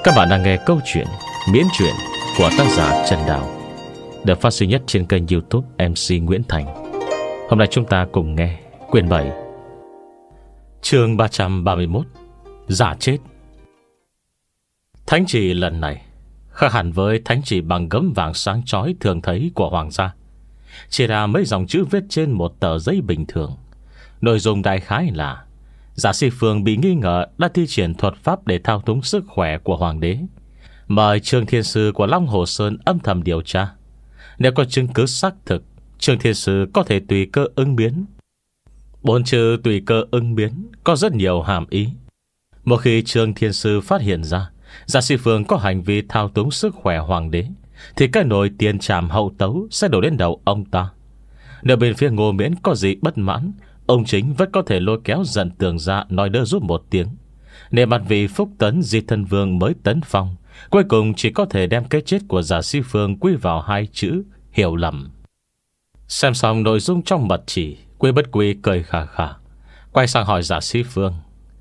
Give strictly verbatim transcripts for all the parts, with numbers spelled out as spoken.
Các bạn đang nghe câu chuyện Miễn truyện của tác giả Trần Đào, được phát sinh nhất trên kênh YouTube em xê Nguyễn Thành. Hôm nay chúng ta cùng nghe quyển bảy, chương ba trăm ba mươi mốt, Giả chết. Thánh chỉ lần này khác hẳn với thánh chỉ bằng gấm vàng sáng chói thường thấy của hoàng gia. Chỉ là mấy dòng chữ viết trên một tờ giấy bình thường. Nội dung đại khái là Giả Si Phương bị nghi ngờ đã thi triển thuật pháp để thao túng sức khỏe của hoàng đế, mời Trương Thiên Sư của Long Hồ Sơn âm thầm điều tra. Nếu có chứng cứ xác thực, Trương Thiên Sư có thể tùy cơ ứng biến. Bốn chữ tùy cơ ứng biến có rất nhiều hàm ý. Một khi Trương Thiên Sư phát hiện ra Giả Si Phương có hành vi thao túng sức khỏe hoàng đế, thì cái nồi tiền trảm hậu tấu sẽ đổ đến đầu ông ta. Nếu bên phía Ngô Miễn có gì bất mãn, ông chính vẫn có thể lôi kéo Dận Tường ra nói đỡ giúp một tiếng. Để mặt vị Phúc Tấn Di Thân Vương mới tấn phong, cuối cùng chỉ có thể đem cái chết của Giả Si Phương quy vào hai chữ hiểu lầm. Xem xong nội dung trong mật chỉ, Quy Bất Quy cười khà khà, quay sang hỏi Giả Si Phương.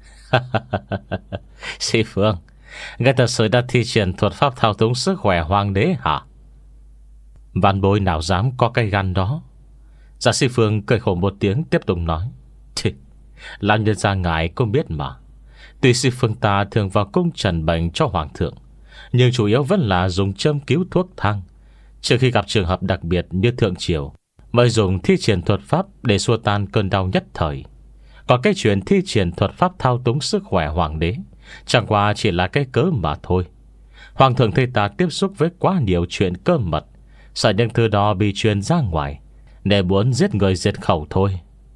Si Phương, ngươi thật sự đã thi triển thuật pháp thao túng sức khỏe hoàng đế hả? Văn bối nào dám có cái gan đó. Giả Si Phương cười khổ một tiếng, tiếp tục nói. Thì, làm nhân gia ngài cũng biết mà. Tuy Si Phương ta thường vào cung trần bệnh cho hoàng thượng, nhưng chủ yếu vẫn là dùng châm cứu thuốc thang. Trừ khi gặp trường hợp đặc biệt như thượng triều, mới dùng thi triển thuật pháp để xua tan cơn đau nhất thời. Còn cái chuyện thi triển thuật pháp thao túng sức khỏe hoàng đế chẳng qua chỉ là cái cớ mà thôi. Hoàng thượng thấy ta tiếp xúc với quá nhiều chuyện cơ mật, sợ những thứ đó bị truyền ra ngoài, để muốn giết người diệt khẩu thôi.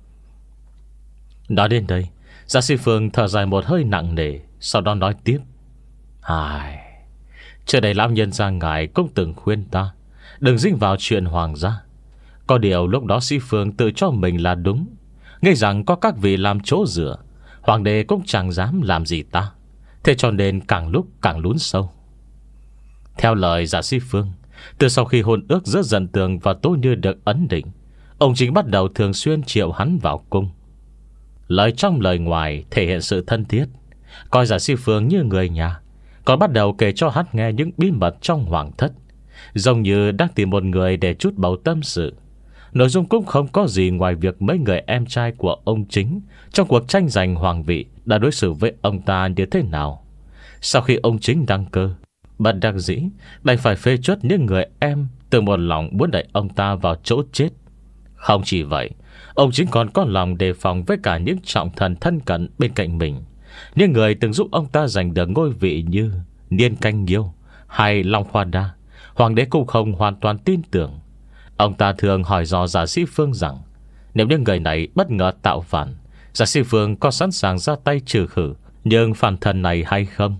Nói đến đây, Giả Si Phương thở dài một hơi nặng nề, sau đó nói tiếp. Ai, trước đây lão nhân gia ngài cũng từng khuyên ta đừng dính vào chuyện hoàng gia. Có điều lúc đó Si Phương tự cho mình là đúng, nghĩ rằng có các vị làm chỗ dựa, hoàng đế cũng chẳng dám làm gì ta. Thế cho nên càng lúc càng lún sâu. Theo lời Giả Si Phương, từ sau khi hôn ước giữa Dận Tường và Tố Như được ấn định, ông chính bắt đầu thường xuyên triệu hắn vào cung. Lời trong lời ngoài thể hiện sự thân thiết, coi Giả Si Phương như người nhà, còn bắt đầu kể cho hắn nghe những bí mật trong hoàng thất, giống như đang tìm một người để chút bầu tâm sự. Nội dung cũng không có gì ngoài việc mấy người em trai của ông chính trong cuộc tranh giành hoàng vị đã đối xử với ông ta như thế nào. Sau khi ông chính đăng cơ, bất đắc dĩ đành phải phê chuất những người em từ một lòng muốn đẩy ông ta vào chỗ chết. Không chỉ vậy, ông chính còn có lòng đề phòng với cả những trọng thần thân cận bên cạnh mình, những người từng giúp ông ta giành được ngôi vị như Niên Canh Nhiêu hay Long Khoa Đa. Hoàng đế cũng không hoàn toàn tin tưởng. Ông ta thường hỏi dò Giả Si Phương rằng nếu những người này bất ngờ tạo phản, Giả Si Phương có sẵn sàng ra tay trừ khử nhưng phản thần này hay không.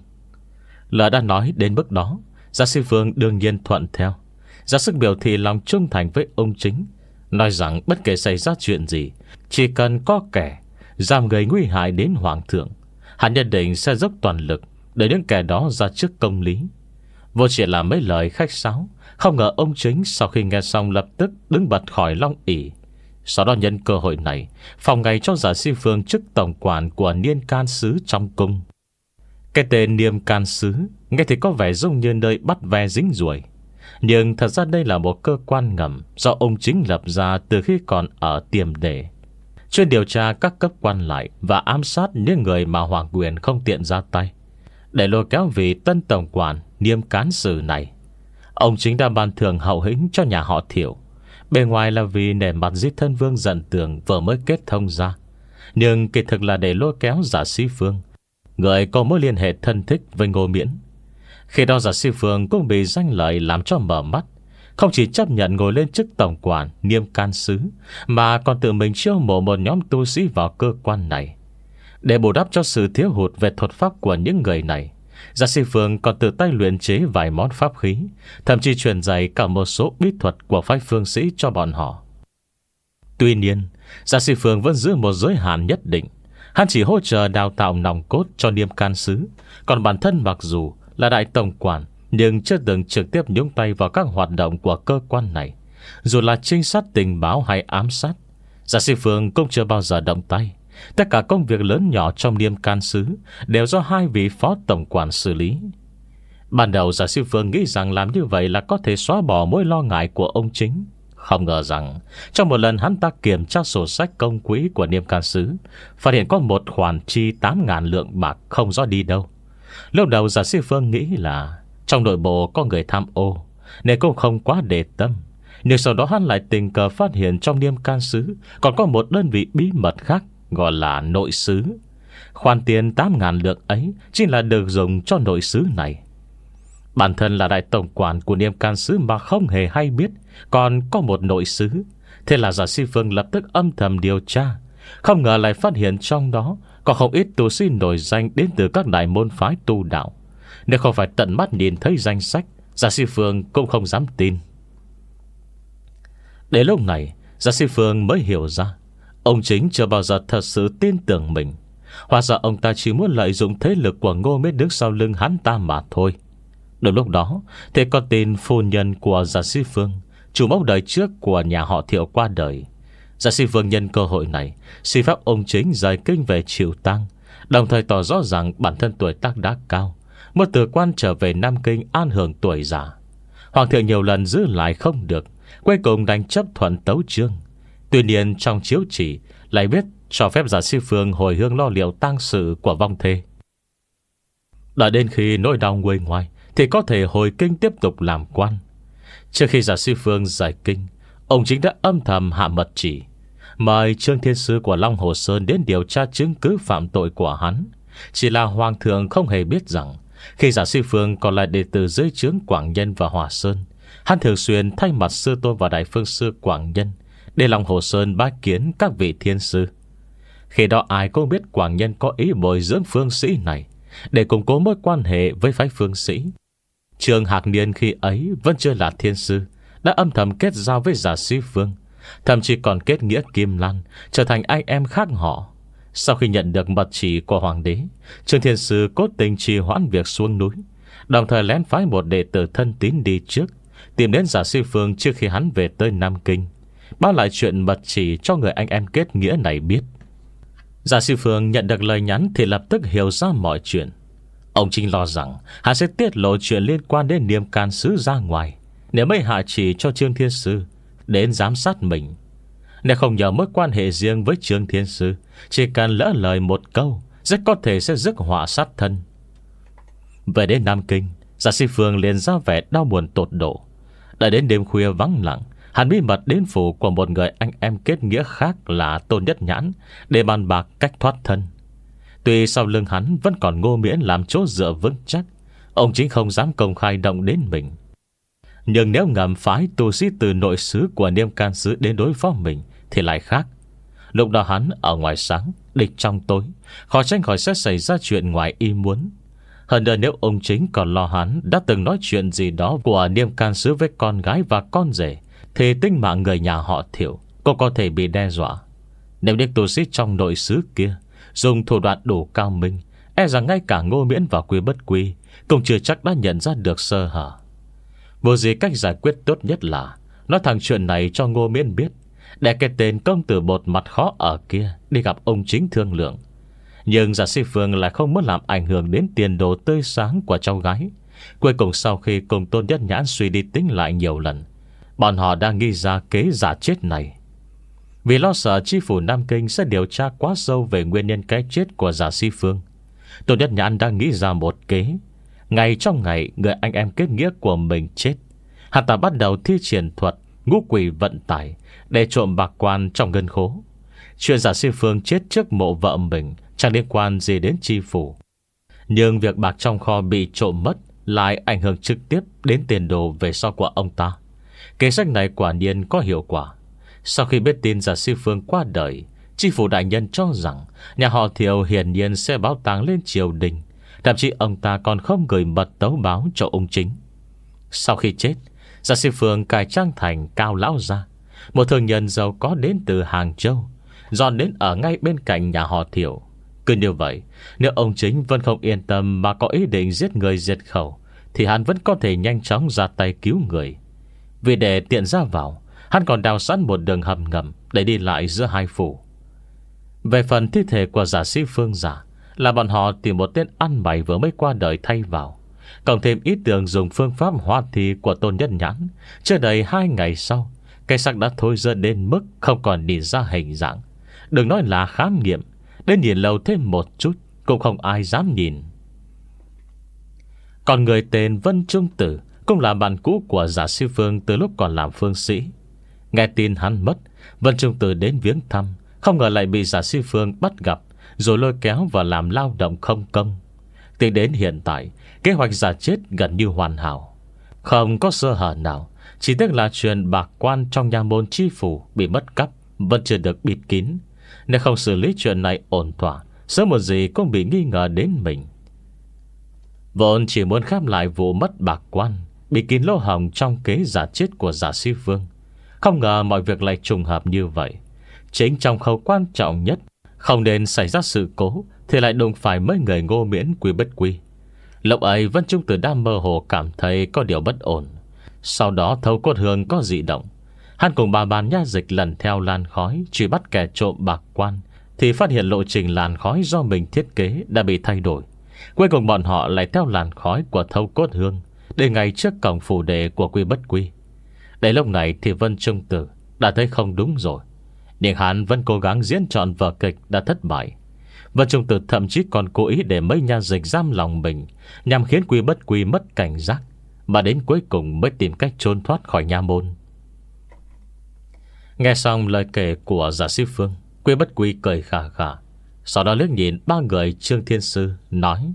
Lời đã nói đến mức đó, Giả Si Phương đương nhiên thuận theo, ra sức biểu thị lòng trung thành với ông chính, nói rằng bất kể xảy ra chuyện gì, chỉ cần có kẻ dám gây nguy hại đến hoàng thượng, hắn nhất định sẽ dốc toàn lực để những kẻ đó ra trước công lý. Vô chỉ là mấy lời khách sáo, không ngờ ông chính sau khi nghe xong lập tức đứng bật khỏi long ỷ. Sau đó nhân cơ hội này phòng ngay cho Giả Si Phương chức tổng quản của Niên Can Sứ trong cung. Cái tên Niêm Can Sứ nghe thì có vẻ giống như nơi bắt ve dính ruồi, nhưng thật ra đây là một cơ quan ngầm do ông chính lập ra từ khi còn ở Tiềm Đề, chuyên điều tra các cấp quan lại và ám sát những người mà hoàng quyền không tiện ra tay. Để lôi kéo vị tân tổng quản Niêm Cán Sử này, ông chính đã ban thưởng hậu hĩnh cho nhà họ Thiệu. Bề ngoài là vì nể mặt Di Thân Vương Dận Tường vừa mới kết thông ra, nhưng kỳ thực là để lôi kéo Giả Si Phương, người có mối liên hệ thân thích với Ngô Miễn. Khi đó Giả Si Phương cũng bị danh lợi làm cho mở mắt, không chỉ chấp nhận ngồi lên chức tổng quản Niêm Can Sứ, mà còn tự mình chiêu mộ một nhóm tu sĩ vào cơ quan này. Để bù đắp cho sự thiếu hụt về thuật pháp của những người này, Giả Si Phương còn tự tay luyện chế vài món pháp khí, thậm chí truyền dạy cả một số bí thuật của phái phương sĩ cho bọn họ. Tuy nhiên, Giả Si Phương vẫn giữ một giới hạn nhất định. Hắn chỉ hỗ trợ đào tạo nòng cốt cho Niêm Can Sứ, còn bản thân mặc dù là đại tổng quản nhưng chưa từng trực tiếp nhúng tay vào các hoạt động của cơ quan này. Dù là trinh sát tình báo hay ám sát, Giả Si Phương cũng chưa bao giờ động tay. Tất cả công việc lớn nhỏ trong Niêm Can Sứ đều do hai vị phó tổng quản xử lý. Ban đầu Giả Sư Phương nghĩ rằng làm như vậy là có thể xóa bỏ mối lo ngại của ông chính. Không ngờ rằng trong một lần hắn ta kiểm tra sổ sách công quỹ của Niêm Can Sứ, phát hiện có một khoản chi tám ngàn lượng bạc không rõ đi đâu. Lúc đầu Giả Sư Phương nghĩ là trong nội bộ có người tham ô, nên cũng không quá để tâm. Nhưng sau đó hắn lại tình cờ phát hiện trong Niêm Can Sứ còn có một đơn vị bí mật khác, gọi là nội sứ. Khoản tiền tám ngàn lượng ấy chính là được dùng cho nội sứ này. Bản thân là đại tổng quản của Niêm Can Sứ mà không hề hay biết còn có một nội sứ. Thế là Giả Sư Phương lập tức âm thầm điều tra. Không ngờ lại phát hiện trong đó có không ít tu sĩ nổi danh đến từ các đại môn phái tu đạo. Nếu không phải tận mắt nhìn thấy danh sách, Giả Sư Phương cũng không dám tin. Đến lúc này Giả Sư Phương mới hiểu ra ông chính chưa bao giờ thật sự tin tưởng mình. Hóa ra ông ta chỉ muốn lợi dụng thế lực của Ngô Miễn đứng sau lưng hắn ta mà thôi. Đúng lúc đó thì có tin phu nhân của Giả Sư Phương, chủ mẫu đời trước của nhà họ Thiệu qua đời. Giả Sư Phương nhân cơ hội này xin phép ông chính rời kinh về chịu tang, đồng thời tỏ rõ rằng bản thân tuổi tác đã cao, muốn từ quan trở về Nam Kinh an hưởng tuổi già. Hoàng thượng nhiều lần giữ lại không được, cuối cùng đành chấp thuận tấu chương. Tuy nhiên trong chiếu chỉ lại biết cho phép Giả Sư Phương hồi hương lo liệu tang sự của vong thê. Đợi đến khi nỗi đau nguôi ngoai thì có thể hồi kinh tiếp tục làm quan. Trước khi Giả Sư Phương giải kinh, ông chính đã âm thầm hạ mật chỉ mời Trương Thiên Sư của Long Hồ Sơn đến điều tra chứng cứ phạm tội của hắn. Chỉ là Hoàng thượng không hề biết rằng khi Giả Sư Phương còn là đệ tử dưới trướng Quảng Nhân và Hòa Sơn, hắn thường xuyên thay mặt sư tôn và đại phương sư Quảng Nhân để Long Hồ Sơn bái kiến các vị thiên sư. Khi đó ai cũng biết Quảng Nhân có ý bồi dưỡng phương sĩ này để củng cố mối quan hệ với phái phương sĩ. Trương Hạc Niên khi ấy vẫn chưa là thiên sư, đã âm thầm kết giao với Giả Sư Phương, thậm chí còn kết nghĩa Kim Lan, trở thành anh em khác họ. Sau khi nhận được mật chỉ của hoàng đế, Trương Thiên Sư cố tình trì hoãn việc xuống núi, đồng thời lén phái một đệ tử thân tín đi trước, tìm đến Giả Sư Phương trước khi hắn về tới Nam Kinh, báo lại chuyện mật chỉ cho người anh em kết nghĩa này biết. Giả Sư Phương nhận được lời nhắn thì lập tức hiểu ra mọi chuyện. Ông chính lo rằng hắn sẽ tiết lộ chuyện liên quan đến Niêm Can Sứ ra ngoài, nếu mới hạ chỉ cho Trương Thiên Sư đến giám sát mình. Nếu không nhờ mối quan hệ riêng với Trương Thiên Sư, chỉ cần lỡ lời một câu rất có thể sẽ rước họa sát thân. Về đến Nam Kinh, Giả Sư Phương liền ra vẻ đau buồn tột độ. Đã đến đêm khuya vắng lặng, hắn bí mật đến phủ của một người anh em kết nghĩa khác là Tôn Nhất Nhãn để bàn bạc cách thoát thân. Tuy sau lưng hắn vẫn còn Ngô Miễn làm chỗ dựa vững chắc, ông chính không dám công khai động đến mình. Nhưng nếu ngầm phái tu sĩ từ nội sứ của Niêm Can Sứ đến đối phó mình thì lại khác. Lúc đó hắn ở ngoài sáng, địch trong tối, khó tránh khỏi sẽ xảy ra chuyện ngoài ý muốn. Hơn nữa nếu ông chính còn lo hắn đã từng nói chuyện gì đó của Niêm Can Sứ với con gái và con rể, thì tính mạng người nhà họ Thiệu cũng có thể bị đe dọa. Nếu những tu sĩ trong nội sứ kia dùng thủ đoạn đủ cao minh, e rằng ngay cả Ngô Miễn và Quy Bất Quy cũng chưa chắc đã nhận ra được sơ hở. Vô gì cách giải quyết tốt nhất là nói thẳng chuyện này cho Ngô Miễn biết, để cái tên công tử bột mặt khó ở kia đi gặp ông chính thương lượng. Nhưng Giả Sư Phương lại không muốn làm ảnh hưởng đến tiền đồ tươi sáng của cháu gái. Cuối cùng sau khi cùng Tôn Nhất Nhãn suy đi tính lại nhiều lần, bọn họ đang nghi ra kế giả chết này. Vì lo sợ chi phủ Nam Kinh sẽ điều tra quá sâu về nguyên nhân cái chết của Giả Sư Phương, Tôn Nhất Nhãn đang nghĩ ra một kế. Ngày trong ngày người anh em kết nghĩa của mình chết, hắn ta bắt đầu thi triển thuật ngũ quỷ vận tải để trộm bạc quan trong ngân khố. Chuyện Giả Sư Phương chết trước mộ vợ mình chẳng liên quan gì đến chi phủ, nhưng việc bạc trong kho bị trộm mất lại ảnh hưởng trực tiếp đến tiền đồ về sau của ông ta. Kế sách này quả nhiên có hiệu quả. Sau khi biết tin Giả Sư Phương qua đời, chi phủ đại nhân cho rằng nhà họ Thiệu hiển nhiên sẽ báo táng lên triều đình. Thậm chí ông ta còn không gửi mật tấu báo cho ông chính. Sau khi chết, Giả Sư Phương cải trang thành Cao Lão Gia, một thương nhân giàu có đến từ Hàng Châu, dọn đến ở ngay bên cạnh nhà họ Thiệu. Cứ như vậy, nếu ông chính vẫn không yên tâm mà có ý định giết người diệt khẩu, thì hắn vẫn có thể nhanh chóng ra tay cứu người. Vì để tiện ra vào, hắn còn đào sẵn một đường hầm ngầm để đi lại giữa hai phủ. Về phần thi thể của Giả Sư Phương giả, là bọn họ tìm một tên ăn mày vừa mới qua đời thay vào. cộng thêm ý tưởng dùng phương pháp hoa thi của Tôn Nhân Nhãn, chưa đầy hai ngày sau, cái xác đã thôi dần đến mức không còn nhìn ra hình dạng. Đừng nói là khám nghiệm, đến nhìn lâu thêm một chút cũng không ai dám nhìn. Còn người tên Vân Trung Tử cũng là bạn cũ của Giả Sư Phương từ lúc còn làm phương sĩ. Nghe tin hắn mất, Vân Trung Tử đến viếng thăm, không ngờ lại bị Giả Sư Phương bắt gặp, rồi lôi kéo vào làm lao động không công. Tính đến hiện tại, kế hoạch giả chết gần như hoàn hảo, không có sơ hở nào. Chỉ tiếc là chuyện bạc quan trong nhà môn chi phủ bị mất cắp vẫn chưa được bịt kín. Nếu không xử lý chuyện này ổn thỏa, sớm một gì cũng bị nghi ngờ đến mình. Vốn chỉ muốn khám lại vụ mất bạc quan, bị kín lỗ hổng trong kế giả chết của Giả Sư Phương, không ngờ mọi việc lại trùng hợp như vậy. Chính trong khâu quan trọng nhất, không nên xảy ra sự cố, thì lại đụng phải mấy người Ngô Miễn Quy Bất Quy. Lúc ấy Vân Trung Tử đã mơ hồ cảm thấy có điều bất ổn. Sau đó Thâu Cốt Hương có dị động. Hắn cùng bà bàn nha dịch lần theo làn khói truy bắt kẻ trộm bạc quan, thì phát hiện lộ trình làn khói do mình thiết kế đã bị thay đổi. Cuối cùng bọn họ lại theo làn khói của Thâu Cốt Hương để ngay trước cổng phủ đệ của Quy Bất Quy. Đến lúc này thì Vân Trung Tử đã thấy không đúng rồi, nhưng hắn vẫn cố gắng diễn trọn vở kịch đã thất bại. Vân Trung Tử thậm chí còn cố ý để mấy nha dịch giam lòng mình, nhằm khiến Quy Bất Quy mất cảnh giác, mà đến cuối cùng mới tìm cách trốn thoát khỏi nha môn. Nghe xong lời kể của Giả Sư Phương, Quy Bất Quy cười khà khà, sau đó liếc nhìn ba người Trương Thiên Sư, nói: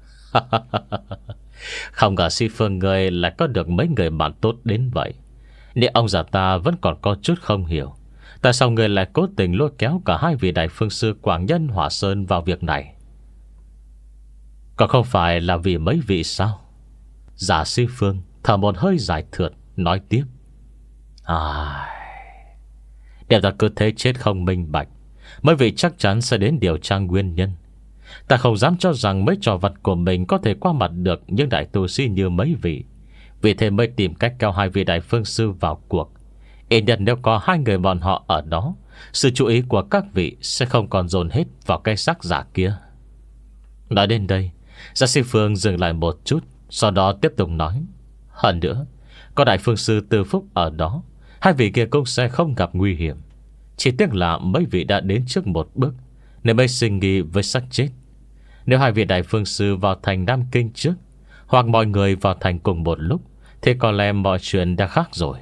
Không ngờ Sư Phương người lại có được mấy người bạn tốt đến vậy. Nhưng ông già ta vẫn còn có chút không hiểu, tại sao người lại cố tình lôi kéo cả hai vị đại phương sư Quảng Nhân Hỏa Sơn vào việc này? Còn không phải là vì mấy vị sao? Giả Sư Phương thở một hơi dài thượt, nói tiếp: À, nếu ta cứ thế chết không minh bạch, mấy vị chắc chắn sẽ đến điều tra nguyên nhân. Ta không dám cho rằng mấy trò vật của mình có thể qua mặt được những đại tu sĩ như mấy vị. Vì thế mới tìm cách kéo hai vị đại phương sư vào cuộc. Ít nhất nếu có hai người bọn họ ở đó, sự chú ý của các vị sẽ không còn dồn hết vào cái xác giả kia. Nói đến đây, Giả Sư Phương dừng lại một chút, sau đó tiếp tục nói: Hơn nữa, có đại phương sư Từ Phúc ở đó, hai vị kia cũng sẽ không gặp nguy hiểm. Chỉ tiếc là mấy vị đã đến trước một bước nên mới sinh nghi với xác chết. Nếu hai vị đại phương sư vào thành Nam Kinh trước, hoặc mọi người vào thành cùng một lúc, thì có lẽ mọi chuyện đã khác rồi.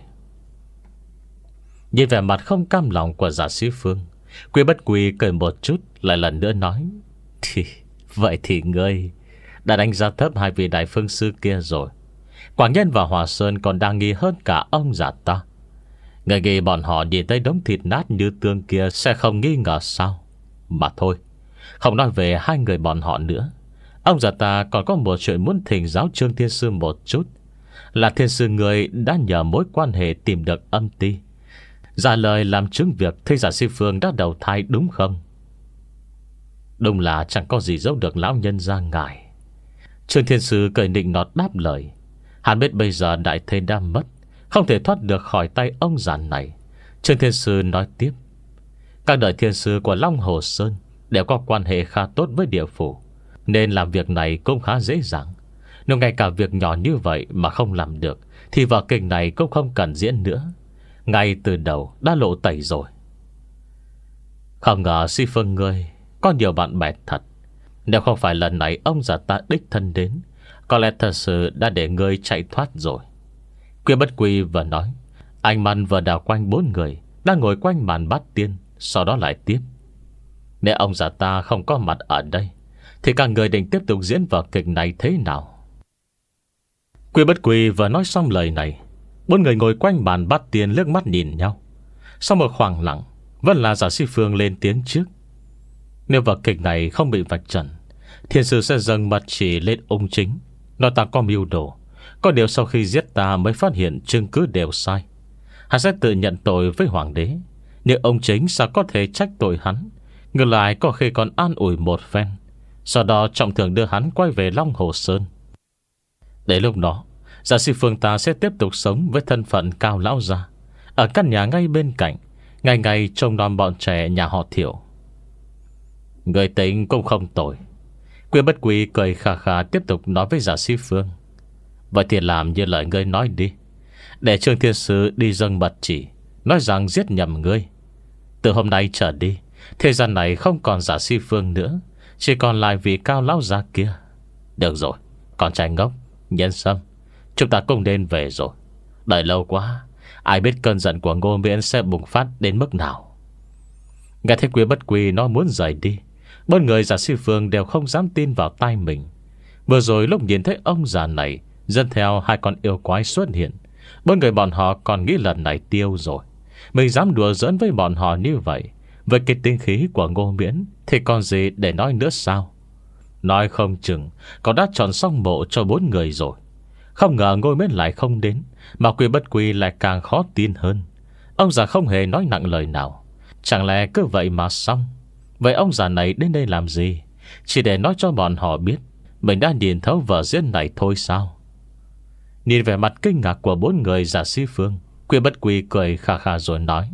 Nhìn vẻ mặt không cam lòng của Giả Sư Phương, Quy Bất Quy cười một chút, lại lần nữa nói: Thì vậy thì ngươi đã đánh giá thấp hai vị đại phương sư kia rồi. Quảng Nhân và Hòa Sơn còn đang nghi hơn cả ông già ta. Người nghĩ bọn họ nhìn thấy đống thịt nát như tương kia sẽ không nghi ngờ sao? Mà thôi, không nói về hai người bọn họ nữa, ông già ta còn có một chuyện muốn thỉnh giáo Trương Thiên Sư một chút. Là Thiên Sư người đã nhờ mối quan hệ tìm được âm ti, ra lời làm chứng việc thấy Giả Sư Phương đã đầu thai đúng không? Đúng là chẳng có gì giấu được lão nhân ra ngài. Trương Thiên Sư cười nịnh nọt đáp lời. Hắn biết bây giờ đại thế đã mất, không thể thoát được khỏi tay ông già này. Trương Thiên Sư nói tiếp: Các đời thiên sư của Long Hồ Sơn đều có quan hệ khá tốt với địa phủ, nên làm việc này cũng khá dễ dàng. Nếu ngay cả việc nhỏ như vậy mà không làm được, thì vở kịch này cũng không cần diễn nữa. Ngay từ đầu đã lộ tẩy rồi. Không ngờ Si Phương ngươi có nhiều bạn bè thật. Nếu không phải lần này ông già ta đích thân đến, có lẽ thật sự đã để ngươi chạy thoát rồi. Quy Bất Quy vừa nói, anh Măn vừa đào quanh bốn người đang ngồi quanh màn bát tiên, sau đó lại tiếp: Nếu ông già ta không có mặt ở đây, thì các người định tiếp tục diễn vở kịch này thế nào? Quy Bất Quy vừa nói xong lời này, bốn người ngồi quanh bàn bát tiên liếc mắt nhìn nhau. Sau một khoảng lặng, vẫn là Giả Sư Phương lên tiếng trước: Nếu vở kịch này không bị vạch trần, thiên sư sẽ dâng mật chỉ lên ung chính, nói ta có mưu đồ. Có điều sau khi giết ta mới phát hiện chứng cứ đều sai. Hắn sẽ tự nhận tội với hoàng đế. Nhưng ông chính sao có thể trách tội hắn? Ngược lại có khi còn an ủi một phen, sau đó trọng thưởng đưa hắn quay về Long Hồ Sơn. Đến lúc đó, Giả Sư Phương ta sẽ tiếp tục sống với thân phận cao lão gia, ở căn nhà ngay bên cạnh, ngày ngày trông nom bọn trẻ nhà họ Thiệu. Người tính cũng không tồi. Quy Bất Quy cười khà khà tiếp tục nói với Giả Sư Phương: Vậy thì làm như lời ngươi nói đi, để Trương Thiên Sư đi dâng mật chỉ, nói rằng giết nhầm ngươi. Từ hôm nay trở đi, thế gian này không còn giả Si Phương nữa, chỉ còn lại vị Cao lão già kia. Được rồi, con trai ngốc, Nhân Sâm, chúng ta cùng nên về rồi. Đợi lâu quá, ai biết cơn giận của Ngô Miễn sẽ bùng phát đến mức nào. Nghe thấy Quý Bất Quy nó muốn rời đi, bốn người giả Si Phương đều không dám tin vào tai mình. Vừa rồi lúc nhìn thấy ông già này dẫn theo hai con yêu quái xuất hiện, bốn người bọn họ còn nghĩ lần này tiêu rồi. Mình dám đùa giỡn với bọn họ như vậy, với cái tinh khí của Ngô Miễn thì còn gì để nói nữa sao? Nói không chừng có đã chọn xong mộ cho bốn người rồi. Không ngờ Ngô Miễn lại không đến, mà Quý Bất Quy lại càng khó tin hơn. Ông già không hề nói nặng lời nào. Chẳng lẽ cứ vậy mà xong? Vậy ông già này đến đây làm gì? Chỉ để nói cho bọn họ biết mình đã nhìn thấu vở diễn này thôi sao? Nhìn vẻ mặt kinh ngạc của bốn người giả Si Phương, Quý Bất Quy cười khà khà rồi nói: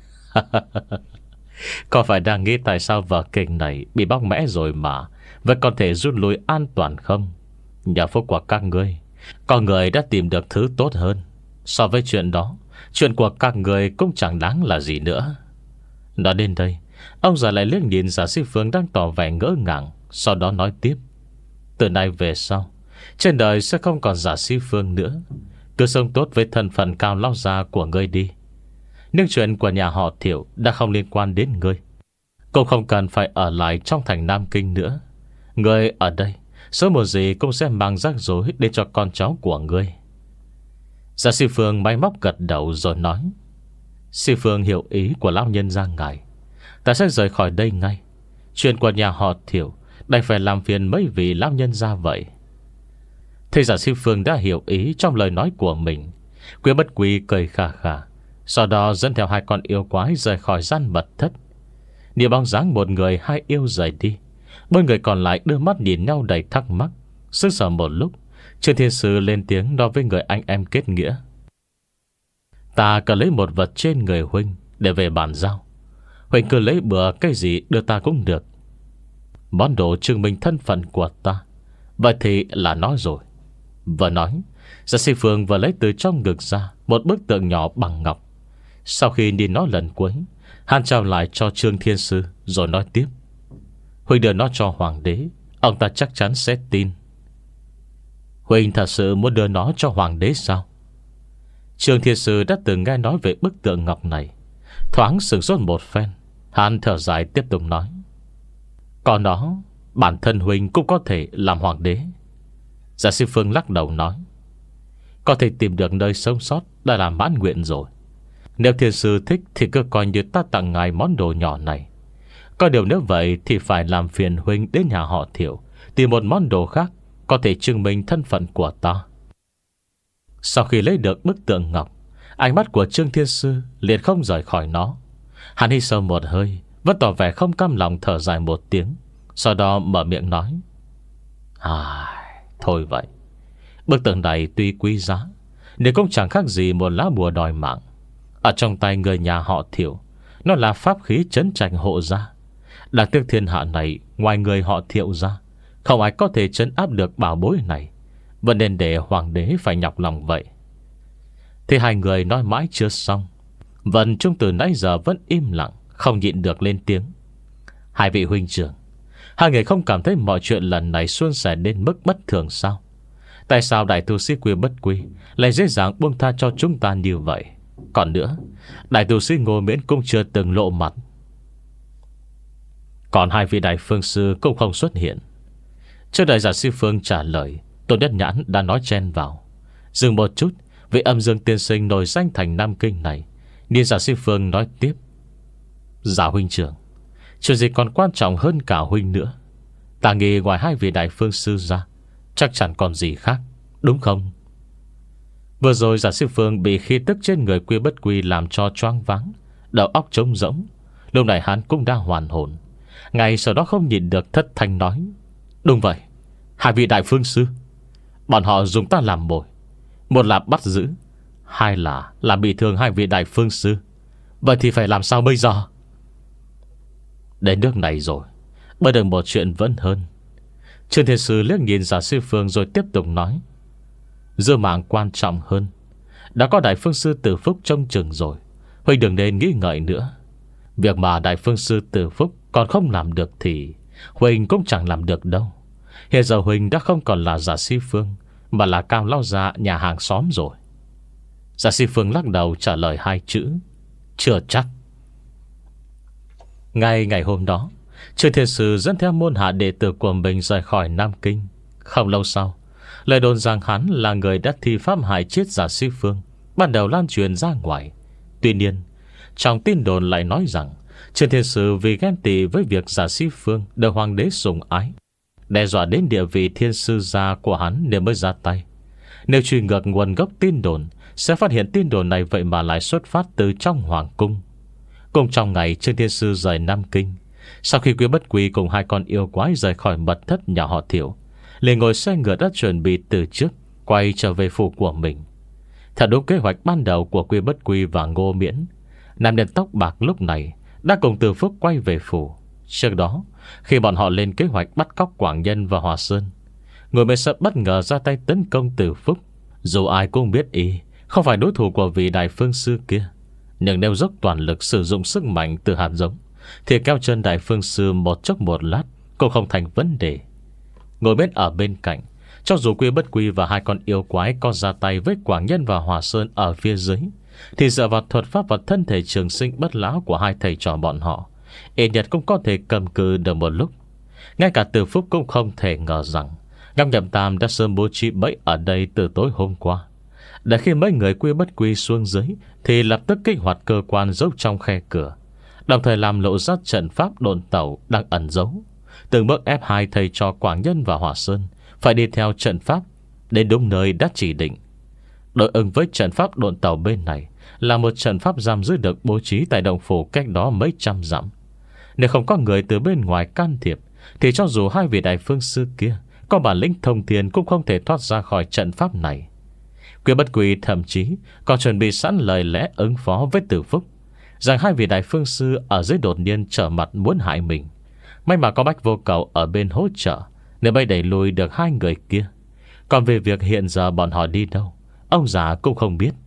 có phải đang nghĩ tại sao vở kịch này bị bóc mẽ rồi mà vẫn còn thể rút lui an toàn không? Nhờ phúc của các ngươi, con người đã tìm được thứ tốt hơn. So với chuyện đó, chuyện của các người cũng chẳng đáng là gì nữa. Nói đến đây, ông già lại liếc nhìn giả Si Phương đang tỏ vẻ ngỡ ngàng, sau đó nói tiếp: từ nay về sau, trên đời sẽ không còn giả Si Phương nữa. Cứ sống tốt với thân phận Cao lão già của ngươi đi. Nhưng chuyện của nhà họ Thiệu đã không liên quan đến ngươi, cũng không cần phải ở lại trong thành Nam Kinh nữa. Ngươi ở đây sớm một gì cũng sẽ mang rắc rối đến cho con cháu của ngươi. Giả Si Phương máy móc gật đầu rồi nói: Si Phương hiểu ý của lão nhân gia ngài, ta sẽ rời khỏi đây ngay. Chuyện của nhà họ Thiệu đành phải làm phiền mấy vị lão nhân gia vậy. Thế giả Si Phương đã hiểu ý trong lời nói của mình, Quý Bất Quy cười khà khà, sau đó dẫn theo hai con yêu quái rời khỏi gian mật thất. Nhìn bóng dáng một người hai yêu rời đi, bốn người còn lại đưa mắt nhìn nhau đầy thắc mắc. Sững sờ một lúc, Trương Thiên Sư lên tiếng nói với người anh em kết nghĩa: ta cần lấy một vật trên người huynh để về bàn giao. Huynh cứ lấy bừa cái gì đưa ta cũng được, món đồ chứng minh thân phận của ta. Vậy thì là nó rồi. Vừa nói, Giả Si Phương vừa lấy từ trong ngực ra một bức tượng nhỏ bằng ngọc. Sau khi nhìn nó lần cuối, hắn trao lại cho Trương Thiên Sư rồi nói tiếp: huynh đưa nó cho hoàng đế, ông ta chắc chắn sẽ tin. Huynh thật sự muốn đưa nó cho hoàng đế sao? Trương Thiên Sư đã từng nghe nói về bức tượng ngọc này, thoáng sửng sốt một phen. Hắn thở dài tiếp tục nói: còn nó, bản thân huynh cũng có thể làm hoàng đế. Giả Si Phương lắc đầu nói: có thể tìm được nơi sống sót đã là mãn nguyện rồi. Nếu Thiên Sư thích thì cứ coi như ta tặng ngài món đồ nhỏ này. Có điều nếu vậy thì phải làm phiền huynh đến nhà họ Thiệu tìm một món đồ khác có thể chứng minh thân phận của ta. Sau khi lấy được bức tượng ngọc, ánh mắt của Trương Thiên Sư liền không rời khỏi nó. Hắn hít sâu một hơi, vẫn tỏ vẻ không cam lòng, thở dài một tiếng, sau đó mở miệng nói: à, thôi vậy, bức tượng này tuy quý giá, nhưng cũng chẳng khác gì một lá bùa đòi mạng. Ở trong tay người nhà họ Thiệu, nó là pháp khí trấn trạch hộ gia. Đáng tiếc thiên hạ này, ngoài người họ Thiệu ra, không ai có thể trấn áp được bảo bối này, vẫn nên để hoàng đế phải nhọc lòng vậy. Thì hai người nói mãi chưa xong, Vân Trung từ nãy giờ vẫn im lặng, không nhịn được lên tiếng: hai vị huynh trưởng, hai người không cảm thấy mọi chuyện lần này suôn sẻ đến mức bất thường sao? Tại sao đại tu sĩ Quý Bất Quy lại dễ dàng buông tha cho chúng ta như vậy? Còn nữa, đại tu sĩ Ngô Miễn cũng chưa từng lộ mặt, còn hai vị đại phương sư cũng không xuất hiện. Trước đợi Giả Si Phương trả lời, Tôn Nhất Nhãn đã nói chen vào: dừng một chút, vị âm dương tiên sinh nổi danh thành Nam Kinh này. Nên Giả Si Phương nói tiếp: Giả huynh trưởng, chuyện gì còn quan trọng hơn cả huynh nữa. Ta nghĩ ngoài hai vị đại phương sư ra, chắc chẳng còn gì khác, đúng không? Vừa rồi Giả Si Phương bị khí tức trên người Quý Bất Quy làm cho choáng váng, đầu óc trống rỗng. Lúc này hắn cũng đã hoàn hồn. Ngay sau đó không nhìn được thất thanh nói: đúng vậy, hai vị đại phương sư, bọn họ dùng ta làm mồi, một là bắt giữ, hai là làm bị thương hai vị đại phương sư. Vậy thì phải làm sao bây giờ? Đến nước này rồi, bây giờ một chuyện vẫn hơn. Trương Thiên Sư liếc nhìn Giả Si Phương rồi tiếp tục nói: Giữ mạng quan trọng hơn. Đã có Đại Phương Sư Tử Phúc trông chừng rồi, Huỳnh đừng nên nghĩ ngợi nữa. Việc mà Đại Phương Sư Tử Phúc còn không làm được thì Huỳnh cũng chẳng làm được đâu. Hiện giờ Huỳnh đã không còn là Giả Si Phương, mà là Cao Lao Gia nhà hàng xóm rồi. Giả Si Phương lắc đầu trả lời hai chữ: chưa chắc. Ngay ngày hôm đó, Trương Thiên Sư dẫn theo môn hạ đệ tử của mình rời khỏi Nam Kinh. Không lâu sau, lời đồn rằng hắn là người đã thi pháp hại chết Giả Si Phương ban đầu lan truyền ra ngoài. Tuy nhiên, trong tin đồn lại nói rằng Trương Thiên Sư vì ghen tị với việc Giả Si Phương được hoàng đế sủng ái, đe dọa đến địa vị thiên sư gia của hắn nên mới ra tay. Nếu truy ngược nguồn gốc tin đồn, sẽ phát hiện tin đồn này vậy mà lại xuất phát từ trong hoàng cung. Cùng trong ngày Trương Thiên Sư rời Nam Kinh, sau khi Quý Bất Quy cùng hai con yêu quái rời khỏi mật thất nhà họ Thiệu, liền ngồi xe ngựa đã chuẩn bị từ trước, quay trở về phủ của mình. Theo đúng kế hoạch ban đầu của Quý Bất Quy và Ngô Miễn, nam nhân tóc bạc lúc này đã cùng Từ Phúc quay về phủ. Trước đó, khi bọn họ lên kế hoạch bắt cóc Quảng Nhân và Hòa Sơn, người mới sợ bất ngờ ra tay tấn công Từ Phúc. Dù ai cũng biết y không phải đối thủ của vị Đại Phương Sư kia, nhưng nếu dốc toàn lực sử dụng sức mạnh từ hạt giống thì kéo chân Đại Phương Sư một chốc một lát cũng không thành vấn đề. Ngồi bên ở bên cạnh, cho dù Quy Bất Quy và hai con yêu quái có ra tay với Quảng Nhân và Hòa Sơn ở phía dưới, thì dựa vào thuật pháp và thân thể trường sinh bất lão của hai thầy trò bọn họ, ít nhất cũng có thể cầm cự được một lúc. Ngay cả Từ Phúc cũng không thể ngờ rằng Ngọc Nhậm Tam đã sớm bố trí bẫy ở đây từ tối hôm qua. Để khi mấy người Quy Bất Quy xuống dưới thì lập tức kích hoạt cơ quan giấu trong khe cửa, đồng thời làm lộ ra trận pháp độn tẩu đang ẩn giấu, từng bước ép hai thầy trò Quảng Nhân và Hòa Sơn phải đi theo trận pháp đến đúng nơi đã chỉ định. Đối ứng với trận pháp độn tàu bên này là một trận pháp giam giữ được bố trí tại động phủ cách đó mấy trăm dặm. Nếu không có người từ bên ngoài can thiệp thì cho dù hai vị Đại Phương Sư kia có bản lĩnh thông thiên cũng không thể thoát ra khỏi trận pháp này. Quý Bất Quy thậm chí còn chuẩn bị sẵn lời lẽ ứng phó với Từ Phúc, rằng hai vị Đại Phương Sư ở dưới đột nhiên trở mặt muốn hại mình. May mà có Bách Vô Cầu ở bên hỗ trợ nên mới đẩy lùi được hai người kia. Còn về việc hiện giờ bọn họ đi đâu, ông già cũng không biết.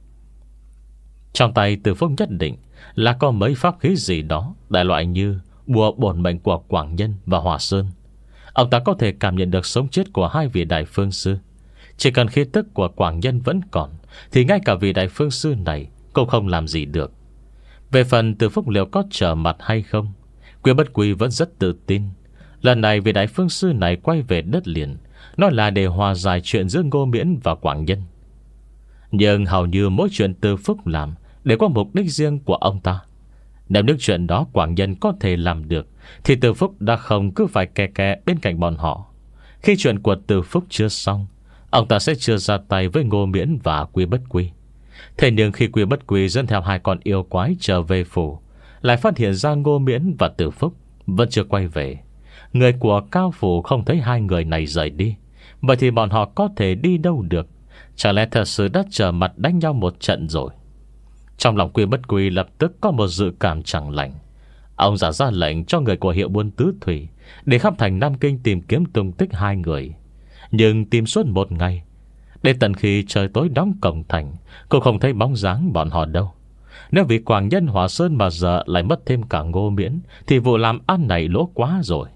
Trong tay Từ Phúc nhất định là có mấy pháp khí gì đó, đại loại như bùa bổn mệnh của Quảng Nhân và Hòa Sơn. Ông ta có thể cảm nhận được sống chết của hai vị Đại Phương Sư. Chỉ cần khí tức của Quảng Nhân vẫn còn thì ngay cả vị Đại Phương Sư này cũng không làm gì được. Về phần Từ Phúc liệu có trở mặt hay không, Quý Bất Quy vẫn rất tự tin. Lần này vị Đại Phương Sư này quay về đất liền, nói là để hòa giải chuyện giữa Ngô Miễn và Quảng Nhân. Nhưng hầu như mỗi chuyện Từ Phúc làm đều có mục đích riêng của ông ta. Nếu những chuyện đó Quảng Nhân có thể làm được thì Từ Phúc đã không cứ phải kè kè bên cạnh bọn họ. Khi chuyện của Từ Phúc chưa xong, ông ta sẽ chưa ra tay với Ngô Miễn và Quý Bất Quy. Thế nhưng khi Quý Bất Quy dẫn theo hai con yêu quái trở về phủ, lại phát hiện ra Ngô Miễn và Từ Phúc vẫn chưa quay về. Người của Cao Phủ không thấy hai người này rời đi, vậy thì bọn họ có thể đi đâu được? Chẳng lẽ thật sự đã trở mặt đánh nhau một trận rồi? Trong lòng Quý Bất Quy lập tức có một dự cảm chẳng lành. Ông giả ra lệnh cho người của hiệu buôn tứ thủy để khắp thành Nam Kinh tìm kiếm tung tích hai người. Nhưng tìm suốt một ngày, đến tận khi trời tối đóng cổng thành, cũng không thấy bóng dáng bọn họ đâu. Nếu vì Quảng Nhân Hòa Sơn mà giờ lại mất thêm cả Ngô Miễn thì vụ làm ăn này lỗ quá rồi.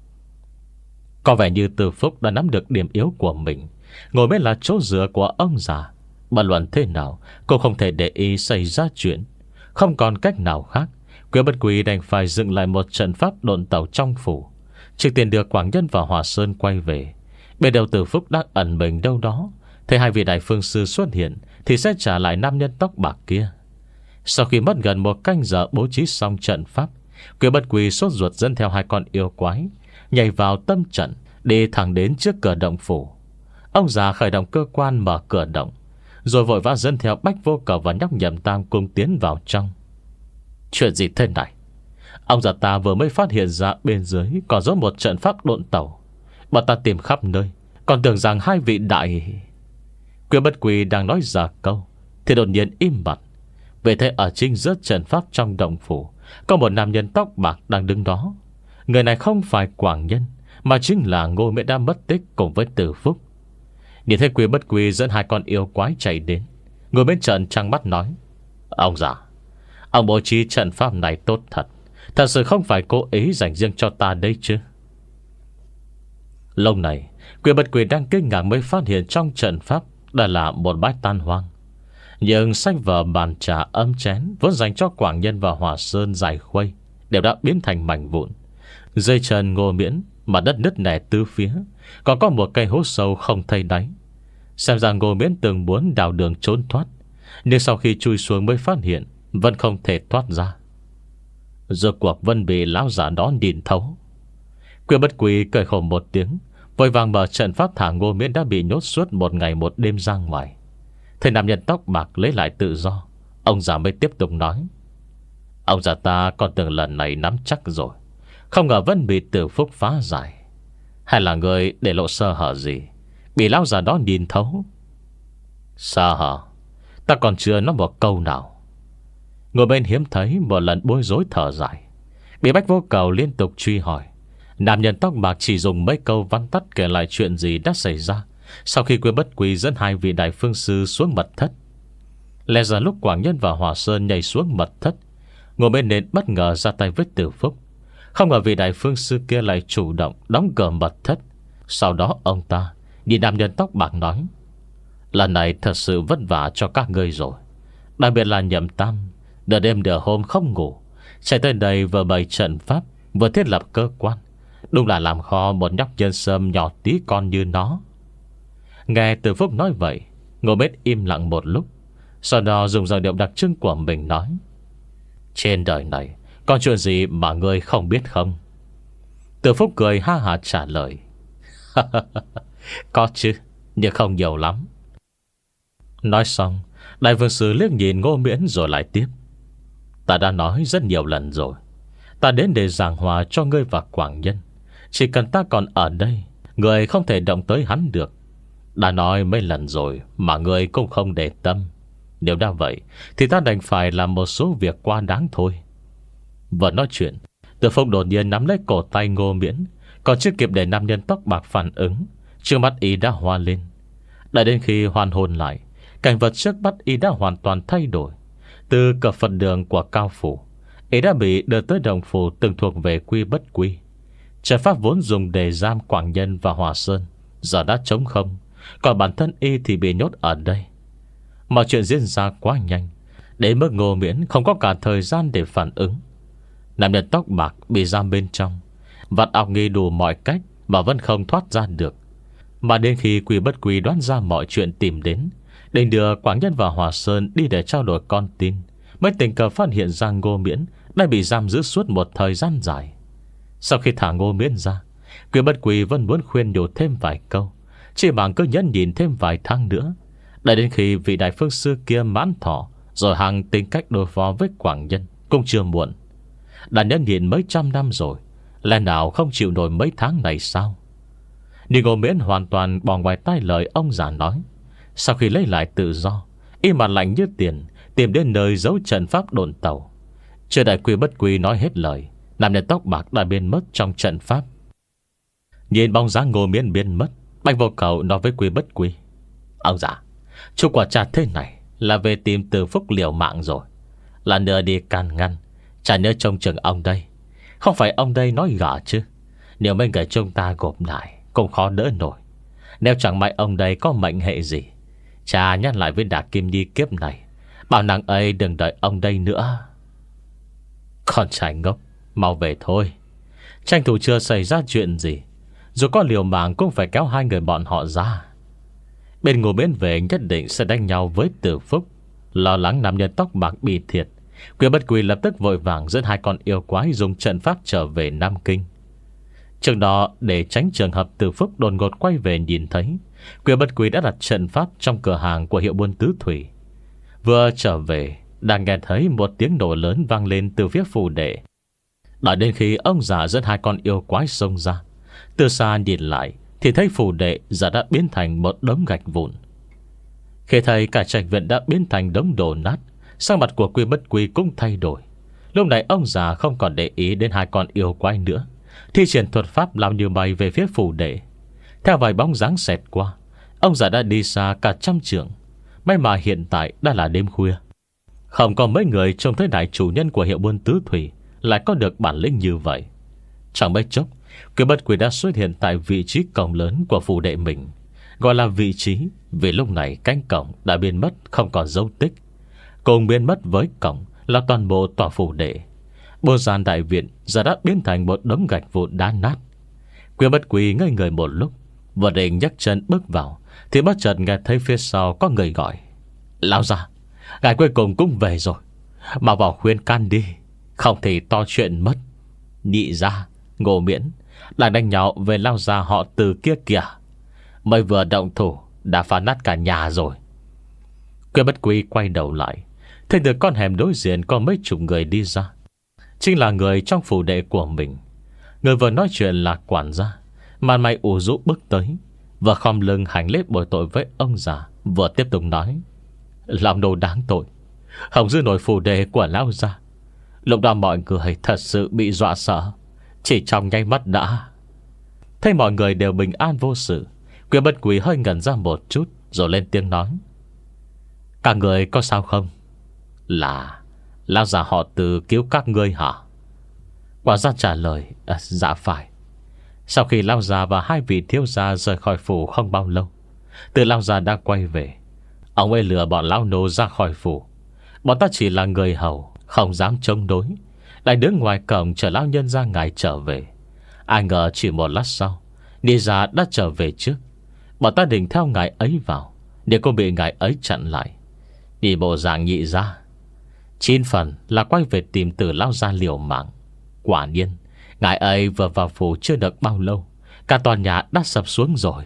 Có vẻ như Từ Phúc đã nắm được điểm yếu của mình, ngồi bên là chỗ dựa của ông già. Bất luận thế nào cũng không thể để ý xảy ra chuyện. Không còn cách nào khác, Quý Bất Quy đành phải dựng lại một trận pháp độn tàu trong phủ, trước tiên đưa Quảng Nhân và Hòa Sơn quay về. Bên đầu Từ Phúc đang ẩn mình đâu đó, thấy hai vị Đại Phương Sư xuất hiện thì sẽ trả lại nam nhân tóc bạc kia. Sau khi mất gần một canh giờ bố trí xong trận pháp, Quý Bất Quy sốt ruột dẫn theo hai con yêu quái nhảy vào tâm trận, đi thẳng đến trước cửa động phủ. Ông già khởi động cơ quan mở cửa động, rồi vội vã dẫn theo Bách Vô Cầu và Nhóc Nhậm Tam cùng tiến vào trong. Chuyện gì thế này? Ông già ta vừa mới phát hiện ra bên dưới còn có một trận pháp độn tàu. Bọn ta tìm khắp nơi, còn tưởng rằng hai vị đại... Quý Bất Quy đang nói ra câu thì đột nhiên im bặt. Về thế ở chính giữa trận pháp trong động phủ có một nam nhân tóc bạc đang đứng đó. Người này không phải Quảng Nhân, mà chính là Ngô Miễn đã mất tích cùng với Từ Phúc. Nhìn thấy Quy Bất Quy dẫn hai con yêu quái chạy đến, người bên trận trăng mắt nói: Ông già, ông bố trí trận pháp này tốt thật, thật sự không phải cố ý dành riêng cho ta đấy chứ? Lúc này Quy Bất Quy đang kinh ngạc mới phát hiện trong trận pháp đã là một bãi tan hoang. Nhưng sách vở, bàn trà, ấm chén vốn dành cho Quảng Nhân và Hòa Sơn dài khuây đều đã biến thành mảnh vụn. Dây chân Ngô Miễn, mà đất nứt nẻ tứ phía, còn có một cây hố sâu không thấy đáy. Xem ra Ngô Miễn từng muốn đào đường trốn thoát, nhưng sau khi chui xuống mới phát hiện vẫn không thể thoát ra. Rốt cuộc vẫn bị lão giả đó nhìn thấu. Quy Bất Quy cười khổ một tiếng, vội vàng mở trận pháp thả Ngô Miễn đã bị nhốt suốt một ngày một đêm ra ngoài. Thầy nam nhân tóc bạc lấy lại tự do, ông già mới tiếp tục nói: Ông già ta còn tưởng lần này nắm chắc rồi, không ngờ vẫn bị Tử Phúc phá giải. Hay là người để lộ sơ hở gì, bị lão già đó nhìn thấu? Sơ hở? Ta còn chưa nói một câu nào. Ngồi bên hiếm thấy một lần bối rối thở dài. Bị Bách Vô Cầu liên tục truy hỏi, nam nhân tóc bạc chỉ dùng mấy câu vắn tắt kể lại chuyện gì đã xảy ra sau khi Quy Bất Quy dẫn hai vị đại phương sư xuống mật thất. Lẽ ra lúc Quảng Nhân và Hòa Sơn nhảy xuống mật thất, ngồi bên nền bất ngờ ra tay với Tử Phúc. Không ngờ vị đại phương sư kia lại chủ động đóng cửa mật thất. Sau đó ông ta nhìn nam nhân tóc bạc nói: Lần này thật sự vất vả cho các ngươi rồi. Đặc biệt là Nhậm Tam, nửa đêm nửa hôm không ngủ, chạy tới đây vừa bày trận pháp, vừa thiết lập cơ quan. Đúng là làm khó một nhóc nhân sâm nhỏ tí con như nó. Nghe Tử Phúc nói vậy, Ngô Miễn im lặng một lúc, sau đó dùng giọng điệu đặc trưng của mình nói: Trên đời này còn chuyện gì mà ngươi không biết không? Tử Phúc cười ha hả trả lời: Có chứ, nhưng không nhiều lắm. Nói xong, đại vương sư liếc nhìn Ngô Miễn rồi lại tiếp: Ta đã nói rất nhiều lần rồi, ta đến để giảng hòa cho ngươi và Quảng Nhân. Chỉ cần ta còn ở đây, ngươi không thể động tới hắn được. Đã nói mấy lần rồi mà ngươi cũng không để tâm. Nếu đã vậy thì ta đành phải làm một số việc quá đáng thôi. Vừa nói chuyện, Tử Phúc đột nhiên nắm lấy cổ tay Ngô Miễn, còn chưa kịp để nam nhân tóc bạc phản ứng, trước mắt y đã hoa lên. Đợi đến khi hoàn hồn lại, cảnh vật trước mắt y đã hoàn toàn thay đổi. Từ cửa Phật đường của Cao Phủ, y đã bị đưa tới đồng phủ từng thuộc về Quy Bất Quy. Trận pháp vốn dùng để giam Quảng Nhân và Hòa Sơn giờ đã trống không, còn bản thân y thì bị nhốt ở đây. Mọi chuyện diễn ra quá nhanh, đến mức Ngô Miễn không có cả thời gian để phản ứng. Nam nhân tóc bạc bị giam bên trong, vặt óc nghi đủ mọi cách mà vẫn không thoát ra được. Mà đến khi Quy Bất Quy đoán ra mọi chuyện tìm đến, định đưa Quảng Nhân và Hòa Sơn đi để trao đổi con tin, mới tình cờ phát hiện ra Ngô Miễn đã bị giam giữ suốt một thời gian dài. Sau khi thả Ngô Miễn ra, Quy Bất Quy vẫn muốn khuyên nhủ thêm vài câu, chỉ bằng cứ nhẫn nhìn thêm vài tháng nữa, đợi đến khi vị đại phương sư kia mãn thọ rồi hàng tính cách đối phó với Quảng Nhân cũng chưa muộn. Đã nhẫn nhịn mấy trăm năm rồi, lẽ nào không chịu nổi mấy tháng này sao? Nhưng Ngô Miễn hoàn toàn bỏ ngoài tai lời ông già nói. Sau khi lấy lại tự do, y mặt lạnh như tiền, tìm đến nơi giấu trận pháp đồn tàu. Chưa đại Quy Bất Quy nói hết lời, nam nhân tóc bạc đã biến mất trong trận pháp. Nhìn bóng dáng Ngô Miễn biến mất, Bạch Vô Cầu nói với Quy Bất Quy: Ông già, chú quả trà thế này là về tìm Tử Phúc liều mạng rồi. Là nửa đi can ngăn, chả nhớ trông chừng ông đây. Không phải ông đây nói gả chứ? Nếu mấy người chúng ta gộp lại cũng khó đỡ nổi. Nếu chẳng may ông đây có mệnh hệ gì, cha nhắc lại với Đả Kim Nhi kiếp này, bảo nàng ấy đừng đợi ông đây nữa. Con trai ngốc, mau về thôi. Tranh thủ chưa xảy ra chuyện gì, dù có liều mạng cũng phải kéo hai người bọn họ ra. Bên Ngô Miễn về nhất định sẽ đánh nhau với Tử Phúc. Lo lắng nam nhân tóc bạc bị thiệt, Quy Bất Quy lập tức vội vàng dẫn hai con yêu quái dùng trận pháp trở về Nam Kinh. Trước đó, để tránh trường hợp Tử Phúc đột ngột quay về nhìn thấy, Quy Bất Quy đã đặt trận pháp trong cửa hàng của hiệu buôn Tứ Thủy. Vừa trở về, đang nghe thấy một tiếng nổ lớn vang lên từ phía phù đệ. Đợi đến khi ông già dẫn hai con yêu quái xông ra, từ xa nhìn lại thì thấy phù đệ giờ đã biến thành một đống gạch vụn. Khi thấy cả trạch viện đã biến thành đống đổ nát, sắc mặt của Quy Bất Quy cũng thay đổi. Lúc này ông già không còn để ý đến hai con yêu quái nữa, thi triển thuật pháp lao như bay về phía phù đệ. Theo vài bóng dáng xẹt qua, Ông già đã đi xa cả trăm trượng. May mà hiện tại đã là đêm khuya, không có mấy người trông thấy đại chủ nhân của hiệu buôn tứ thủy lại có được bản lĩnh như vậy. Chẳng mấy chốc, Quy Bất Quy đã xuất hiện tại vị trí cổng lớn của phủ đệ mình. Gọi là vị trí vì lúc này cánh cổng đã biến mất không còn dấu tích. Cùng biến mất với cổng là toàn bộ tòa phủ đệ. Bộ gian đại viện giờ đã biến thành một đống gạch vụn đá nát. Quy Bất Quy ngây người một lúc, vừa định nhấc chân bước vào thì bất chợt nghe thấy phía sau có người gọi: "Lão già, ngài cuối cùng cũng về rồi, mà vào khuyên can đi, không thì to chuyện mất." Nhị gia, Ngô Miễn đang đánh nhau về lao già họ Từ kia kìa, mới vừa động thủ đã phá nát cả nhà rồi. Quy Bất Quy quay đầu lại, thấy được con hẻm đối diện có mấy chục người đi ra. Chính là người trong phủ đệ của mình. Người vừa nói chuyện là quản gia, màn mày ủ rũ bước tới, và khom lưng hành lễ bồi tội với ông già, vừa tiếp tục nói: "Làm đồ đáng tội, không giữ nổi phủ đệ của lão gia." Lúc đó mọi người thật sự bị dọa sợ, chỉ trong nháy mắt đã. Thấy mọi người đều bình an vô sự, Quy Bất Quy hơi ngẩn ra một chút, rồi lên tiếng nói: "Các người có sao không?" "Là lão già họ Từ cứu các ngươi hả?" Quản gia trả lời: à, "Dạ phải. Sau khi lão già và hai vị thiếu gia rời khỏi phủ không bao lâu, Từ lão già đã quay về. Ông ấy lừa bọn lão nô ra khỏi phủ. Bọn ta chỉ là người hầu, không dám chống đối, lại đứng ngoài cổng chờ lão nhân ra ngài trở về. Ai ngờ chỉ một lát sau, Ni già đã trở về trước. Bọn ta định theo ngài ấy vào, để cô bị ngài ấy chặn lại. Đi bộ dạng nhị ra, chín phần là quay về tìm Từ lão gia liều mạng. Quả nhiên, ngài ấy vừa vào phủ chưa được bao lâu, cả tòa nhà đã sập xuống rồi."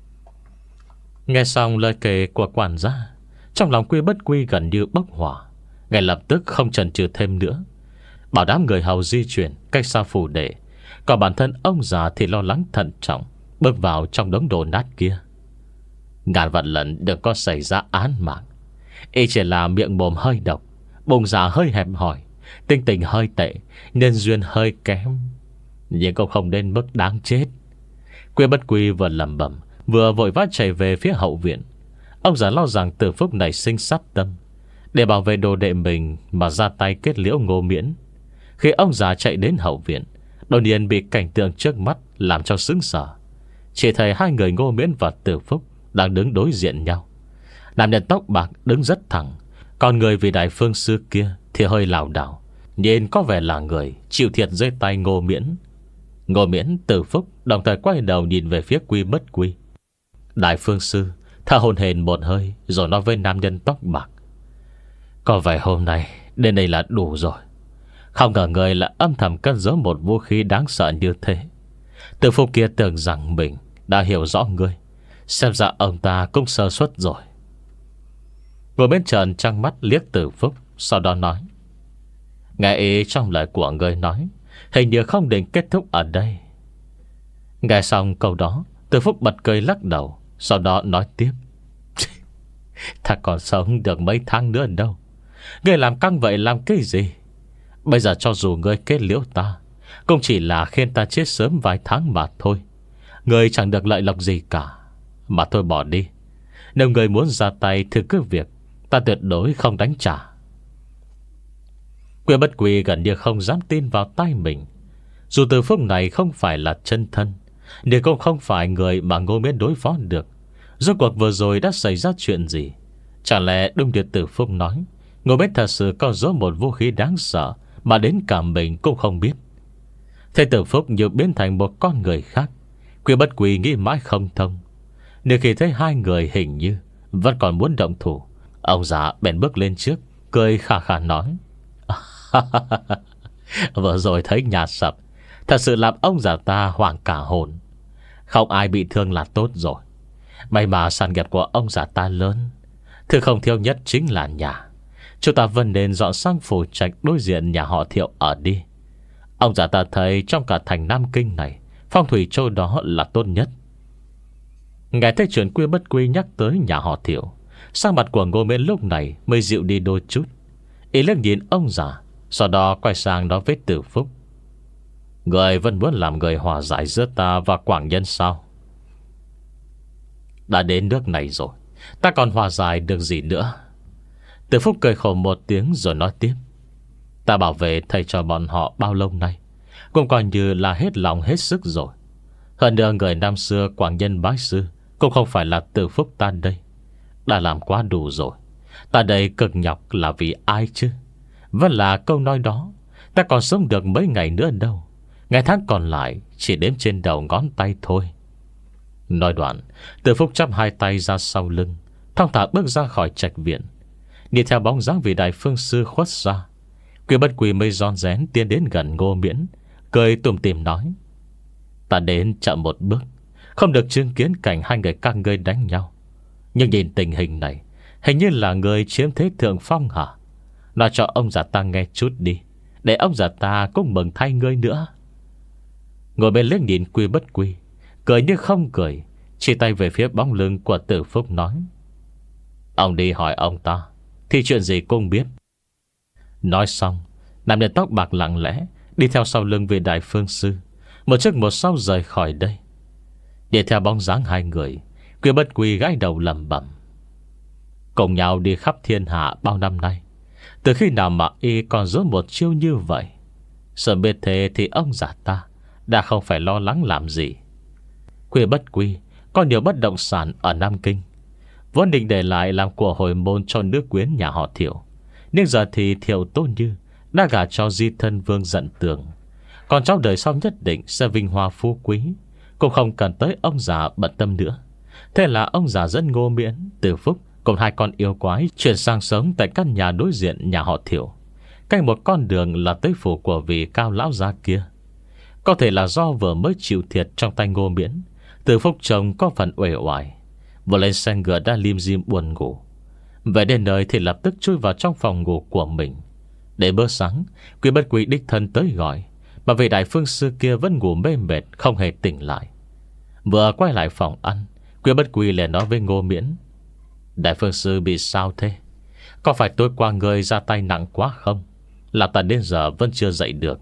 Nghe xong lời kể của quản gia, trong lòng Quy Bất Quy gần như bốc hỏa. Ngay lập tức không chần chừ thêm nữa, bảo đám người hầu di chuyển cách xa phủ đệ. Còn bản thân ông già thì lo lắng thận trọng, bước vào trong đống đồ nát kia. Ngàn vạn lần đừng có xảy ra án mạng. Y chỉ là miệng mồm hơi độc, bụng dạ hơi hẹp hòi, tinh tình hơi tệ, nên duyên hơi kém, nhưng cũng không đến mức đáng chết. Quy Bất Quy vừa lẩm bẩm, vừa vội vã chạy về phía hậu viện. Ông già lo rằng Từ Phúc này sinh sát tâm, để bảo vệ đồ đệ mình mà ra tay kết liễu Ngô Miễn. Khi ông già chạy đến hậu viện, đột nhiên bị cảnh tượng trước mắt làm cho sững sờ. Chỉ thấy hai người Ngô Miễn và Từ Phúc đang đứng đối diện nhau. Nam nhân tóc bạc đứng rất thẳng, còn người vị đại phương sư kia thì hơi lảo đảo, nhìn có vẻ là người chịu thiệt dưới tay Ngô Miễn. Ngô Miễn, Từ Phúc đồng thời quay đầu nhìn về phía Quy Bất Quy. Đại phương sư thở hổn hển một hơi, rồi nói với nam nhân tóc bạc: "Có vẻ hôm nay đến đây là đủ rồi. Không ngờ người là âm thầm cất giấu một vũ khí đáng sợ như thế. Từ Phúc kia tưởng rằng mình đã hiểu rõ ngươi, xem ra ông ta cũng sơ suất rồi." Ngồi bên trần trăng mắt liếc Từ Phúc, sau đó nói: "Nghe ý trong lời của ngươi nói, hình như không định kết thúc ở đây." Nghe xong câu đó, Từ Phúc bật cười lắc đầu, sau đó nói tiếp: "Ta còn sống được mấy tháng nữa đâu. Ngươi làm căng vậy làm cái gì? Bây giờ cho dù ngươi kết liễu ta, cũng chỉ là khiến ta chết sớm vài tháng mà thôi. Ngươi chẳng được lợi lộc gì cả. Mà thôi bỏ đi. Nếu ngươi muốn ra tay thì cứ việc, ta tuyệt đối không đánh trả." Quy Bất Quy gần như không dám tin vào tai mình. Dù Từ Phúc này không phải là chân thân, nhưng cũng không phải người mà Ngô Miễn đối phó được. Rốt cuộc vừa rồi đã xảy ra chuyện gì? Chẳng lẽ đúng như Từ Phúc nói, Ngô Miễn thật sự có giấu một vũ khí đáng sợ mà đến cả mình cũng không biết? Thế Từ Phúc như biến thành một con người khác. Quy Bất Quy nghĩ mãi không thông. Nếu khi thấy hai người hình như vẫn còn muốn động thủ, ông già bèn bước lên trước, cười khà khà nói: "Vừa rồi thấy nhà sập, thật sự làm ông già ta hoảng cả hồn. Không ai bị thương là tốt rồi. May mà sản nghiệp của ông già ta lớn, thứ không thiếu nhất chính là nhà. Chúng ta vẫn nên dọn sang phủ trạch đối diện nhà họ Thiệu ở đi. Ông già ta thấy trong cả thành Nam Kinh này, phong thủy châu đó là tốt nhất." Nghe thấy chuyện Quy Bất Quy nhắc tới nhà họ Thiệu, sắc mặt của Ngô Miễn lúc này mới dịu đi đôi chút. Ý liếc nhìn ông già, sau đó quay sang nói với Từ Phúc: "Người vẫn muốn làm người hòa giải giữa ta và Quảng Nhân sao?" Đã đến nước này rồi, ta còn hòa giải được gì nữa? Từ Phúc cười khổ một tiếng rồi nói tiếp: Ta bảo vệ thầy cho bọn họ bao lâu nay, cũng coi như là hết lòng hết sức rồi. Hơn nữa người năm xưa Quảng Nhân bái sư cũng không phải là Từ Phúc ta đây. Đã làm quá đủ rồi. Ta đây cực nhọc là vì ai chứ? Vẫn là câu nói đó, ta còn sống được mấy ngày nữa đâu. Ngày tháng còn lại chỉ đếm trên đầu ngón tay thôi. Nói đoạn, Từ Phúc chắp hai tay ra sau lưng, thong thả bước ra khỏi trạch viện. Đi theo bóng dáng vị đại phương sư khuất ra, Quy Bất Quy mới ron rén tiến đến gần Ngô Miễn, cười tủm tỉm nói: Ta đến chậm một bước, không được chứng kiến cảnh hai người các ngươi đánh nhau. Nhưng nhìn tình hình này, hình như là người chiếm thế thượng phong hả? Nói cho ông già ta nghe chút đi, để ông già ta cũng mừng thay ngươi nữa. Ngồi bên liếc nhìn Quy Bất Quy, cười như không cười, chỉ tay về phía bóng lưng của Từ Phúc nói: Ông đi hỏi ông ta, thì chuyện gì cũng biết. Nói xong, nam nhân tóc bạc lặng lẽ đi theo sau lưng vị đại phương sư, một trước một sau rời khỏi đây. Đi theo bóng dáng hai người, Quy Bất Quy gãi đầu lẩm bẩm: Cùng nhau đi khắp thiên hạ bao năm nay, từ khi nào mà y còn dối một chiêu như vậy? Sợ biết thế thì ông già ta đã không phải lo lắng làm gì. Quy Bất Quy có nhiều bất động sản ở Nam Kinh, vốn định để lại làm của hồi môn cho nước quyến nhà họ Thiệu. Nhưng giờ thì Thiệu Tôn Như đã gả cho di thân Vương Dận Tường, còn trong đời sau nhất định sẽ vinh hoa phú quý, cũng không cần tới ông già bận tâm nữa. Thế là ông già dẫn Ngô Miễn, Từ Phúc cùng hai con yêu quái chuyển sang sống tại căn nhà đối diện nhà họ Thiệu, cách một con đường là tới phủ của vị cao lão gia kia. Có thể là do vừa mới chịu thiệt trong tay Ngô Miễn, Từ Phúc chồng có phần uể oải, vừa lên xe ngựa đã lim dim buồn ngủ. Về đến nơi thì lập tức chui vào trong phòng ngủ của mình. Để bữa sáng, Quy Bất Quy đích thân tới gọi, mà vị đại phương sư kia vẫn ngủ mê mệt, không hề tỉnh lại. Vừa quay lại phòng ăn, Quy Bất Quy liền nói với Ngô Miễn: Đại phương sư bị sao thế? Có phải tối qua người ra tay nặng quá không? Là ta đến giờ vẫn chưa dậy được.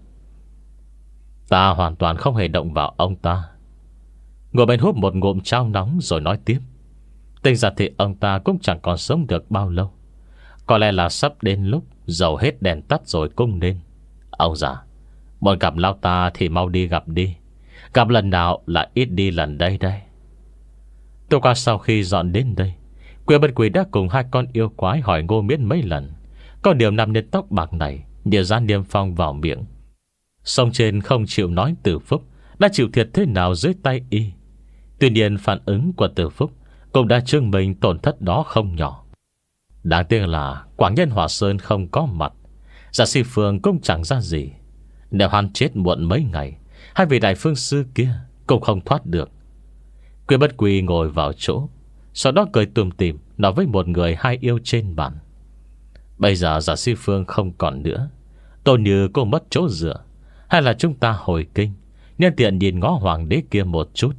Ta hoàn toàn không hề động vào ông ta. Ngồi bên hút một ngụm cháo nóng rồi nói tiếp: Tính ra thì ông ta cũng chẳng còn sống được bao lâu. Có lẽ là sắp đến lúc dầu hết đèn tắt rồi cũng nên. Ông già, muốn gặp lão ta thì mau đi gặp đi. Gặp lần nào là ít đi lần đây đây. Tối qua sau khi dọn đến đây, Quy Bất Quy đã cùng hai con yêu quái hỏi Ngô Miễn mấy lần. Có điều nam nhân tóc bạc này nhiều ra niêm phong vào miệng. Sông trên không chịu nói Từ Phúc đã chịu thiệt thế nào dưới tay y. Tuy nhiên phản ứng của Từ Phúc cũng đã chứng minh tổn thất đó không nhỏ. Đáng tiếc là Quảng Nhân Hỏa Sơn không có mặt, Giả Si Phương cũng chẳng ra gì. Nếu hắn chết muộn mấy ngày, hai vị đại phương sư kia cũng không thoát được. Quy Bất Quy ngồi vào chỗ, sau đó cười tùm tìm nói với một người hai yêu trên bàn: Bây giờ Giả Si Phương không còn nữa, Tôn Như cô mất chỗ dựa, hay là chúng ta hồi kinh, nhân tiện nhìn ngó hoàng đế kia một chút.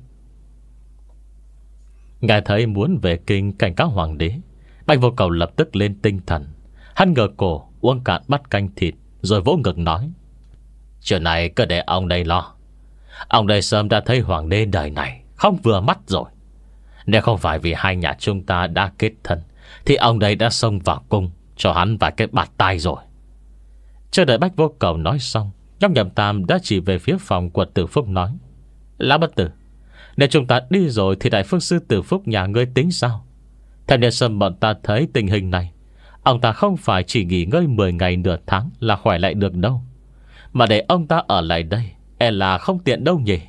Ngài thấy muốn về kinh cảnh cáo hoàng đế, Bạch Vô Cầu lập tức lên tinh thần. Hắn ngửa cổ uống cạn bát canh thịt, rồi vỗ ngực nói: Chuyện này cứ để ông đây lo. Ông đây sớm đã thấy hoàng đế đời này không vừa mắt rồi. Nếu không phải vì hai nhà chúng ta đã kết thân, thì ông đây đã xông vào cung cho hắn vài cái bạt tai rồi. Chưa đợi Bạch Vô Cầu nói xong, Nhóc Nhậm Tam đã chỉ về phía phòng của Từ Phúc nói: Lão bất tử, nếu chúng ta đi rồi thì đại phương sư Từ Phúc nhà ngươi tính sao? Theo nhân sâm bọn ta thấy tình hình này, ông ta không phải chỉ nghỉ ngơi mười ngày nửa tháng là khỏe lại được đâu, mà để ông ta ở lại đây e là không tiện đâu nhỉ.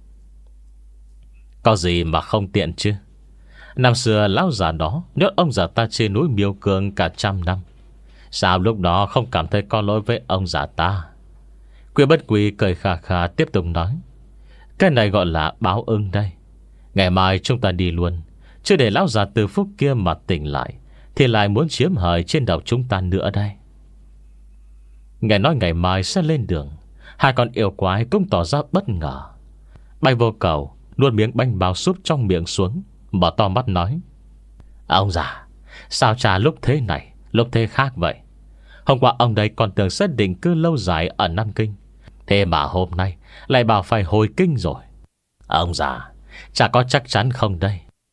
Có gì mà không tiện chứ? Năm xưa lão già đó nhốt ông già ta trên núi Miêu Cương cả trăm năm, sao lúc đó không cảm thấy có lỗi với ông già ta? Quy Bất Quy cười khà khà tiếp tục nói: Cái này gọi là báo ưng đây. Ngày mai chúng ta đi luôn, chứ để lão già Từ Phúc kia mà tỉnh lại thì lại muốn chiếm hời trên đầu chúng ta nữa đây. Nghe nói ngày mai sẽ lên đường, hai con yêu quái cũng tỏ ra bất ngờ. Bạch Vô Cầu nuốt miếng bánh bao súp trong miệng xuống, mở to mắt nói: Ông già, sao trà lúc thế này lúc thế khác vậy? Hôm qua ông đây còn tưởng sẽ định cư lâu dài ở Nam Kinh, thế mà hôm nay lại bảo phải hồi kinh rồi. Ông già, chả có chắc chắn không đây?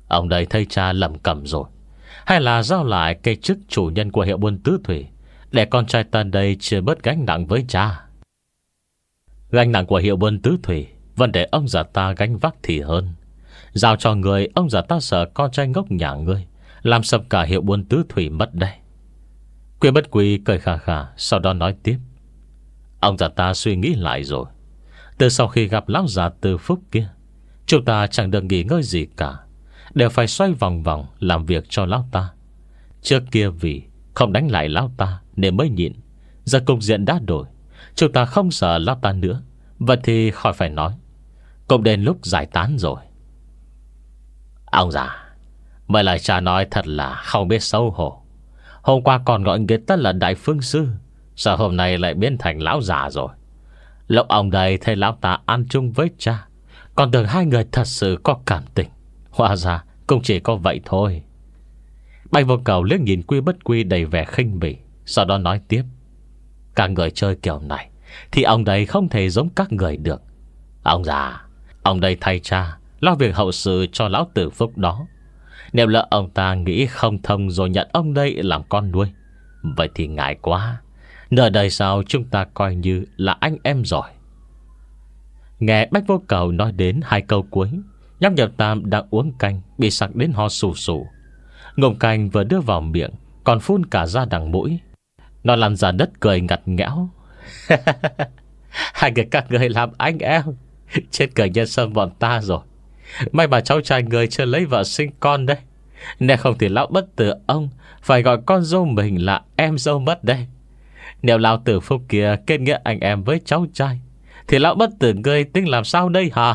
Ông đây thấy cha lầm cầm rồi, hay là giao lại cây chức chủ nhân của hiệu buôn tứ thủy, để con trai ta đây chưa bớt gánh nặng với cha? Gánh nặng của hiệu buôn tứ thủy vẫn để ông già ta gánh vác thì hơn. Giao cho người, ông già ta sợ con trai ngốc nhà ngươi làm sập cả hiệu buôn tứ thủy mất đây. Quyên Bất Quy cười khà khà, sau đó nói tiếp. Ông già ta suy nghĩ lại rồi. Từ sau khi gặp lão già Từ Phúc kia, chúng ta chẳng được nghỉ ngơi gì cả, đều phải xoay vòng vòng làm việc cho lão ta. Trước kia vì không đánh lại lão ta nên mới nhịn. Giờ cục diện đã đổi, chúng ta không sợ lão ta nữa, vậy thì khỏi phải nói. Cũng đến lúc giải tán rồi. Ông già, mấy lời cha nói thật là không biết xấu hổ. Hôm qua còn gọi người ta là đại phương sư, sao hôm nay lại biến thành lão già rồi? Lúc ông đây thấy lão ta ăn chung với cha, còn tưởng hai người thật sự có cảm tình. Hóa ra cũng chỉ có vậy thôi. Bạch Vô Cầu liếc nhìn Quy Bất Quy đầy vẻ khinh bỉ, sau đó nói tiếp. Các người chơi kiểu này thì ông đây không thể giống các người được. Ông già, ông đây thay cha lo việc hậu sự cho lão Tử Phúc đó. Nếu lỡ ông ta nghĩ không thông rồi nhận ông đây làm con nuôi, vậy thì ngại quá. Nửa đời sau chúng ta coi như là anh em rồi. Nghe Bách Vô Cầu nói đến hai câu cuối, nhóc Nhật Tam đang uống canh bị sặc đến ho sù sù. Ngụm canh vừa đưa vào miệng còn phun cả ra đằng mũi. Nó lăn ra đất cười ngặt nghẽo. Hai người các người làm anh em, chết cười nhân sâm bọn ta rồi. May mà cháu trai người chưa lấy vợ sinh con đây, nếu không thì lão bất tử ông phải gọi con dâu mình là em dâu mất đây. Nếu lão Tử Phúc kia kết nghĩa anh em với cháu trai, thì lão bất tử ngươi tính làm sao đây hả?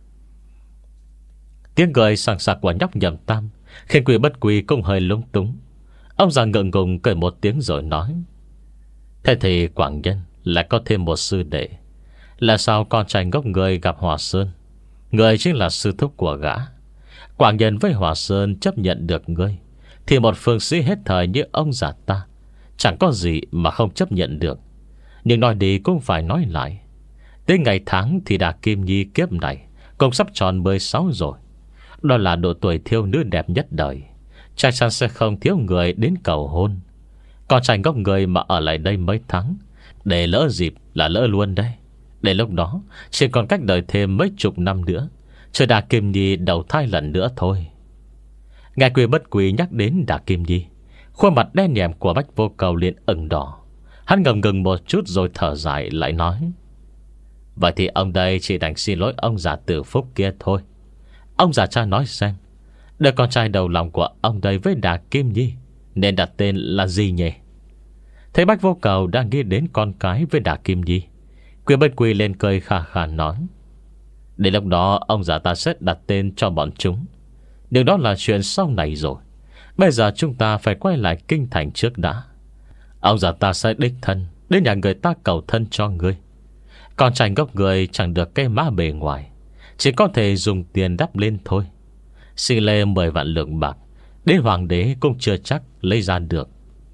Tiếng cười sảng sặc của nhóc Nhậm Tam khiến Quy Bất Quy cũng hơi lúng túng. Ông già ngượng ngùng cười một tiếng rồi nói. Thế thì Quảng Nhân lại có thêm một sư đệ. Là sao con trai ngốc người gặp Hòa Sơn, người chính là sư thúc của gã. Quảng Nhân với Hòa Sơn chấp nhận được ngươi, thì một phương sĩ hết thời như ông già ta chẳng có gì mà không chấp nhận được. Nhưng nói đi cũng phải nói lại, đến ngày tháng thì Đà Kim Nhi kiếp này cũng sắp tròn mười sáu rồi. Đó là độ tuổi thiếu nữ đẹp nhất đời, chắc chắn sẽ không thiếu người đến cầu hôn. Con trai ngốc người mà ở lại đây mấy tháng, để lỡ dịp là lỡ luôn đây. Đến lúc đó chỉ còn cách đợi thêm mấy chục năm nữa, chờ Đà Kim Nhi đầu thai lần nữa thôi. Nghe Quy Bất Quy nhắc đến Đà Kim Nhi, khuôn mặt đen nhèm của Bách Vô Cầu liền ửng đỏ. Hắn ngầm ngừng một chút rồi thở dài lại nói. Vậy thì ông đây chỉ đành xin lỗi ông già Tử Phúc kia thôi. Ông già cha nói xem, đứa con trai đầu lòng của ông đây với Đà Kim Nhi nên đặt tên là gì nhỉ? Thấy Bách Vô Cầu đang nghĩ đến con cái với Đà Kim Nhi, Quy Bất Quy lên cười khà khà nói. Đến lúc đó ông già ta sẽ đặt tên cho bọn chúng. Nhưng đó là chuyện sau này rồi. Bây giờ chúng ta phải quay lại kinh thành trước đã. Ông già ta sẽ đích thân đến nhà người ta cầu thân cho ngươi. Con trai ngốc người chẳng được cái má bề ngoài, chỉ có thể dùng tiền đắp lên thôi. Xin lê mười vạn lượng bạc, đến hoàng đế cũng chưa chắc lấy ra được.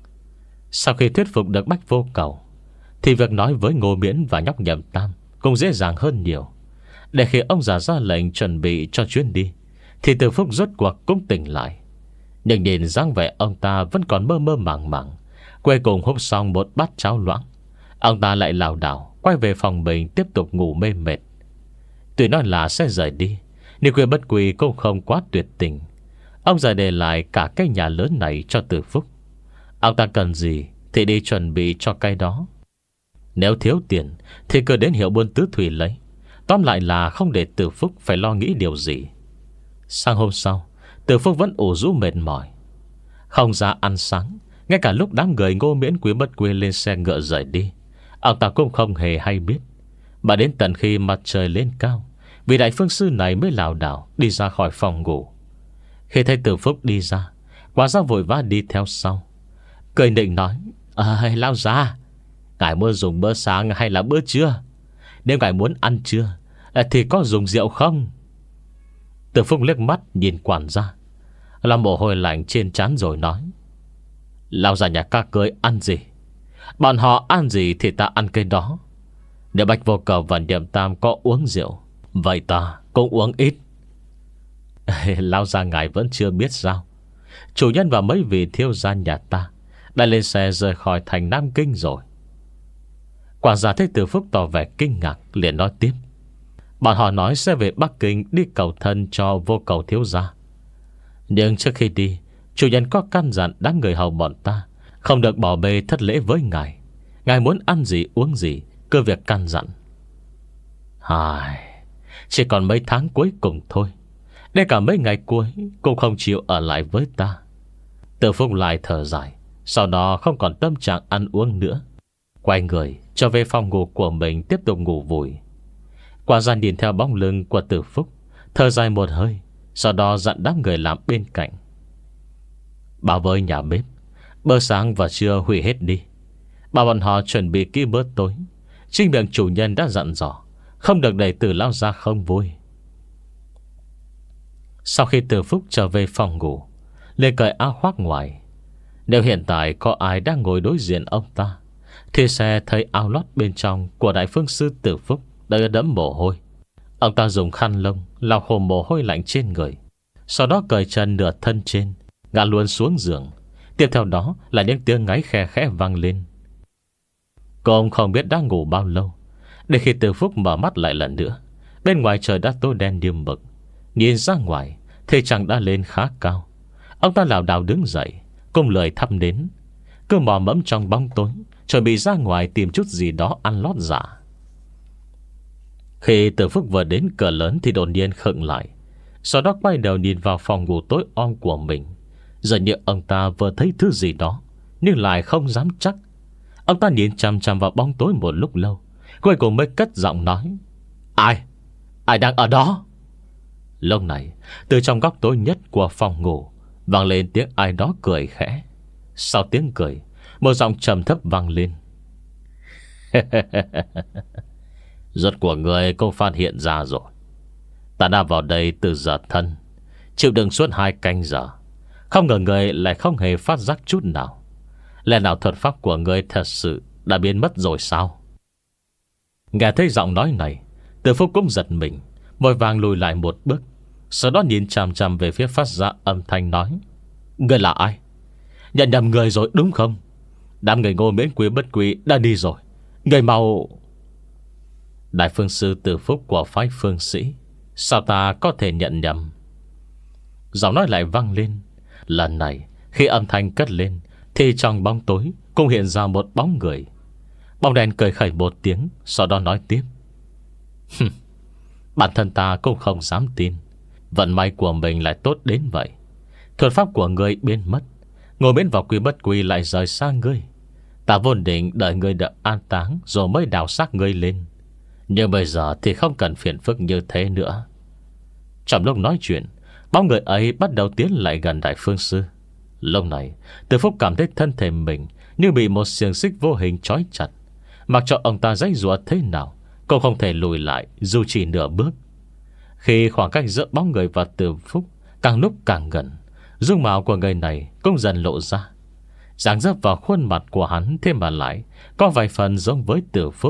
Sau khi thuyết phục được Bách Vô Cầu, thì việc nói với Ngô Miễn và nhóc Nhậm Tam cũng dễ dàng hơn nhiều. Để khi ông già ra lệnh chuẩn bị cho chuyến đi, thì Từ Phúc rốt cuộc cũng tỉnh lại. Nhưng nhìn dáng vẻ ông ta vẫn còn mơ mơ màng màng. Cuối cùng húp xong một bát cháo loãng, ông ta lại lảo đảo quay về phòng mình tiếp tục ngủ mê mệt. Tuy nói là sẽ rời đi, nhưng Quy Bất Quy cũng không quá tuyệt tình. Ông già để lại cả cái nhà lớn này cho Từ Phúc. Ông ta cần gì thì đi chuẩn bị cho cái đó. Nếu thiếu tiền thì cứ đến hiệu buôn tứ thủy lấy. Tóm lại là không để Từ Phúc phải lo nghĩ điều gì. Sang hôm sau, Từ Phúc vẫn ủ rũ mệt mỏi, không ra ăn sáng. Ngay cả lúc đám người Ngô Miễn Quý Bất Quy lên xe ngựa rời đi, ông ta cũng không hề hay biết. Mà đến tận khi mặt trời lên cao, vị đại phương sư này mới lảo đảo đi ra khỏi phòng ngủ. Khi thấy Từ Phúc đi ra, Quả Giao vội vã đi theo sau, cười nịnh nói. À, lão già, ngài muốn dùng bữa sáng hay là bữa trưa? Nếu ngài muốn ăn trưa thì có dùng rượu không? Từ Phúc liếc mắt nhìn quản gia, làm mồ hôi lạnh trên trán rồi nói. Lão già nhà các ngươi ăn gì, bọn họ ăn gì thì ta ăn cái đó. Nếu Bách Vô Cầu và Nhậm Tam có uống rượu, vậy ta cũng uống ít. Lão gia ngài vẫn chưa biết sao? Chủ nhân và mấy vị thiếu gia nhà ta đã lên xe rời khỏi thành Nam Kinh rồi. Quản gia thấy Từ Phúc tỏ vẻ kinh ngạc, liền nói tiếp: bọn họ nói sẽ về Bắc Kinh đi cầu thân cho Vô Cầu thiếu gia. Nhưng trước khi đi, chủ nhân có căn dặn đám người hầu bọn ta không được bỏ bê thất lễ với ngài. Ngài muốn ăn gì uống gì cứ việc căn dặn. Hài, chỉ còn mấy tháng cuối cùng thôi, để cả mấy ngày cuối cũng không chịu ở lại với ta. Từ Phúc lại thở dài, sau đó không còn tâm trạng ăn uống nữa, quay người trở về phòng ngủ của mình tiếp tục ngủ vùi. Quản gia nhìn theo bóng lưng của Từ Phúc, thở dài một hơi, sau đó dặn đám người làm bên cạnh: bảo với nhà bếp bữa sáng và trưa hủy hết đi, bảo bọn họ chuẩn bị kỹ bữa tối. Chính miệng chủ nhân đã dặn dò, không được để Từ lão gia không vui. Sau khi Từ Phúc trở về phòng ngủ, liền cởi áo khoác ngoài. Nếu hiện tại có ai đang ngồi đối diện ông ta, thì sẽ thấy áo lót bên trong của đại phương sư Từ Phúc đã đẫm mồ hôi. Ông ta dùng khăn lông lau khô mồ hôi lạnh trên người, sau đó cởi chân nửa thân trên, ngã luôn xuống giường. Tiếp theo đó là những tiếng ngáy khe khẽ vang lên. Cô ông không biết đã ngủ bao lâu, để khi Từ Phúc mở mắt lại lần nữa, bên ngoài trời đã tối đen như mực. Nhìn ra ngoài thì trăng đã lên khá cao. Ông ta lảo đảo đứng dậy, cùng lười thăm đến, cứ mò mẫm trong bóng tối, chuẩn bị ra ngoài tìm chút gì đó ăn lót dạ. Khi Từ Phúc vừa đến cửa lớn thì đột nhiên khựng lại, sau đó quay đầu nhìn vào phòng ngủ tối om của mình. Dường như ông ta vừa thấy thứ gì đó, nhưng lại không dám chắc. Ông ta nhìn chằm chằm vào bóng tối một lúc lâu, cuối cùng mới cất giọng nói: Ai? Ai đang ở đó? Lúc này, từ trong góc tối nhất của phòng ngủ vang lên tiếng ai đó cười khẽ. Sau tiếng cười, một giọng trầm thấp vang lên: Rốt của người cũng phát hiện ra rồi. Ta đã vào đây từ giờ thân, chịu đựng suốt hai canh giờ, không ngờ người lại không hề phát giác chút nào. Lẽ nào thuật pháp của người thật sự đã biến mất rồi sao? Nghe thấy giọng nói này, Từ Phúc cũng giật mình, vội vàng lùi lại một bước, sau đó nhìn chằm chằm về phía phát ra âm thanh nói: Người là ai? Nhận nhầm người rồi đúng không? Đám người Ngô Miễn Quý Bất Quý đã đi rồi, người mau... Đại phương sư Từ Phúc của phái Phương Sĩ, sao ta có thể nhận nhầm? Giọng nói lại vang lên. Lần này khi âm thanh cất lên thì trong bóng tối cũng hiện ra một bóng người. Bóng đèn cười khẩy một tiếng, sau đó nói tiếp: Bản thân ta cũng không dám tin vận may của mình lại tốt đến vậy. Thuật pháp của ngươi biến mất, Ngồi Miễn và Quý Bất Quý lại rời xa ngươi. Ta vốn định đợi ngươi được an táng rồi mới đào xác ngươi lên, nhưng bây giờ thì không cần phiền phức như thế nữa. Trong lúc nói chuyện, bóng người ấy bắt đầu tiến lại gần Đại phương sư. Lúc này Từ Phúc cảm thấy thân thể mình như bị một xiềng xích vô hình trói chặt. Mặc cho ông ta giãy giụa thế nào cũng không thể lùi lại dù chỉ nửa bước. Khi khoảng cách giữa bóng người và Từ Phúc càng lúc càng gần, dung mạo của người này cũng dần lộ ra. Dáng dấp vào khuôn mặt của hắn thêm mà lại có vài phần giống với Từ Phúc.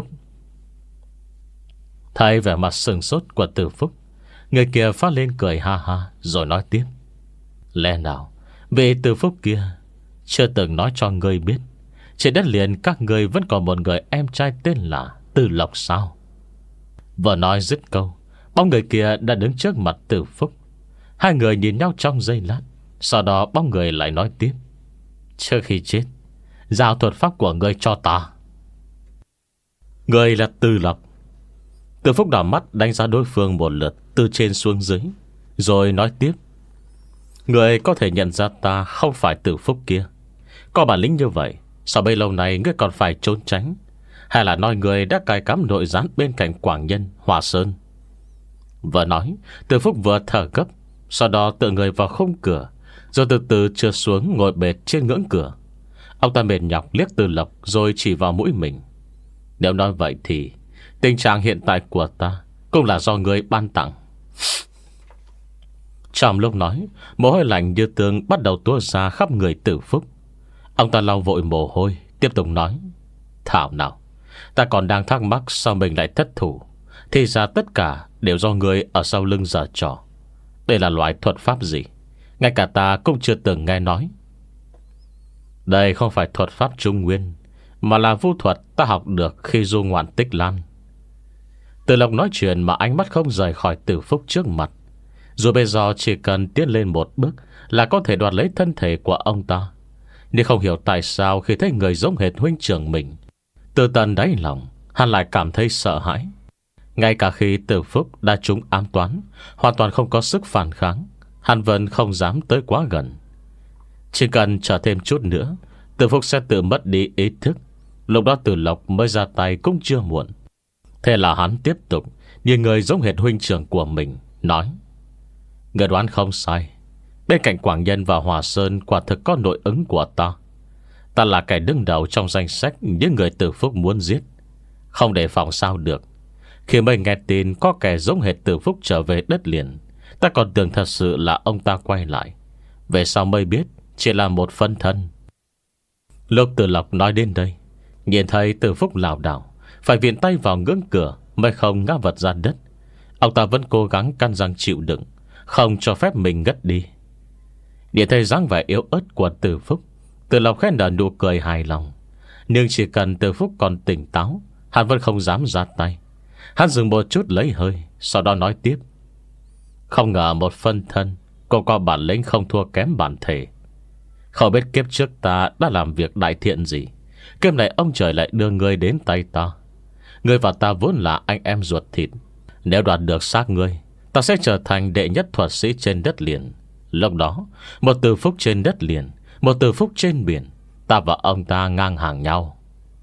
Thấy vẻ mặt sừng sốt của Từ Phúc, người kia phát lên cười ha ha, rồi nói tiếp: Lẽ nào vị Từ Phúc kia chưa từng nói cho ngươi biết trên đất liền các ngươi vẫn còn một người em trai tên là Từ Lộc sao? Vừa nói dứt câu, bóng người kia đã đứng trước mặt Từ Phúc. Hai người nhìn nhau trong giây lát, sau đó bóng người lại nói tiếp: Trước khi chết, giao thuật pháp của ngươi cho ta. Ngươi là Từ Lộc. Từ Phúc đảo mắt đánh giá đối phương một lượt từ trên xuống dưới, rồi nói tiếp: Ngươi có thể nhận ra ta không phải Từ Phúc kia. Có bản lĩnh như vậy, sao bấy lâu nay ngươi còn phải trốn tránh? Hay là nói ngươi đã cài cắm nội gián bên cạnh Quảng Nhân, Hòa Sơn? Vừa nói, Từ Phúc vừa thở gấp, sau đó tựa người vào khung cửa, rồi từ từ trượt xuống ngồi bệt trên ngưỡng cửa. Ông ta mệt nhọc liếc Từ Lộc rồi chỉ vào mũi mình: Nếu nói vậy thì tình trạng hiện tại của ta cũng là do người ban tặng. Trong lúc nói, mồ hôi lạnh như tương bắt đầu túa ra khắp người Từ Phúc. Ông ta lau vội mồ hôi, tiếp tục nói: Thảo nào, ta còn đang thắc mắc sao mình lại thất thủ, thì ra tất cả đều do người ở sau lưng giở trò. đây là loại thuật pháp gì? Ngay cả ta cũng chưa từng nghe nói. Đây không phải thuật pháp Trung Nguyên, mà là vu thuật ta học được khi du ngoạn Tích Lan. Từ Lộc nói chuyện mà ánh mắt không rời khỏi Từ Phúc trước mặt. Dù bây giờ chỉ cần tiến lên một bước là có thể đoạt lấy thân thể của ông ta. Nhưng không hiểu tại sao khi thấy người giống hệt huynh trưởng mình, từ tận đáy lòng hắn lại cảm thấy sợ hãi. Ngay cả khi Từ Phúc đã trúng ám toán, hoàn toàn không có sức phản kháng, hắn vẫn không dám tới quá gần. Chỉ cần chờ thêm chút nữa, Từ Phúc sẽ tự mất đi ý thức. Lúc đó Từ Lộc mới ra tay cũng chưa muộn. Thế là hắn tiếp tục như người giống hệt huynh trưởng của mình, nói: người đoán không sai. Bên cạnh Quảng Nhân và Hòa Sơn quả thực có nội ứng của ta. Ta là kẻ đứng đầu trong danh sách những người Từ Phúc muốn giết. Không đề phòng sao được. Khi mới nghe tin có kẻ giống hệt Từ Phúc trở về đất liền, ta còn tưởng thật sự là ông ta quay lại. Về sau mới biết chỉ là một phân thân. Lúc Từ Lộc nói đến đây, nhìn thấy Từ Phúc lảo đảo, phải viện tay vào ngưỡng cửa mới không ngã vật ra đất. Ông ta vẫn cố gắng căn răng chịu đựng, không cho phép mình ngất đi. Nhìn thấy dáng vẻ yếu ớt của Từ Phúc, Từ Lộc khẽ nở nụ cười hài lòng. Nhưng chỉ cần Từ Phúc còn tỉnh táo, hắn vẫn không dám ra tay. Hắn dừng một chút lấy hơi, sau đó nói tiếp: không ngờ một phân thân cũng có bản lĩnh không thua kém bản thể. Không biết kiếp trước ta đã làm việc đại thiện gì, kiếp này ông trời lại đưa ngươi đến tay ta. Ngươi và ta vốn là anh em ruột thịt. Nếu đoạt được xác ngươi, ta sẽ trở thành đệ nhất thuật sĩ trên đất liền. Lúc đó, một Từ Phúc trên đất liền, một Từ Phúc trên biển, ta và ông ta ngang hàng nhau.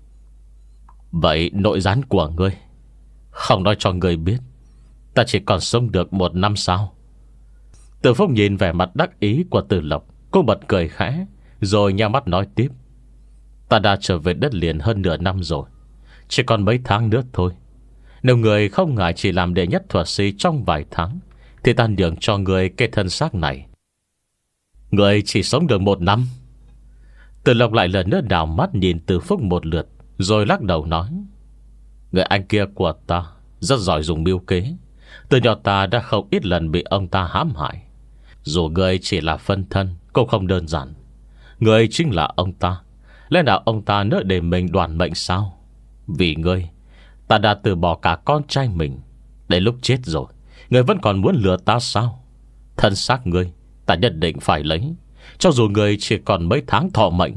Vậy nội gián của ngươi, không nói cho ngươi biết, ta chỉ còn sống được một năm sao? Từ Phúc nhìn vẻ mặt đắc ý của Từ Lộc, cô bật cười khẽ, rồi nhắm mắt nói tiếp: ta đã trở về đất liền hơn nửa năm rồi, chỉ còn mấy tháng nữa thôi. Nếu người không ngại chỉ làm đệ nhất thuật sĩ trong vài tháng, thì ta nhường cho người cái thân xác này. Người chỉ sống được một năm. Từ Lộc lại lần nữa đảo mắt nhìn Từ Phúc một lượt, rồi lắc đầu nói: người anh kia của ta rất giỏi dùng mưu kế. Từ nhỏ ta đã không ít lần bị ông ta hãm hại. Dù người chỉ là phân thân cũng không đơn giản. Người chính là ông ta. Lẽ nào ông ta nỡ để mình đoàn mệnh sao? Vì ngươi, ta đã từ bỏ cả con trai mình. Đến lúc chết rồi, người vẫn còn muốn lừa ta sao? Thân xác ngươi ta nhất định phải lấy, cho dù người chỉ còn mấy tháng thọ mệnh.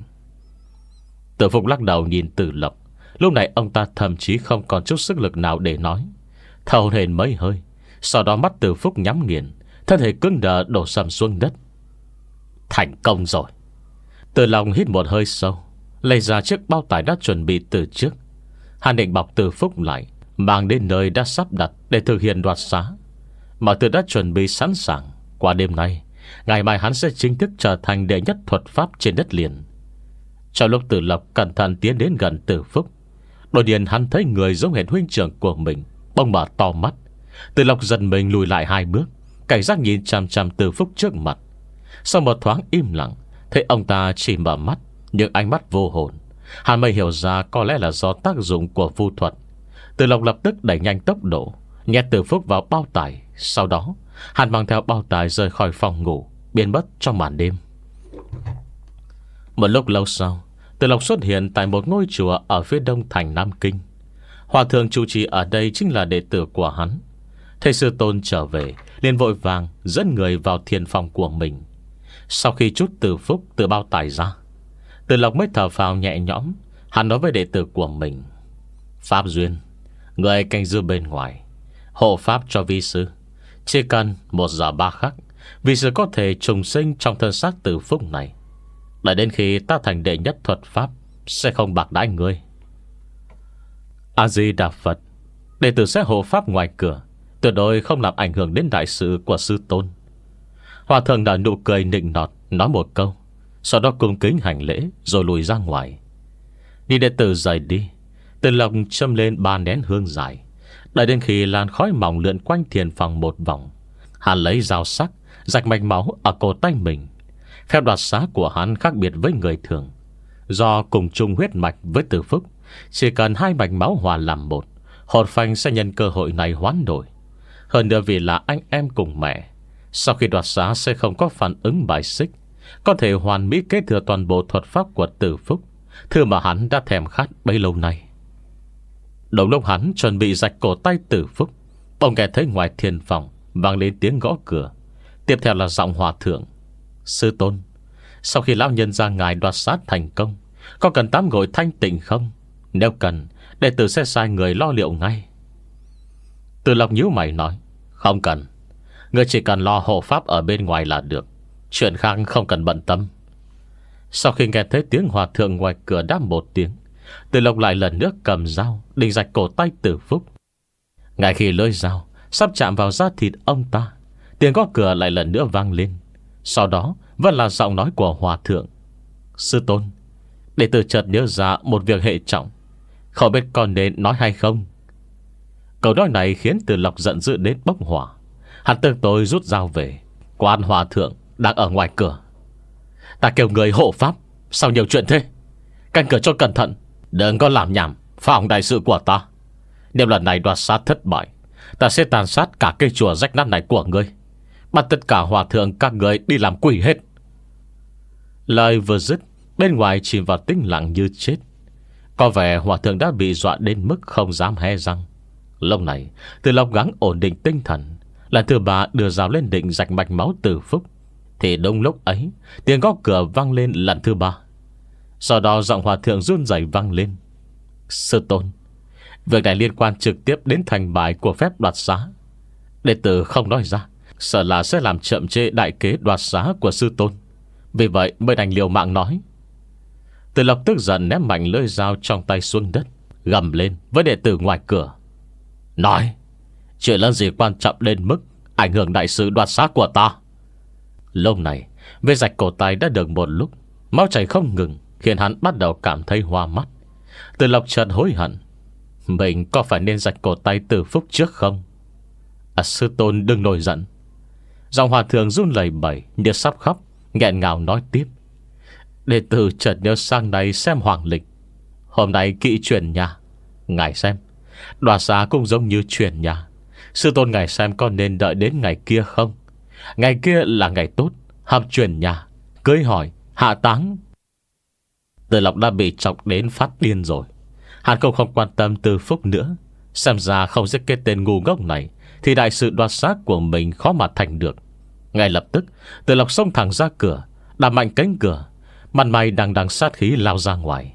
Từ Phúc lắc đầu nhìn Từ Lộc. Lúc này ông ta thậm chí không còn chút sức lực nào để nói. Thâu hển mấy hơi, sau đó mắt Từ Phúc nhắm nghiền, thân thể cứng đờ đổ sầm xuống đất. Thành công rồi. Từ Long hít một hơi sâu, lấy ra chiếc bao tải đã chuẩn bị từ trước. Hắn định bọc Từ Phúc lại, mang đến nơi đã sắp đặt để thực hiện đoạt xá. Mọi thứ đã chuẩn bị sẵn sàng. Qua đêm nay, ngày mai hắn sẽ chính thức trở thành đệ nhất thuật pháp trên đất liền. Trong lúc Từ Lộc cẩn thận tiến đến gần Từ Phúc, đột nhiên hắn thấy người giống hệt huynh trưởng của mình bỗng mở to mắt. Từ Lộc giật mình lùi lại hai bước, cảnh giác nhìn chằm chằm Từ Phúc trước mặt. Sau một thoáng im lặng, thấy ông ta chỉ mở mắt, nhưng ánh mắt vô hồn. Hắn mới hiểu ra có lẽ là do tác dụng của vu thuật. Từ Lộc lập tức đẩy nhanh tốc độ, nhét Từ Phúc vào bao tải. Sau đó hắn mang theo bao tải rời khỏi phòng ngủ, biến mất trong màn đêm. Một lúc lâu sau, Từ Lộc xuất hiện tại một ngôi chùa ở phía đông thành Nam Kinh. Hòa thượng chủ trì ở đây chính là đệ tử của hắn. Thầy sư tôn trở về, liền vội vàng dẫn người vào thiền phòng của mình. Sau khi chút Từ Phúc từ bao tải ra, Từ Lộc mới thở phào nhẹ nhõm. Hắn nói với đệ tử của mình: Pháp Duyên, người canh giữ bên ngoài, hộ pháp cho vi sư. Chỉ cần một giờ ba khắc, vi sư có thể trùng sinh trong thân xác Từ Phúc này. Đợi đến khi ta thành đệ nhất thuật pháp, sẽ không bạc đãi ngươi. A Di Đà Phật. Đệ tử sẽ hộ pháp ngoài cửa, tuyệt đối không làm ảnh hưởng đến đại sự của sư tôn. Hòa thượng đã nụ cười nịnh nọt, nói một câu, sau đó cung kính hành lễ, rồi lùi ra ngoài. Nhìn đệ tử rời đi, Từ Lộc châm lên ba nén hương dài. Đợi đến khi làn khói mỏng lượn quanh thiền phòng một vòng, hắn lấy dao sắc rạch mạch máu ở cổ tay mình. Phép đoạt xá của hắn khác biệt với người thường. Do cùng chung huyết mạch với Từ Phúc, chỉ cần hai mạch máu hòa làm một, hồn phanh sẽ nhân cơ hội này hoán đổi. Hơn nữa vì là anh em cùng mẹ, Sau khi đoạt xá sẽ không có phản ứng bài xích, có thể hoàn mỹ kế thừa toàn bộ thuật pháp của Từ Phúc, thứ mà hắn đã thèm khát bấy lâu nay. Đúng lúc hắn chuẩn bị rạch cổ tay Từ Phúc, bỗng nghe thấy ngoài thiền phòng vang lên tiếng gõ cửa. Tiếp theo là giọng hòa thượng: Sư tôn, sau khi lão nhân ra ngài đoạt sát thành công, có cần tắm gội thanh tịnh không? Nếu cần, đệ tử sẽ sai người lo liệu ngay. Từ Lộc nhíu mày nói: Không cần, người chỉ cần lo hộ pháp ở bên ngoài là được, chuyện khác không cần bận tâm. Sau khi nghe thấy tiếng hòa thượng ngoài cửa đáp một tiếng, Từ Lộc lại lần nữa cầm dao định rạch cổ tay Từ Phúc. Ngay khi lưỡi dao sắp chạm vào da thịt ông ta, tiếng gõ cửa lại lần nữa vang lên. Sau đó vẫn là giọng nói của hòa thượng: Sư tôn, đệ tử chợt nhớ ra một việc hệ trọng, không biết còn nên nói hay không. Câu nói này khiến Từ Lộc giận dữ đến bốc hỏa. Hắn tương tối rút dao về. Quan hòa thượng đang ở ngoài cửa. Ta kêu người hộ pháp, sao nhiều chuyện thế? Canh cửa cho cẩn thận, đừng có làm nhảm phá hỏng đại sự của ta. Nếu lần này đoạt sát thất bại, ta sẽ tàn sát cả cây chùa rách nát này của ngươi, bắt tất cả hòa thượng các người đi làm quỷ hết. Lời vừa dứt, bên ngoài chìm vào tĩnh lặng như chết. Có vẻ hòa thượng đã bị dọa đến mức không dám hé răng. Lúc này Từ Lộc gắng ổn định tinh thần, lần thứ ba đưa dao lên định rạch mạch máu Từ Phúc, thì đúng lúc ấy tiếng gõ cửa vang lên lần thứ ba. Sau đó giọng hòa thượng run rẩy vang lên: Sư tôn, việc này liên quan trực tiếp đến thành bại của phép đoạt xá. Đệ tử không nói ra, sợ là sẽ làm chậm trễ đại kế đoạt xá của sư tôn, vì vậy mới đành liều mạng nói. Từ Lộc tức giận ném mạnh lưỡi dao trong tay xuống đất, gầm lên với đệ tử ngoài cửa: Nói, chuyện lớn gì quan trọng đến mức ảnh hưởng đại sự đoạt xá của ta? Lúc này vết rạch cổ tay đã được một lúc, máu chảy không ngừng, khiến hắn bắt đầu cảm thấy hoa mắt. Từ Lộc chợt hối hận, mình có phải nên rạch cổ tay Từ Phúc trước không? À, sư tôn đừng nổi giận. Giọng hòa thượng run lẩy bẩy như sắp khóc, nghẹn ngào nói tiếp: Đệ tử chợt nhớ sang đây xem hoàng lịch. Hôm nay kỵ chuyển nhà, ngài xem, đoạt xá cũng giống như chuyển nhà. Sư tôn ngài xem có nên đợi đến ngày kia không? Ngày kia là ngày tốt, hợp chuyển nhà, cưới hỏi, hạ táng. Từ Lộc đã bị chọc đến phát điên rồi. Hắn không không quan tâm Từ Phúc nữa. Xem ra không giết cái tên ngu ngốc này thì đại sự đoạt xác của mình khó mà thành được. Ngay lập tức Từ Lộc xông thẳng ra cửa, đạp mạnh cánh cửa, mặt mày đằng đằng sát khí lao ra ngoài.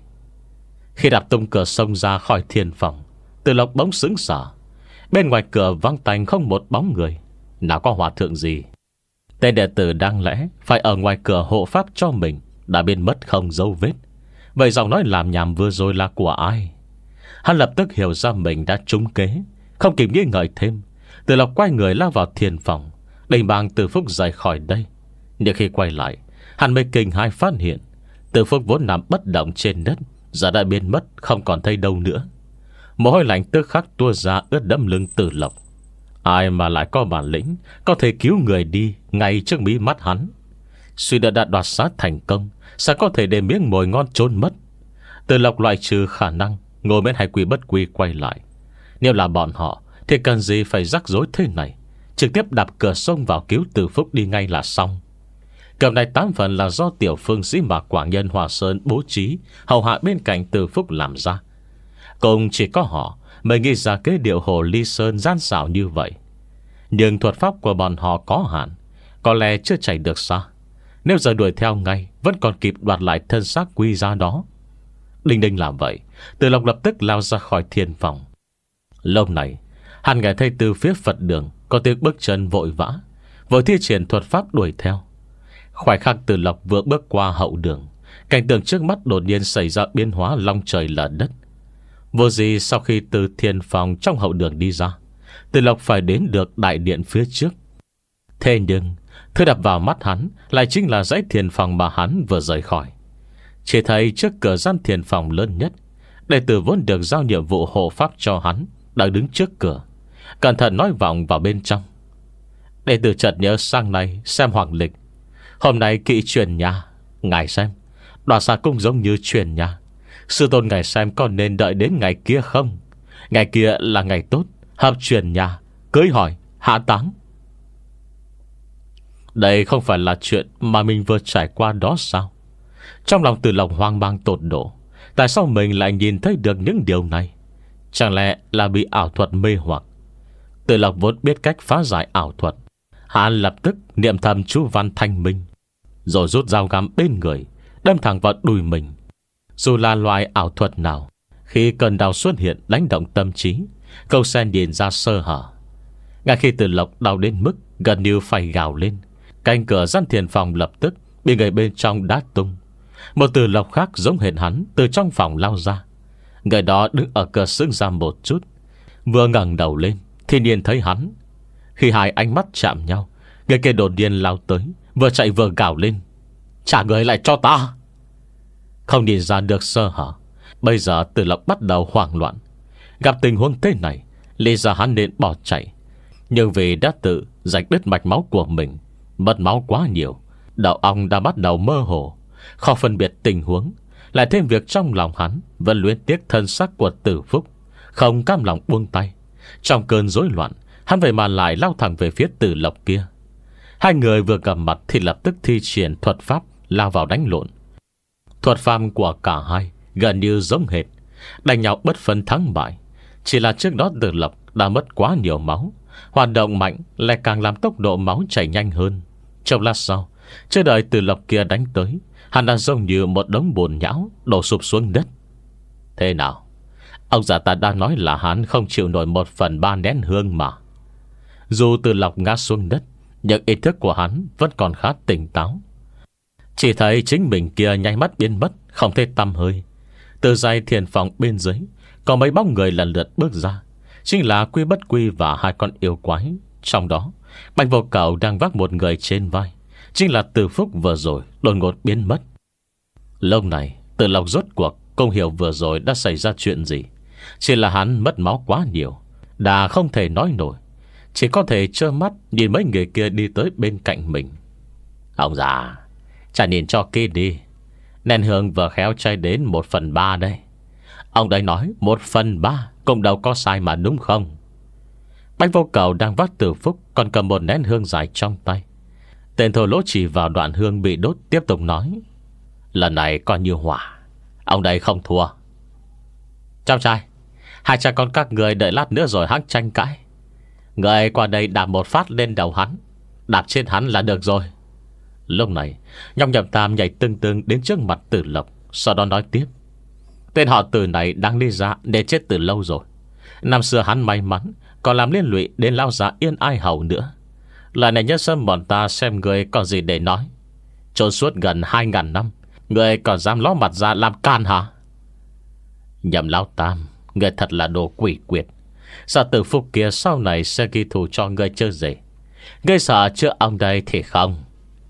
Khi đạp tung cửa xông ra khỏi thiền phòng, Từ Lộc bỗng sững sờ. Bên ngoài cửa vắng tanh không một bóng người, nào có hòa thượng gì. Tên đệ tử đáng lẽ phải ở ngoài cửa hộ pháp cho mình đã biến mất không dấu vết. Vậy giọng nói làm nhảm vừa rồi là của ai? Hắn lập tức hiểu ra mình đã trúng kế. Không kịp nghĩ ngợi thêm, Từ Lộc quay người lao vào thiền phòng, định mang Từ Phúc rời khỏi đây. Nhưng khi quay lại, hắn mới kinh hãi phát hiện Từ Phúc vốn nằm bất động trên đất giờ đã biến mất không còn thấy đâu nữa. Mồ hôi lạnh tức khắc tua ra ướt đẫm lưng Từ Lộc. Ai mà lại có bản lĩnh có thể cứu người đi ngay trước mí mắt hắn? Suy đã đã đoạt sát thành công, sao có thể để miếng mồi ngon trốn mất? Từ Lộc loại trừ khả năng ngồi bên hai quỷ bất quy quay lại. Nếu là bọn họ thì cần gì phải rắc rối thế này, trực tiếp đạp cửa sông vào cứu Từ Phúc đi ngay là xong. Cầm này tám phần là do tiểu phương sĩ mà Quảng Nhân Hòa Sơn bố trí hầu hạ bên cạnh Từ Phúc làm ra. Cùng chỉ có họ mới nghĩ ra cái điệu hồ ly sơn gian xảo như vậy. Nhưng thuật pháp của bọn họ có hạn, có lẽ chưa chạy được xa. Nếu giờ đuổi theo ngay, vẫn còn kịp đoạt lại thân xác quý giá đó. Đinh đinh làm vậy, Từ Lộc lập tức lao ra khỏi thiền phòng. Lúc này hắn nghe thấy từ phía Phật đường có tiếng bước chân vội vã, vội thi triển thuật pháp đuổi theo. Khoảnh khắc Từ Lộc vừa bước qua hậu đường, cảnh tượng trước mắt đột nhiên xảy ra biến hóa long trời lở đất. Vô gì sau khi từ thiền phòng trong hậu đường đi ra, Từ Lộc phải đến được đại điện phía trước. Thế nhưng thứ đập vào mắt hắn lại chính là dãy thiền phòng mà hắn vừa rời khỏi. Chỉ thấy trước cửa gian thiền phòng lớn nhất, đệ tử vốn được giao nhiệm vụ hộ pháp cho hắn đang đứng trước cửa, cẩn thận nói vọng vào bên trong. Đệ tử chợt nhớ sang này xem hoàng lịch. Hôm nay kỵ chuyển nhà, ngài xem, đoạt xá cũng giống như chuyển nhà. Sư tôn ngài xem có nên đợi đến ngày kia không? Ngày kia là ngày tốt, hợp chuyển nhà, cưới hỏi, hạ táng. Đây không phải là chuyện mà mình vừa trải qua đó sao? Trong lòng Từ Lộc hoang mang tột độ. Tại sao mình lại nhìn thấy được những điều này? Chẳng lẽ là bị ảo thuật mê hoặc? Từ Lộc vốn biết cách phá giải ảo thuật. Hắn lập tức niệm thầm chú văn thanh minh, rồi rút dao găm bên người, đâm thẳng vào đùi mình. Dù là loại ảo thuật nào, khi cơn đau xuất hiện đánh động tâm trí, câu sen nhìn ra sơ hở. Ngay khi Từ Lộc đau đến mức gần như phải gào lên, cánh cửa gian thiền phòng lập tức bị người bên trong đá tung. Một Từ Lộc khác giống hệt hắn từ trong phòng lao ra. Người đó đứng ở cửa sững ra một chút, vừa ngẩng đầu lên thì nhìn thấy hắn. Khi hai ánh mắt chạm nhau, người kia đột nhiên lao tới, vừa chạy vừa gào lên: "Trả người lại cho ta!" Không nhìn ra được sơ hở, bây giờ Từ Lộc bắt đầu hoảng loạn. Gặp tình huống thế này, lý ra hắn nên bỏ chạy, nhưng vì đã tự rạch đứt mạch máu của mình, mất máu quá nhiều, đầu óc đã bắt đầu mơ hồ, khó phân biệt tình huống. Lại thêm việc trong lòng hắn vẫn luyến tiếc thân xác của Tử Phúc, không cam lòng buông tay. Trong cơn rối loạn, hắn vậy mà lại lao thẳng về phía Từ Lộc kia. Hai người vừa gặp mặt thì lập tức thi triển thuật pháp lao vào đánh lộn. Thuật pháp của cả hai gần như giống hệt, đánh nhau bất phân thắng bại. Chỉ là trước đó Từ Lộc đã mất quá nhiều máu, hoạt động mạnh lại càng làm tốc độ máu chảy nhanh hơn. Trong lát sau, chưa đợi Từ Lộc kia đánh tới, hắn đã giống như một đống bùn nhão đổ sụp xuống đất. Thế nào? Ông già ta đang nói là hắn không chịu nổi một phần ba nén hương mà. Dù Từ Lộc ngã xuống đất, nhưng ý thức của hắn vẫn còn khá tỉnh táo. Chỉ thấy chính mình kia nháy mắt biến mất, không thấy tăm hơi. Từ dãy thiền phòng bên dưới có mấy bóng người lần lượt bước ra, chính là Quy Bất Quy và hai con yêu quái. Trong đó Bạch Vô Cầu đang vác một người trên vai, chính là Từ Phúc vừa rồi đột ngột biến mất. Lúc này Từ Lộc rốt cuộc không hiểu vừa rồi đã xảy ra chuyện gì. Chỉ là hắn mất máu quá nhiều, đã không thể nói nổi, chỉ có thể trơ mắt nhìn mấy người kia đi tới bên cạnh mình. Ông già, chả nhìn cho kỹ đi, nén hương vừa khéo cháy đến một phần ba đây. Ông đấy nói một phần ba cũng đâu có sai mà đúng không? Bạch Vô Cầu đang vác Từ Phúc, còn cầm một nén hương dài trong tay. Tên thổ lỗ chỉ vào đoạn hương bị đốt, tiếp tục nói: lần này coi như hỏa, ông đấy không thua. Cháu trai, hai cha con các người đợi lát nữa rồi hãng tranh cãi. Người qua đây đạp một phát lên đầu hắn, đạp trên hắn là được rồi. Lúc này Nhóc Nhậm Tam nhảy tưng tưng đến trước mặt Từ Lộc, sau đó nói tiếp: tên họ Từ này đang đi ra để chết từ lâu rồi. Năm xưa hắn may mắn còn làm liên lụy đến lão già Yên Ai Hầu nữa. Lần này nhân sâm bọn ta xem người còn gì để nói. Trốn suốt gần hai ngàn năm, người còn dám ló mặt ra làm can hả? Nhậm lão Tam, người thật là đồ quỷ quyệt. Sợ Từ Phúc kia sau này sẽ ghi thù cho người chơi gì? Người sợ chưa ông đây thì không?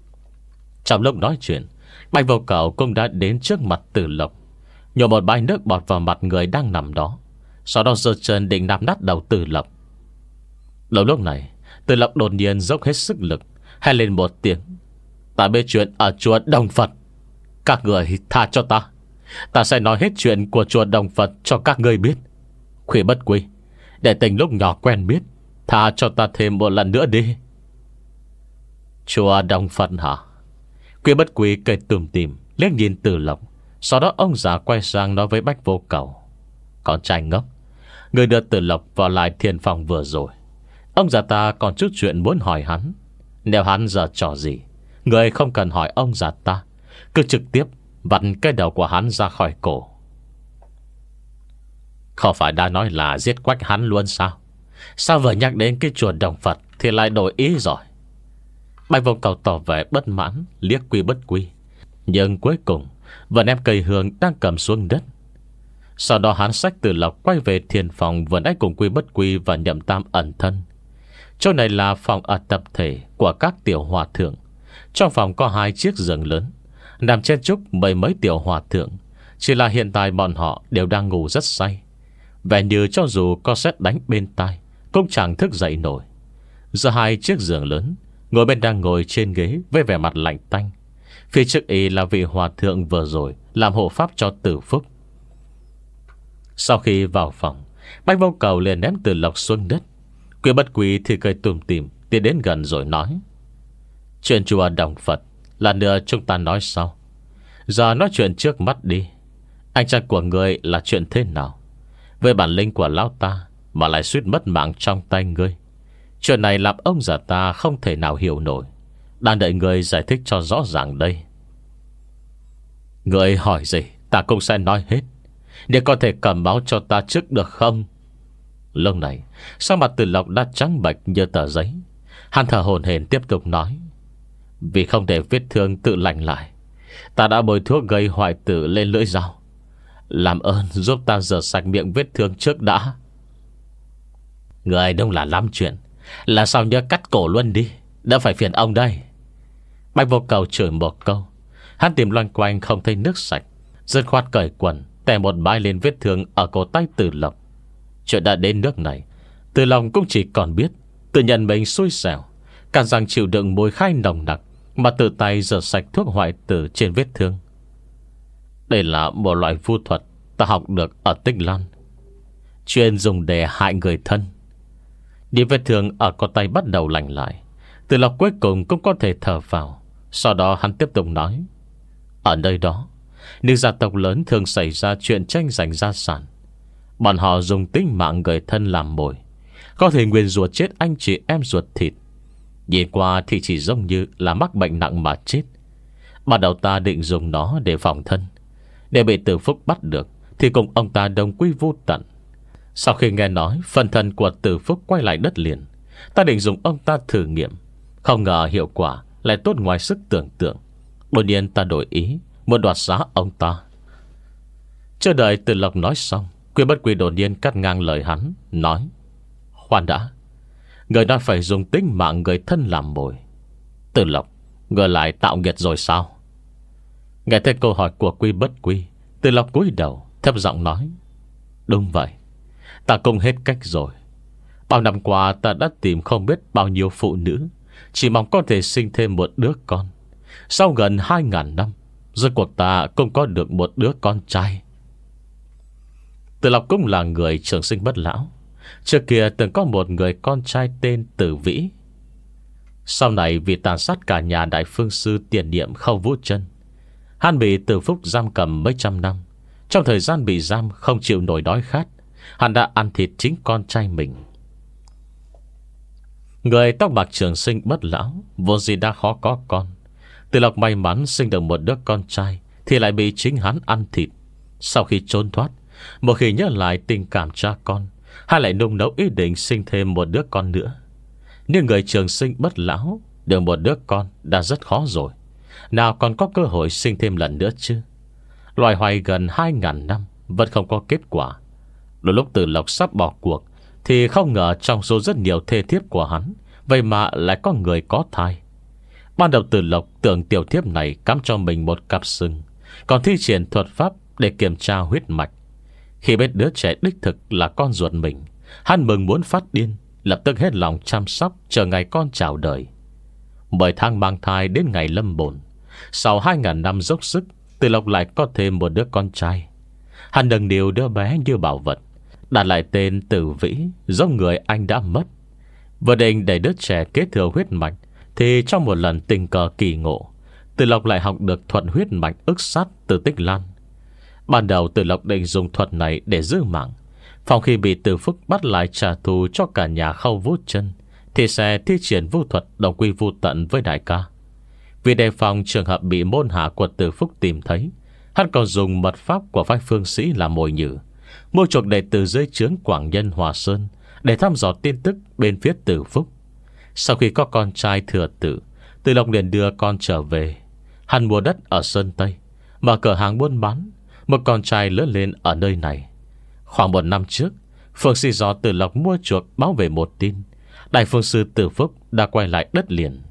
Trong lúc nói chuyện, Bạch Vô Cầu cũng đã đến trước mặt Từ Lộc, nhổ một bãi nước bọt vào mặt người đang nằm đó, sau đó giơ chân định nắm nát đầu Từ Lộc. Đầu lúc này Từ Lộc đột nhiên dốc hết sức lực, hét lên một tiếng: ta biết chuyện ở chùa Đồng Phật, các người tha cho ta. Ta sẽ nói hết chuyện của chùa Đồng Phật cho các ngươi biết. Khủy Bất Quy, để tình lúc nhỏ quen biết, tha cho ta thêm một lần nữa đi. Chùa Đồng Phật hả? Khủy Bất Quy cười tủm tỉm liếc nhìn Từ Lộc, sau đó ông già quay sang nói với Bạch Vô Cầu: con trai ngốc, người đưa Từ Lộc vào lại thiền phòng vừa rồi. Ông già ta còn chút chuyện muốn hỏi hắn. Nếu hắn giờ trò gì, người không cần hỏi ông già ta, cứ trực tiếp vặn cái đầu của hắn ra khỏi cổ. Không phải đã nói là giết quách hắn luôn sao? Sao vừa nhắc đến cái chùa Đồng Phật thì lại đổi ý rồi? Bạch Vô Cầu tỏ vẻ bất mãn liếc Quy Bất Quy, nhưng cuối cùng vẫn ép cây hương đang cầm xuống đất. Sau đó hắn xách Từ Lộc quay về thiền phòng vừa nãy cùng Quy Bất Quy và Nhậm Tam ẩn thân. Chỗ này là phòng ở tập thể của các tiểu hòa thượng. Trong phòng có hai chiếc giường lớn, nằm trên trúc mấy mấy tiểu hòa thượng. Chỉ là hiện tại bọn họ đều đang ngủ rất say, vẻ như cho dù có sét đánh bên tai cũng chẳng thức dậy nổi. Giữa hai chiếc giường lớn, ngồi bên đang ngồi trên ghế với vẻ mặt lạnh tanh. Phía trước y là vị hòa thượng vừa rồi làm hộ pháp cho Tử Phúc. Sau khi vào phòng, Bạch Vô Cầu liền ném Từ Lộc xuống đất. Quy Bất Quy thì cười tủm tỉm tiến đến gần rồi nói: Chuyện chùa Đồng Phật là nữa chúng ta nói sau. Giờ nói chuyện trước mắt đi. Anh trai của ngươi là chuyện thế nào? Với bản lĩnh của lão ta mà lại suýt mất mạng trong tay ngươi. Chuyện này làm ông già ta không thể nào hiểu nổi. Đang đợi ngươi giải thích cho rõ ràng đây. Ngươi hỏi gì ta cũng sẽ nói hết. Để có thể cầm báo cho ta trước được không? Lúc này sao mặt Từ Lộc đã trắng bệch như tờ giấy. Hắn thở hổn hển tiếp tục nói. Vì không để vết thương tự lành lại, ta đã bôi thuốc gây hoại tử lên lưỡi dao. Làm ơn giúp ta rửa sạch miệng vết thương trước đã. Người đông là lắm chuyện. Là sao nhớ cắt cổ luôn đi, đã phải phiền ông đây. Bạch Vô Cầu chửi một câu. Hắn tìm loanh quanh không thấy nước sạch, dứt khoát cởi quần, tè một bãi lên vết thương ở cổ tay Từ Lộc. Chuyện đã đến nước này, Từ Lộc cũng chỉ còn biết tự nhận mình xui xẻo, cả rằng chịu đựng mùi khai nồng nặc mà tự tay rửa sạch thuốc hoại tử trên vết thương. Đây là một loại vu thuật ta học được ở Tích Lan, chuyên dùng để hại người thân. Đi vết thương ở cổ tay bắt đầu lành lại, Từ Lộc cuối cùng cũng có thể thở vào. Sau đó hắn tiếp tục nói. Ở nơi đó, những gia tộc lớn thường xảy ra chuyện tranh giành gia sản. Bọn họ dùng tính mạng người thân làm mồi, có thể nguyền rủa chết anh chị em ruột thịt. Nhìn qua thì chỉ giống như là mắc bệnh nặng mà chết. Ban đầu ta định dùng nó để phòng thân, để bị Từ Phúc bắt được thì cùng ông ta đồng quy vu tận. Sau khi nghe nói phần thân của Từ Phúc quay lại đất liền, ta định dùng ông ta thử nghiệm. Không ngờ hiệu quả lại tốt ngoài sức tưởng tượng. Đột nhiên ta đổi ý, muốn đoạt xá ông ta. Chưa đợi Từ Lộc nói xong, Quy Bất Quy đột nhiên cắt ngang lời hắn, nói. Khoan đã, người đã phải dùng tính mạng người thân làm mồi. Từ Lộc, người lại tạo nghiệt rồi sao? Nghe thấy câu hỏi của Quy Bất Quy, Từ Lộc cúi đầu thấp giọng nói. Đúng vậy, ta cũng hết cách rồi. Bao năm qua ta đã tìm không biết bao nhiêu phụ nữ, chỉ mong có thể sinh thêm một đứa con. Sau gần hai ngàn năm, rốt cuộc ta cũng có được một đứa con trai. Từ Lộc cũng là người trường sinh bất lão. Trước kia từng có một người con trai tên Tử Vĩ. Sau này vì tàn sát cả nhà đại phương sư tiền nhiệm Khâu Vũ Chân, hắn bị Từ Phúc giam cầm mấy trăm năm. Trong thời gian bị giam không chịu nổi đói khát, hắn đã ăn thịt chính con trai mình. Người tóc bạc trường sinh bất lão vốn gì đã khó có con. Từ Lộc may mắn sinh được một đứa con trai thì lại bị chính hắn ăn thịt. Sau khi trốn thoát, một khi nhớ lại tình cảm cha con, hắn lại nung nấu ý định sinh thêm một đứa con nữa. Nhưng người trường sinh bất lão được một đứa con đã rất khó rồi, nào còn có cơ hội sinh thêm lần nữa chứ. Loài hoài gần hai ngàn năm vẫn không có kết quả. Đôi lúc Từ Lộc sắp bỏ cuộc thì không ngờ trong số rất nhiều thê thiếp của hắn, vậy mà lại có người có thai. Ban đầu Từ Lộc tưởng tiểu thiếp này cắm cho mình một cặp sừng, còn thi triển thuật pháp để kiểm tra huyết mạch. Khi biết đứa trẻ đích thực là con ruột mình, hắn mừng muốn phát điên, lập tức hết lòng chăm sóc chờ ngày con chào đời. Mười tháng mang thai đến ngày lâm bồn, sau hai ngàn năm dốc sức, Từ Lộc lại có thêm một đứa con trai. Hắn nâng niu đứa bé như bảo vật, đặt lại tên Tử Vĩ, giống người anh đã mất. Vừa định để đứa trẻ kế thừa huyết mạch, thì trong một lần tình cờ kỳ ngộ, Từ Lộc lại học được thuật huyết mạch ức sát từ Tích Lan. Ban đầu Từ Lộc định dùng thuật này để giữ mạng, phòng khi bị Từ Phúc bắt lại trả thù cho cả nhà Khâu Vũ Chân, thì sẽ thi triển vu thuật đồng quy vu tận với đại ca. Vì đề phòng trường hợp bị môn hạ của Từ Phúc tìm thấy, hắn còn dùng mật pháp của phái phương sĩ làm mồi nhử, mua chuộc đệ tử dưới trướng Quảng Nhân Hòa Sơn để thăm dò tin tức bên phía Từ Phúc. Sau khi có con trai thừa tử, Từ Lộc liền đưa con trở về. Hắn mua đất ở Sơn Tây, mở cửa hàng buôn bán. Một con trai lớn lên ở nơi này. Khoảng một năm trước, phương sĩ do Từ Lộc mua chuộc báo về một tin: đại phương sư Từ Phúc đã quay lại đất liền.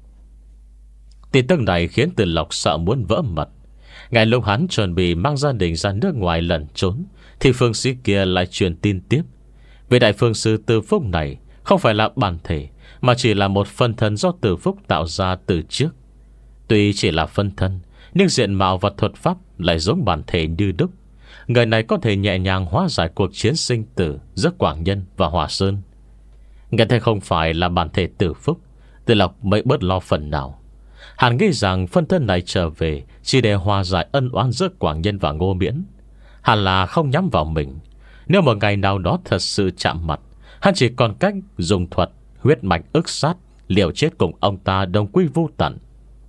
Tin tức này khiến Từ Lộc sợ muốn vỡ mật. Ngay lúc hắn chuẩn bị mang gia đình ra nước ngoài lẩn trốn, thì phương sĩ kia lại truyền tin tiếp: về đại phương sư Từ Phúc này không phải là bản thể, mà chỉ là một phân thân do Từ Phúc tạo ra từ trước. Tuy chỉ là phân thân, nhưng diện mạo và thuật pháp lại giống bản thể như đúc. Người này có thể nhẹ nhàng hóa giải cuộc chiến sinh tử giữa Quảng Nhân và Hòa Sơn. Nghe thấy không phải là bản thể Từ Phúc, Từ Lộc mới bớt lo phần nào. Hắn nghĩ rằng phân thân này trở về chỉ để hòa giải ân oán giữa Quảng Nhân và Ngô Miễn. Hắn là không nhắm vào mình. Nếu một ngày nào đó thật sự chạm mặt, hắn chỉ còn cách dùng thuật huyết mạch ức sát, liều chết cùng ông ta đồng quy vu tận.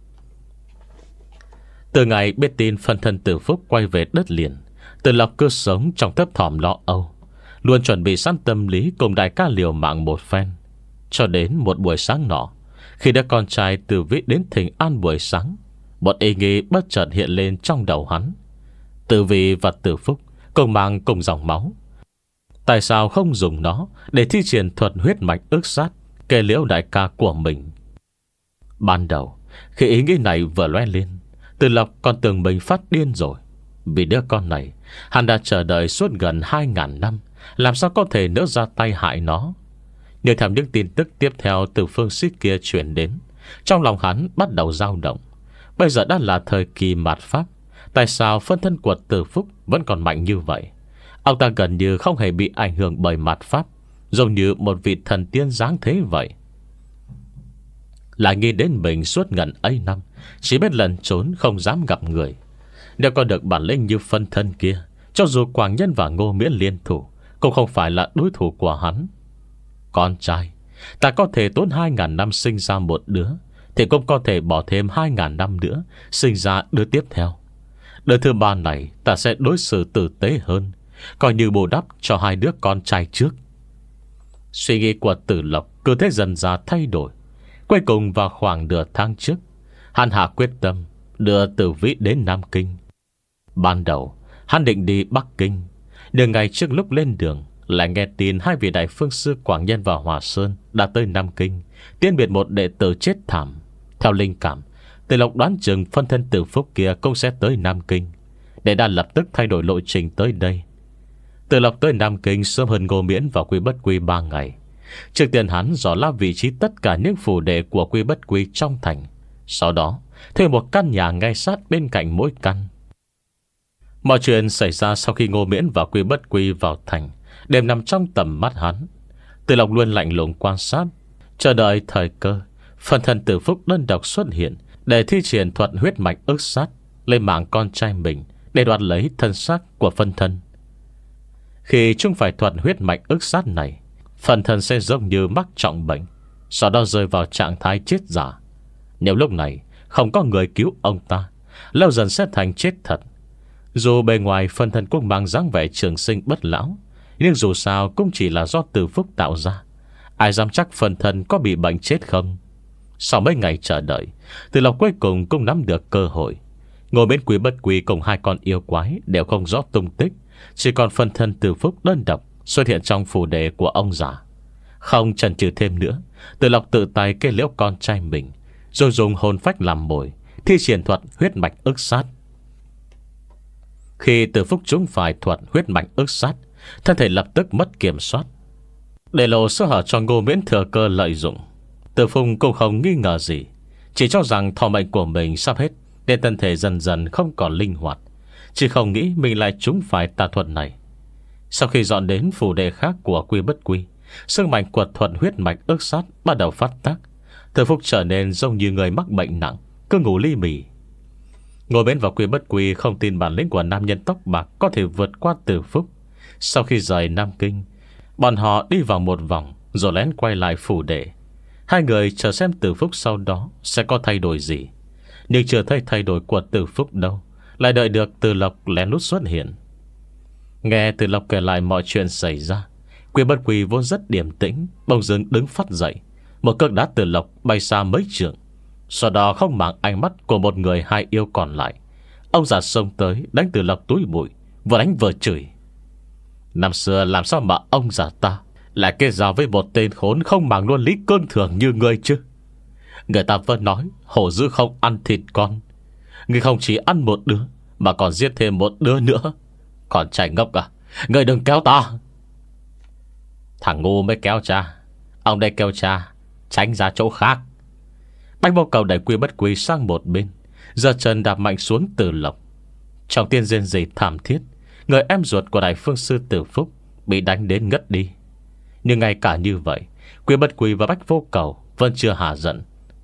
Từ ngày biết tin phân thân Từ Phúc quay về đất liền, Từ Lộc cứ sống trong thấp thỏm lo âu, luôn chuẩn bị sẵn tâm lý cùng đại ca liều mạng một phen. Cho đến một buổi sáng nọ, khi đứa con trai Từ Vĩ đến thỉnh an buổi sáng, một ý nghĩ bất chợt hiện lên trong đầu hắn. Từ Vĩ và Từ Phúc cùng mang cùng dòng máu, tại sao không dùng nó để thi triển thuật huyết mạch ức sát kê liễu đại ca của mình? Ban đầu khi ý nghĩ này vừa lóe lên, Từ Lộc còn tưởng mình phát điên rồi. Vì đứa con này hắn đã chờ đợi suốt gần hai ngàn năm, làm sao có thể nỡ ra tay hại nó. Nhưng theo những tin tức tiếp theo từ phương xích kia truyền đến, trong lòng hắn bắt đầu dao động. Bây giờ đã là thời kỳ mạt Pháp, tại sao phân thân của Từ Phúc vẫn còn mạnh như vậy? Ông ta gần như không hề bị ảnh hưởng bởi mạt Pháp, giống như một vị thần tiên dáng thế vậy. Lại nghĩ đến mình suốt ngần ấy năm chỉ biết lẩn trốn không dám gặp người. Nếu có được bản lĩnh như phân thân kia, cho dù Quảng Nhân và Ngô Miễn liên thủ cũng không phải là đối thủ của hắn. Con trai, ta có thể tốn hai ngàn năm sinh ra một đứa, thì cũng có thể bỏ thêm hai ngàn năm nữa sinh ra đứa tiếp theo. Đứa thứ ba này ta sẽ đối xử tử tế hơn, coi như bù đắp cho hai đứa con trai trước. Suy nghĩ của Tử Lộc cứ thế dần ra thay đổi. Cuối cùng vào khoảng nửa tháng trước, hắn hạ quyết tâm đưa Tử Vĩ đến Nam Kinh. Ban đầu hắn định đi Bắc Kinh, nhưng ngày trước lúc lên đường lại nghe tin hai vị đại phương sư Quảng Nhân và Hòa Sơn đã tới Nam Kinh, tiễn biệt một đệ tử chết thảm. Theo linh cảm, Tử Lộc đoán chừng phân thân Từ Phúc kia cũng sẽ tới Nam Kinh, để đã lập tức thay đổi lộ trình tới đây. Tử Lộc tới Nam Kinh sớm hơn Ngô Miễn và Quy Bất Quy ba ngày. Trước tiên hắn dò la vị trí tất cả những phù đệ của Quy Bất Quy trong thành, sau đó thuê một căn nhà ngay sát bên cạnh mỗi căn. Mọi chuyện xảy ra sau khi Ngô Miễn và Quy Bất Quy vào thành đều nằm trong tầm mắt hắn. Tử Lộc luôn lạnh lùng quan sát, chờ đợi thời cơ phân thân Từ Phúc đơn độc xuất hiện để thi triển thuật huyết mạch ức sát lên mạng con trai mình, để đoạt lấy thân xác của phân thân. Khi chúng phải thuật huyết mạch ức sát này, phân thân sẽ giống như mắc trọng bệnh, sau đó rơi vào trạng thái chết giả. Nếu lúc này không có người cứu ông ta, lâu dần sẽ thành chết thật. Dù bề ngoài phân thân cũng mang dáng vẻ trường sinh bất lão, nhưng dù sao cũng chỉ là do Từ Phúc tạo ra. Ai dám chắc phân thân có bị bệnh chết không? Sau mấy ngày chờ đợi, Từ Lộc cuối cùng cũng nắm được cơ hội. Ngồi bên Quy Bất Quy cùng hai con yêu quái đều không rõ tung tích, chỉ còn phân thân Từ Phúc đơn độc xuất hiện trong phù đề của ông già. Không chần chừ thêm nữa, Từ Lộc tự tay kê liễu con trai mình, rồi dùng hồn phách làm mồi, thi triển thuật huyết mạch ức sát. Khi Từ Phúc chúng phải thuật huyết mạch ức sát, thân thể lập tức mất kiểm soát, để lộ sơ hở cho Ngô Miễn thừa cơ lợi dụng. Từ Phúc cũng không nghi ngờ gì, chỉ cho rằng thọ mệnh của mình sắp hết, nên thân thể dần dần không còn linh hoạt, chỉ không nghĩ mình lại trúng phải tà thuật này. Sau khi dọn đến phù đề khác của Quy Bất Quy, sức mạnh của thuật huyết mạch ức sát bắt đầu phát tác. Từ Phúc trở nên giống như người mắc bệnh nặng, cứ ngủ li mì. Ngồi bên vào Quy Bất Quy không tin bản lĩnh của nam nhân tóc bạc có thể vượt qua Từ Phúc. Sau khi rời Nam Kinh, bọn họ đi vào một vòng rồi lén quay lại phủ đệ. Hai người chờ xem Từ Phúc sau đó sẽ có thay đổi gì. Nhưng chưa thấy thay đổi của Từ Phúc đâu, lại đợi được Từ Lộc lén lút xuất hiện. Nghe Từ Lộc kể lại mọi chuyện xảy ra, Quy Bất Quy vốn rất điềm tĩnh, bỗng dưng đứng phát dậy, một cước đá Từ Lộc bay xa mấy trượng. Sau đó không màng ánh mắt của một người hai yêu còn lại, ông già xông tới đánh Từ Lộc túi bụi, vừa đánh vừa chửi. Năm xưa làm sao mà ông già ta lại kết giao với một tên khốn không màng luôn lý cương thường như ngươi chứ? Người ta vẫn nói hổ dữ không ăn thịt con, ngươi không chỉ ăn một đứa mà còn giết thêm một đứa nữa. Còn trai ngốc à, ngươi đừng kéo ta. Thằng ngu mới kéo cha, ông đây kêu cha tránh ra chỗ khác. Bách Vô Cầu đẩy Quy Bất Quy sang một bên, giơ chân đạp mạnh xuống Từ Lộc. Trong tiên rên rỉ thảm thiết, người em ruột của đại phương sư Từ Phúc bị đánh đến ngất đi. Nhưng ngay cả như vậy, Quy Bất Quy và Bách Vô Cầu vẫn chưa hạ giận.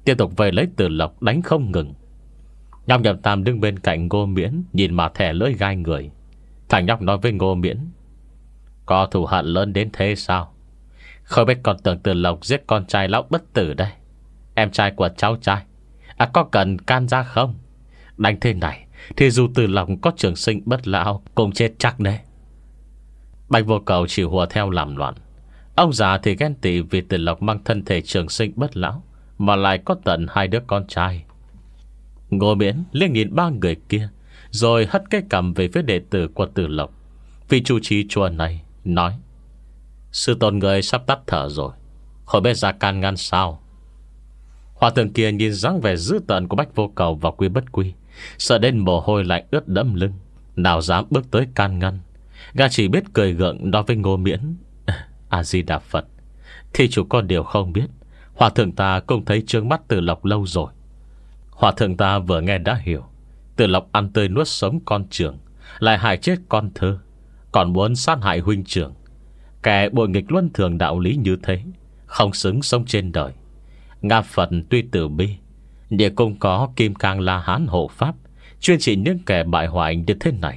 tiếp tục về lấy Từ Lộc đánh không ngừng. Nhóc Nhậm Tam đứng bên cạnh Ngô Miễn, nhìn mà thẻ lưỡi gai người. Thằng nhóc nói với Ngô Miễn: có thù hận lớn đến thế sao? Không biết còn tưởng Từ Lộc giết con trai lão bất tử đây, em trai của cháu trai. À, có cần can ra không? Đánh thế này thì dù Từ Lộc có trường sinh bất lão cũng chết chắc đấy. Bạch Vô Cầu chỉ hùa theo làm loạn. Ông già thì ghen tị vì Từ Lộc mang thân thể trường sinh bất lão, mà lại có tận hai đứa con trai. Ngô Miễn liếc nhìn ba người kia, rồi hất cái cằm về phía đệ tử của Từ Lộc. Vị chủ trì chùa này nói: sư tôn người sắp tắt thở rồi, không biết ra can ngăn sao? Hòa thượng kia nhìn dáng vẻ dữ tợn của Bạch Vô Cầu và Quy Bất Quy, sợ đến mồ hôi lạnh ướt đẫm lưng, nào dám bước tới can ngăn. Gã chỉ biết cười gượng nói với Ngô Miễn: A-di-đà Phật, thì chủ có điều không biết, hòa thượng ta cũng thấy trướng mắt Từ Lộc lâu rồi. Hòa thượng ta vừa nghe đã hiểu, Từ Lộc ăn tươi nuốt sống con trưởng, lại hại chết con thơ, còn muốn sát hại huynh trưởng. Kẻ bội nghịch luân thường đạo lý như thế, không xứng sống trên đời. Nga Phật tuy từ bi, nhưng cũng có Kim Cang La Hán hộ pháp, chuyên trị những kẻ bại hoại như thế này.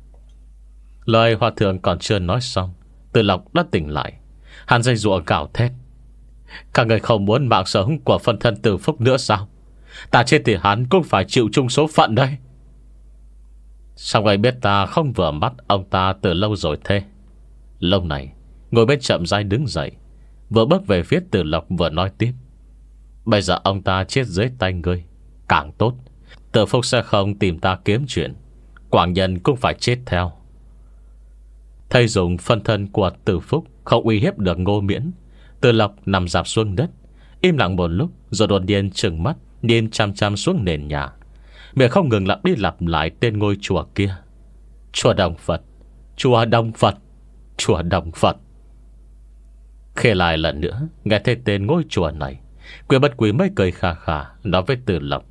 Lời hòa thượng còn chưa nói xong, Từ Lộc đã tỉnh lại. Hắn dây dụa gào thét: các người không muốn mạng sống của phân thân Từ Phúc nữa sao? Ta chết thì hắn cũng phải chịu chung số phận đây. Sao người biết ta không vừa mắt ông ta từ lâu rồi thế? Lâu này ngồi bên chậm rãi đứng dậy, vừa bước về phía Từ Lộc vừa nói tiếp: bây giờ ông ta chết dưới tay ngươi càng tốt, Từ Phúc sẽ không tìm ta kiếm chuyện, Quảng Nhân cũng phải chết theo. Thầy dùng phân thân của Từ Phúc không uy hiếp được Ngô Miễn. Từ Lộc nằm dạp xuống đất, im lặng một lúc, rồi đột nhiên trừng mắt nhìn chăm chăm xuống nền nhà, miệng không ngừng lặp đi lặp lại tên ngôi chùa kia: chùa Đồng Phật, chùa Đồng Phật, chùa Đồng Phật. Khi lại lần nữa nghe thấy tên ngôi chùa này, Quy Bất Quy mới cười khà khà nói với Từ Lộc: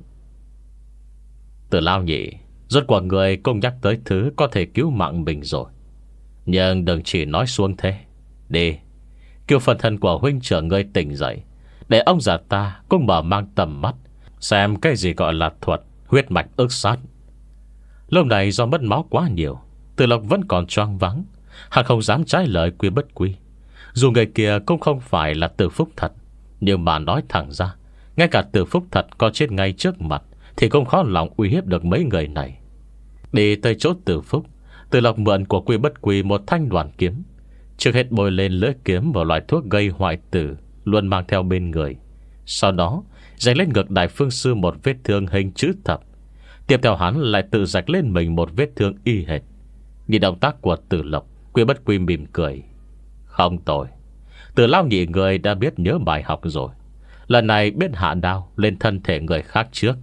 Từ Lao nhị, rốt cuộc người cũng nhắc tới thứ có thể cứu mạng mình rồi, nhưng đừng chỉ nói xuống thế. Đi, kêu phần thân của huynh trưởng ngươi tỉnh dậy, để ông già ta cũng mở mang tầm mắt, xem cái gì gọi là thuật huyết mạch ức sát. Lúc này do mất máu quá nhiều, Từ Lộc vẫn còn choáng váng. Hắn không dám trái lời Quy Bất Quy. Dù người kia cũng không phải là Từ Phúc thật, nhưng mà nói thẳng ra, ngay cả Từ Phúc thật có chết ngay trước mặt thì cũng khó lòng uy hiếp được mấy người này. Đi tới chỗ Từ Phúc, Từ Lộc mượn của Quy Bất Quy một thanh đoàn kiếm, trước hết bôi lên lưỡi kiếm một loại thuốc gây hoại tử luôn mang theo bên người. Sau đó rạch lên ngực Đại Phương Sư một vết thương hình chữ thập. Tiếp theo hắn lại tự rạch lên mình một vết thương y hệt. Nhìn động tác của Từ Lộc, Quy Bất Quy mỉm cười: không tồi, Từ Lao nhị người đã biết nhớ bài học rồi. Lần này biết hạ đao lên thân thể người khác trước.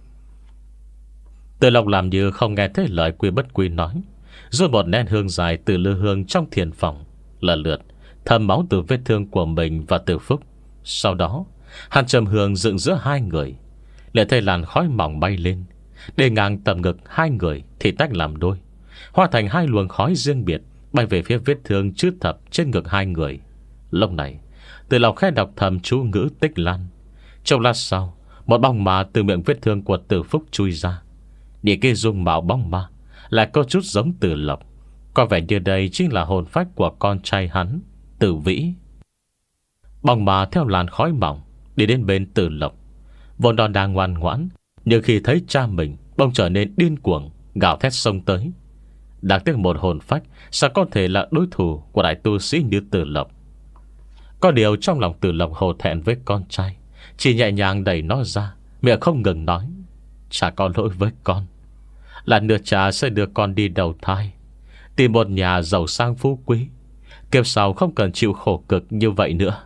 Từ Lộc làm như không nghe thấy lời Quy Bất Quy nói, rồi một nén hương dài từ lư hương trong thiền phòng, lần lượt thấm máu từ vết thương của mình và Từ Phúc. Sau đó hắn châm hương dựng giữa hai người, liền thấy làn khói mỏng bay lên, để ngang tầm ngực hai người thì tách làm đôi, hóa thành hai luồng khói riêng biệt, bay về phía vết thương chữ thập trên ngực hai người. Lúc này Từ Lộc khẽ đọc thầm chú ngữ Tích Lan. Trong lát sau, một bóng ma từ miệng vết thương của Từ Phúc chui ra. Địa kia dung mạo bóng ma lại có chút giống Từ Lộc, có vẻ như đây chính là hồn phách của con trai hắn, Từ Vĩ. Bóng ma theo làn khói mỏng đi đến bên Từ Lộc, vốn đòn đang ngoan ngoãn, nhưng khi thấy cha mình bỗng trở nên điên cuồng, gào thét xông tới. Đáng tiếc một hồn phách sao có thể là đối thủ của đại tu sĩ như Từ Lộc. Có điều trong lòng Từ Lộc hổ thẹn với con trai, chỉ nhẹ nhàng đẩy nó ra, miệng không ngừng nói: cha có lỗi với con, là nửa cha sẽ đưa con đi đầu thai, tìm một nhà giàu sang phú quý, kiếp sau không cần chịu khổ cực như vậy nữa.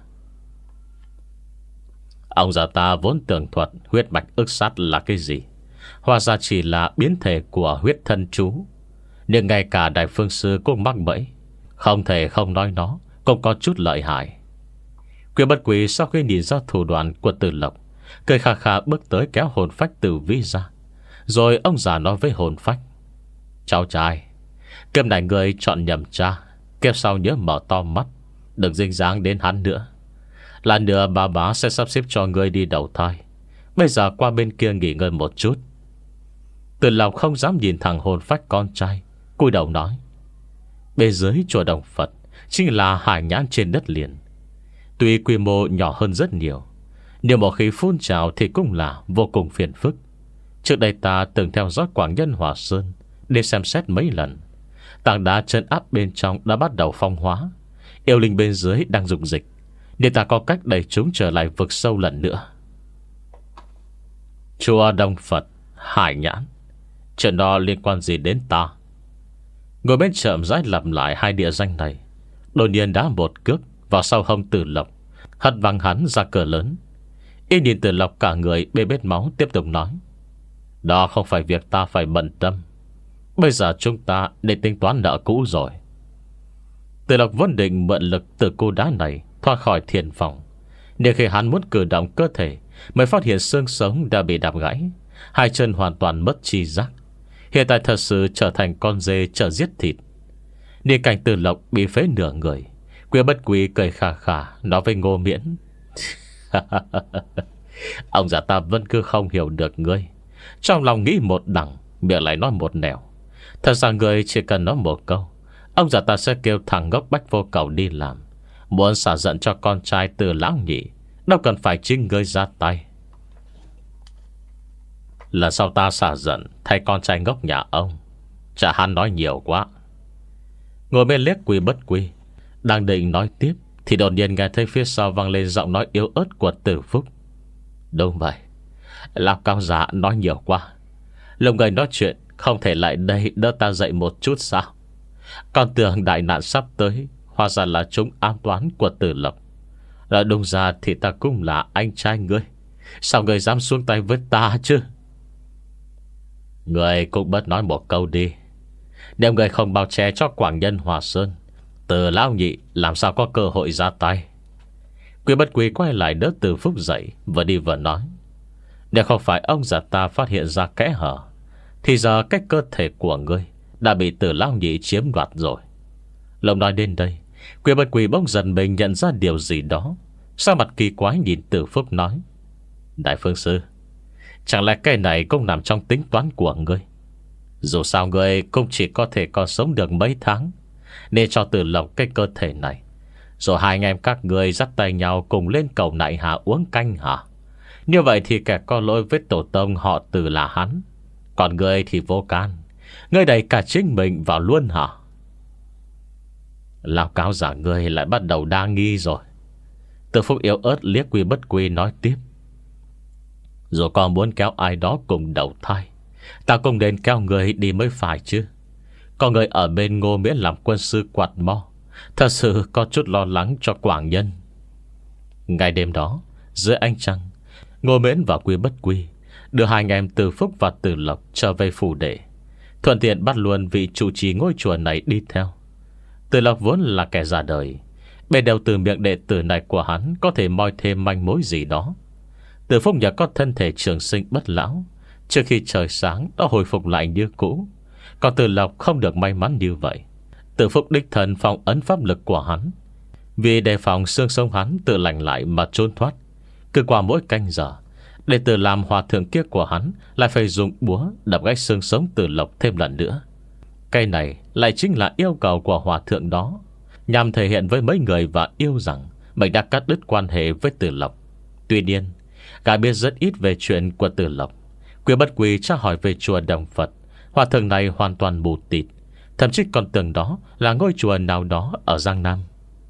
Ông già ta vốn tưởng thuật huyết mạch ức sát là cái gì, hóa ra chỉ là biến thể của huyết thân chú. Nhưng ngay cả Đại Phương Sư cũng mắc bẫy, không thể không nói nó cũng có chút lợi hại. Quy Bất Quy sau khi nhìn ra thủ đoạn của Từ Lộc, cười khà khà bước tới kéo hồn phách Từ Vĩ ra. Rồi ông già nói với hồn phách: cháu trai, kiếp này người chọn nhầm cha, kiếp sau nhớ mở to mắt, đừng dính dáng đến hắn nữa. Là nữa bà bá sẽ sắp xếp cho người đi đầu thai, Bây giờ qua bên kia nghỉ ngơi một chút. Từ Lộc không dám nhìn thằng hồn phách con trai, cúi đầu nói: bên dưới chùa Đồng Phật chính là hải nhãn trên đất liền. Tuy quy mô nhỏ hơn rất nhiều, nhưng một khi phun trào thì cũng là vô cùng phiền phức. Trước đây ta từng theo dõi Quảng Nhân Hòa Sơn để xem xét mấy lần. Tảng đá trấn áp bên trong đã bắt đầu phong hóa, yêu linh bên dưới đang dục dịch, nên ta có cách đẩy chúng trở lại vực sâu lần nữa. Chùa Đồng Phật, hải nhãn, chuyện đó liên quan gì đến ta? Ngồi bên chậm rãi lặp lại hai địa danh này, đột nhiên đá một cước vào sau hông Từ Lộc, hất văng hắn ra cửa lớn. Y nhìn Từ Lộc cả người bê bết máu, tiếp tục nói: đó không phải việc ta phải bận tâm. Bây giờ chúng ta nên tính toán nợ cũ rồi. Từ Lộc vốn định mượn lực từ cú đá này thoát khỏi thiền phòng, nhưng khi hắn muốn cử động cơ thể mới phát hiện xương sống đã bị đạp gãy, hai chân hoàn toàn mất chi giác. Hiện tại thật sự trở thành con dê chờ giết thịt. Nhìn cảnh Từ Lộc bị phế nửa người, Quyên Bất Quy cười khà khà nói với Ngô Miễn: ông già ta vẫn cứ không hiểu được ngươi. Trong lòng nghĩ một đằng, miệng lại nói một nẻo. Thật ra ngươi chỉ cần nói một câu, ông già ta sẽ kêu thằng ngốc Bách Vô Cầu đi làm. Muốn xả giận cho con trai Từ lão nhị, đâu cần phải chính ngươi ra tay. Lần sau ta xả giận thay con trai ngốc nhà ông, chả hắn nói nhiều quá. Ngồi bên liếc Quy Bất Quy đang định nói tiếp thì đột nhiên nghe thấy phía sau vang lên giọng nói yếu ớt của Từ Phúc: đúng vậy, lão cao giả nói nhiều quá. Lúc người nói chuyện không thể lại đây đỡ ta dậy một chút sao? Con tưởng đại nạn sắp tới, hóa ra là chúng ám toán của Từ Lộc. Là đúng ra thì ta cũng là anh trai ngươi, sao ngươi dám xuống tay với ta chứ? Ngươi cũng bớt nói một câu đi. Nếu ngươi không bao che cho Quảng Nhân Hòa Sơn, Từ lão nhị làm sao có cơ hội ra tay? Quy Bất Quy quay lại đỡ Từ Phúc dậy, vừa đi vừa nói: nếu không phải ông già ta phát hiện ra kẽ hở, thì giờ cách cơ thể của ngươi đã bị Từ lão nhị chiếm đoạt rồi. Lòng nói đến đây, Quy Bất Quy bỗng dần mình nhận ra điều gì đó. Sao mặt kỳ quái nhìn Từ Phúc nói: đại phương sư, chẳng lẽ cái này cũng nằm trong tính toán của ngươi? Dù sao ngươi cũng chỉ có thể còn sống được mấy tháng, nên cho Từ Lộc cái cơ thể này, rồi hai anh em các ngươi dắt tay nhau cùng lên cầu Nại Hà uống canh hả? Như vậy thì kẻ có lỗi với tổ tông họ Từ là hắn, còn ngươi thì vô can. Ngươi đẩy cả chính mình vào luôn hả? Lão cáo giả ngươi lại bắt đầu đa nghi rồi. Từ Phúc yếu ớt liếc Quy Bất Quy nói tiếp: rồi còn muốn kéo ai đó cùng đầu thai, ta cũng nên kéo người đi mới phải chứ. Có người ở bên Ngô Miễn làm quân sư quạt mo, thật sự có chút lo lắng cho Quảng Nhân. Ngày đêm đó, dưới ánh trăng, Ngô Miễn và Quy Bất Quy đưa hai anh em Từ Phúc và Từ Lộc trở về phủ đệ, thuận tiện bắt luôn vị chủ trì ngôi chùa này đi theo. Từ Lộc vốn là kẻ già đời, bên đầu từ miệng đệ tử này của hắn có thể moi thêm manh mối gì đó. Từ Phúc nhờ có thân thể trường sinh bất lão, trước khi trời sáng đã hồi phục lại như cũ. Còn Từ Lộc không được may mắn như vậy. Từ Phúc đích thần phong ấn pháp lực của hắn, vì đề phòng xương sống hắn tự lành lại mà trốn thoát. Cứ qua mỗi canh giờ, đệ tử làm hòa thượng kia của hắn lại phải dùng búa đập gãy xương sống Từ Lộc thêm lần nữa. Cái này lại chính là yêu cầu của hòa thượng đó, nhằm thể hiện với mấy người và yêu rằng mình đã cắt đứt quan hệ với Từ Lộc. Tuy nhiên, gã biết rất ít về chuyện của Từ Lộc. Quy Bất Quy tra hỏi về chùa Đồng Phật, hòa thượng này hoàn toàn mù tịt, thậm chí còn tưởng đó là ngôi chùa nào đó ở Giang Nam.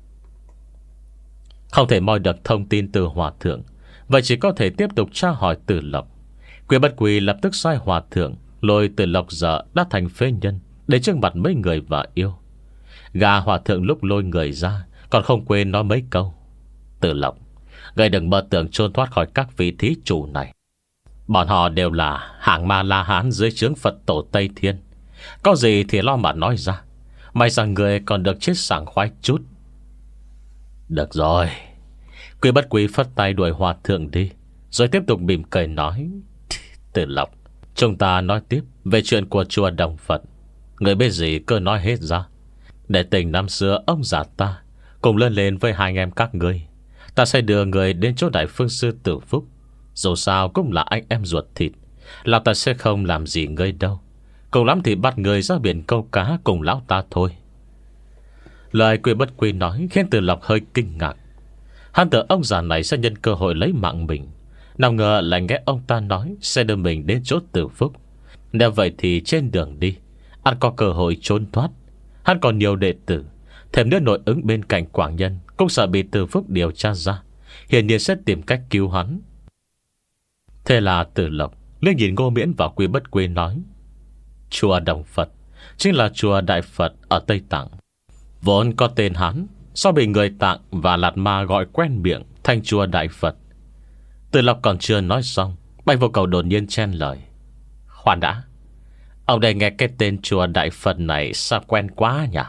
Không thể moi được thông tin từ hòa thượng, vậy chỉ có thể tiếp tục tra hỏi Từ Lộc. Quy Bất Quy lập tức sai hòa thượng lôi Từ Lộc giờ đã thành phế nhân để trước mặt mấy người và yêu. Gã hòa thượng lúc lôi người ra còn không quên nói mấy câu: Từ Lộc, ngươi đừng mơ tưởng trốn thoát khỏi các vị thí chủ này. Bọn họ đều là hạng ma la hán dưới trướng Phật tổ Tây Thiên. Có gì thì lo mà nói ra. May rằng người còn được chết sảng khoái chút. Được rồi. Quy Bất Quy phất tay đuổi hòa thượng đi, rồi tiếp tục mỉm cười nói: Từ Lộc, chúng ta nói tiếp về chuyện của chùa Đồng Phật. Người biết gì cứ nói hết ra. Để tình năm xưa ông già ta cùng lớn lên với hai anh em các ngươi, ta sẽ đưa người đến chỗ đại phương sư Tử Phúc, Dù sao cũng là anh em ruột thịt, lão ta sẽ không làm gì ngươi đâu. Cùng lắm thì bắt người ra biển câu cá cùng lão ta thôi. Lời Quy Bất Quy nói khiến Từ Lộc hơi kinh ngạc. Hắn tưởng ông già này sẽ nhân cơ hội lấy mạng mình, nào ngờ lại nghe ông ta nói sẽ đưa mình đến chỗ Từ Phúc. Nếu vậy thì trên đường đi anh có cơ hội trốn thoát. Hắn còn nhiều đệ tử, thêm nữa nội ứng bên cạnh Quảng Nhân cũng sợ bị Từ Phúc điều tra ra, hiển nhiên sẽ tìm cách cứu hắn. Thế là Từ Lộc liếc nhìn Ngô Miễn và Quy Bất Quy nói: Chùa Đồng Phật chính là chùa Đại Phật ở Tây Tạng, vốn có tên hắn, sau bị người Tạng và Lạt Ma gọi quen miệng thành chùa Đại Phật. Từ Lộc còn chưa nói xong, Bạch Vô Cầu đột nhiên chen lời: Khoan đã, ông đây nghe cái tên chùa Đại Phật này sao quen quá nhỉ?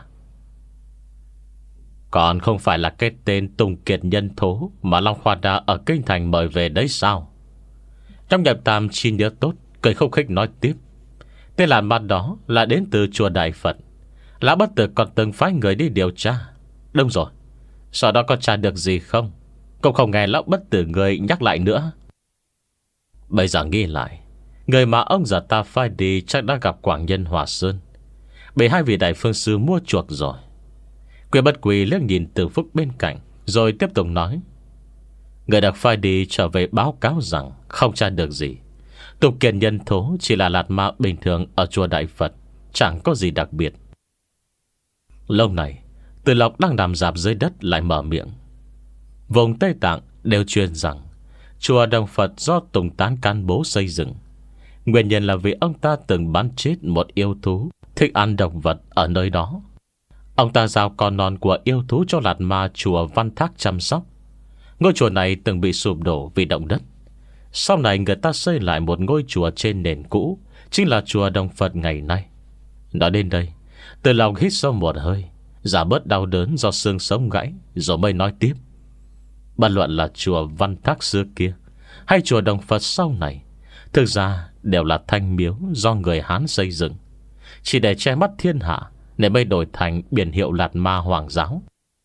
Còn không phải là cái tên Tùng Kiệt Nhân Thố mà Long Khoa Đa ở Kinh Thành mời về đấy sao? Trong nhập tam chi nhớ tốt, cười khúc khích nói tiếp: Tên Lạt Ma đó là đến từ chùa Đại Phật. Lão bất tử còn từng phái người đi điều tra. Đúng rồi, sau đó có tra được gì không? Cũng không nghe lão bất tử người nhắc lại nữa. Bây giờ nghĩ lại, người mà ông già ta phái đi chắc đã gặp Quảng Nhân Hòa Sơn, bị hai vị đại phương sư mua chuộc rồi. Quy Bất Quy liếc nhìn Từ Phúc bên cạnh, rồi tiếp tục nói: Người được phái đi trở về báo cáo rằng không tra được gì. Tục Kiền Nhân Thố chỉ là Lạt Ma bình thường ở chùa Đại Phật, chẳng có gì đặc biệt. Lâu này Từ Lộc đang nằm rạp dưới đất lại mở miệng: Vùng Tây Tạng đều truyền rằng chùa Đồng Phật do Tùng Tán Can Bố xây dựng. Nguyên nhân là vì ông ta từng bắn chết một yêu thú thích ăn động vật ở nơi đó. Ông ta giao con non của yêu thú cho Lạt Ma chùa Văn Thác chăm sóc. Ngôi chùa này từng bị sụp đổ vì động đất. Sau này người ta xây lại một ngôi chùa trên nền cũ, chính là chùa Đồng Phật ngày nay. Nói đến đây, Từ Lộc hít sâu một hơi, giảm bớt đau đớn do xương sống gãy, rồi mới nói tiếp: Bất luận là chùa Văn Thác xưa kia hay chùa Đồng Phật sau này, thực ra đều là thanh miếu do người Hán xây dựng, chỉ để che mắt thiên hạ, nên mới đổi thành biển hiệu Lạt Ma Hoàng giáo.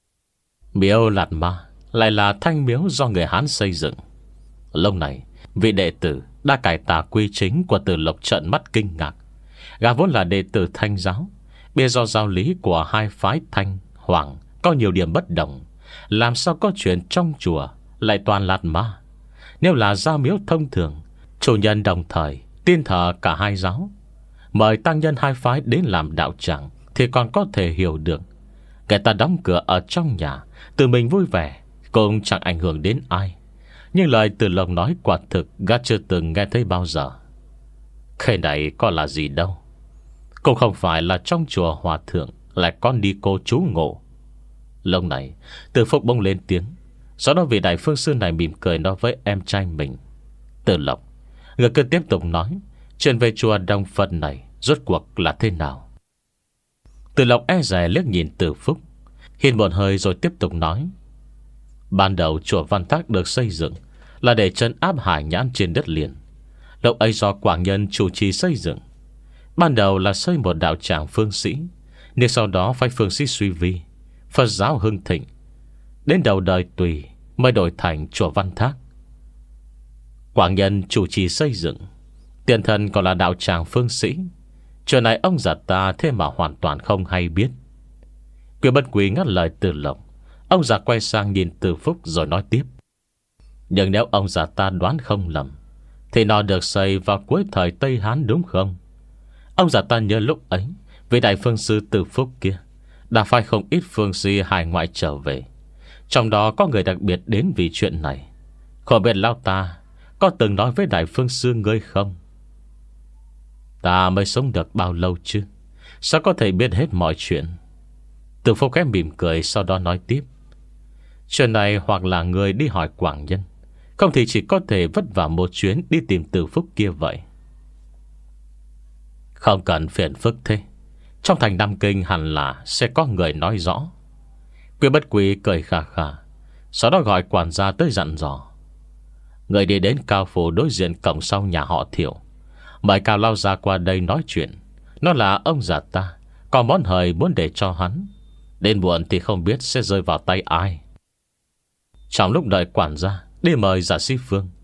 Miếu Lạt Ma lại là thanh miếu do người Hán xây dựng. Lâu này vị đệ tử đã cải tà quy chính của Từ Lộc trợn mắt kinh ngạc. Gã vốn là đệ tử Thanh giáo, biết do giáo lý của hai phái Thanh, Hoàng có nhiều điểm bất đồng, làm sao có chuyện trong chùa lại toàn Lạt Ma. Nếu là gia miếu thông thường, chủ nhân đồng thời tin thờ cả hai giáo, mời tăng nhân hai phái đến làm đạo tràng thì còn có thể hiểu được. Người ta đóng cửa ở trong nhà, tự mình vui vẻ, cũng chẳng ảnh hưởng đến ai. Nhưng lời Từ Lộc nói quả thực gã chưa từng nghe thấy bao giờ. Cái này có là gì đâu, cũng không phải là trong chùa hòa thượng lại có ni cô chú ngộ. Lúc này Từ Phúc bỗng lên tiếng. Sau đó vị đại phương sư này mỉm cười nói với em trai mình: Từ Lộc, người cứ tiếp tục nói chuyện về chùa Đồng Phật này rốt cuộc là thế nào. Từ Lộc e dè liếc nhìn Từ Phúc, hít một hơi rồi tiếp tục nói: Ban đầu chùa Văn Thác được xây dựng là để trấn áp hải nhãn trên đất liền. Lúc ấy do Quảng Nhân chủ trì xây dựng. Ban đầu là xây một đạo tràng phương sĩ, nhưng sau đó phái phương sĩ suy vi, Phật giáo hưng thịnh. Đến đầu đời Tùy mới đổi thành chùa Văn Thác. Quảng Nhân chủ trì xây dựng, tiền thân còn là đạo tràng phương sĩ. Chuyện này ông già ta thế mà hoàn toàn không hay biết. Quy Bất Quy ngắt lời Từ Lộc. Ông già quay sang nhìn Từ Phúc rồi nói tiếp: Nhưng nếu ông già ta đoán không lầm thì nó được xây vào cuối thời Tây Hán đúng không? Ông già ta nhớ lúc ấy vị đại phương sư Từ Phúc kia đã phái không ít phương sĩ hải ngoại trở về, trong đó có người đặc biệt đến vì chuyện này. Không biết lão ta có từng nói với đại phương sư ngươi không? Ta mới sống được bao lâu chứ, sao có thể biết hết mọi chuyện? Từ Phúc khẽ mỉm cười, sau đó nói tiếp: Chuyện này hoặc là người đi hỏi Quảng Nhân, không thì chỉ có thể vất vả một chuyến đi tìm Từ Phúc kia vậy. Không cần phiền phức thế, trong thành Nam Kinh hẳn là sẽ có người nói rõ. Quy Bất Quy cười khà khà, sau đó gọi quản gia tới dặn dò: Người đi đến Cao Phủ đối diện cổng sau nhà họ Thiệu, mời Cao lao ra qua đây nói chuyện. Nó là ông già ta có món hời muốn để cho hắn, đến muộn thì không biết sẽ rơi vào tay ai. Trong lúc đợi quản gia đi mời Giả Sĩ Phương,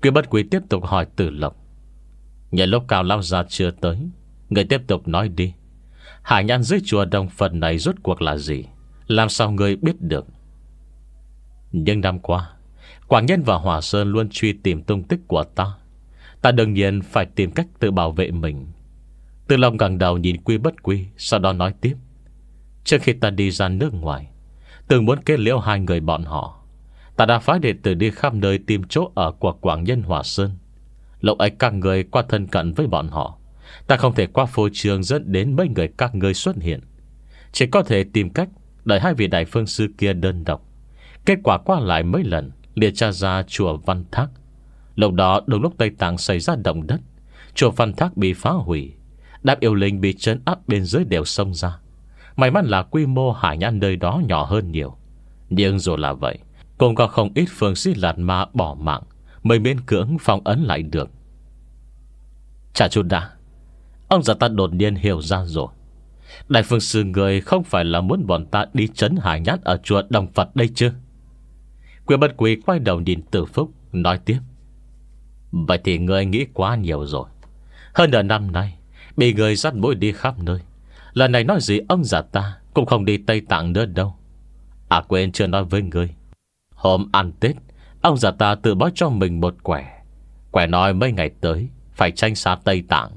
Quy Bất Quy tiếp tục hỏi Từ Lộc. Nhận lúc Cao lão gia chưa tới, người tiếp tục nói đi. Hải nhãn dưới chùa Đồng Phật này rốt cuộc là gì? Làm sao người biết được? Nhưng năm qua, Quảng Nhân và Hòa Sơn luôn truy tìm tung tích của ta. Ta đương nhiên phải tìm cách tự bảo vệ mình. Từ Long ngẩng đầu nhìn Quy Bất Quy, sau đó nói tiếp. Trước khi ta đi ra nước ngoài, từng muốn kết liễu hai người bọn họ, ta đã phái đệ tử đi khắp nơi tìm chỗ ở của Quảng Nhân Hòa Sơn. Lúc ấy các người qua thân cận với bọn họ, ta không thể qua phô trương dẫn đến mấy người các người xuất hiện. Chỉ có thể tìm cách đợi hai vị đại phương sư kia đơn độc. Kết quả qua lại mấy lần, liền tra ra chùa Văn Thác. Lúc đó đúng lúc Tây Tạng xảy ra động đất, chùa Văn Thác bị phá hủy, đám yêu linh bị trấn áp bên dưới đều xông ra. May mắn là quy mô hải nhãn nơi đó nhỏ hơn nhiều. Nhưng dù là vậy, cũng có không ít phương sĩ lạt ma bỏ mạng mới miễn cưỡng phong ấn lại được. Chà chút đã, ông già ta đột nhiên hiểu ra rồi. Đại phương sư người không phải là muốn bọn ta đi trấn hải nhãn ở chùa Đồng Phật đây chứ? Quy Bất Quy quay đầu nhìn Từ Phúc, nói tiếp. Vậy thì người nghĩ quá nhiều rồi. Hơn nửa năm nay bị người dắt mũi đi khắp nơi. Lần này nói gì ông già ta cũng không đi Tây Tạng nữa đâu. À quên chưa nói với người, hôm ăn Tết, ông già ta tự bói cho mình một quẻ. Quẻ nói mấy ngày tới phải tranh xa Tây Tạng.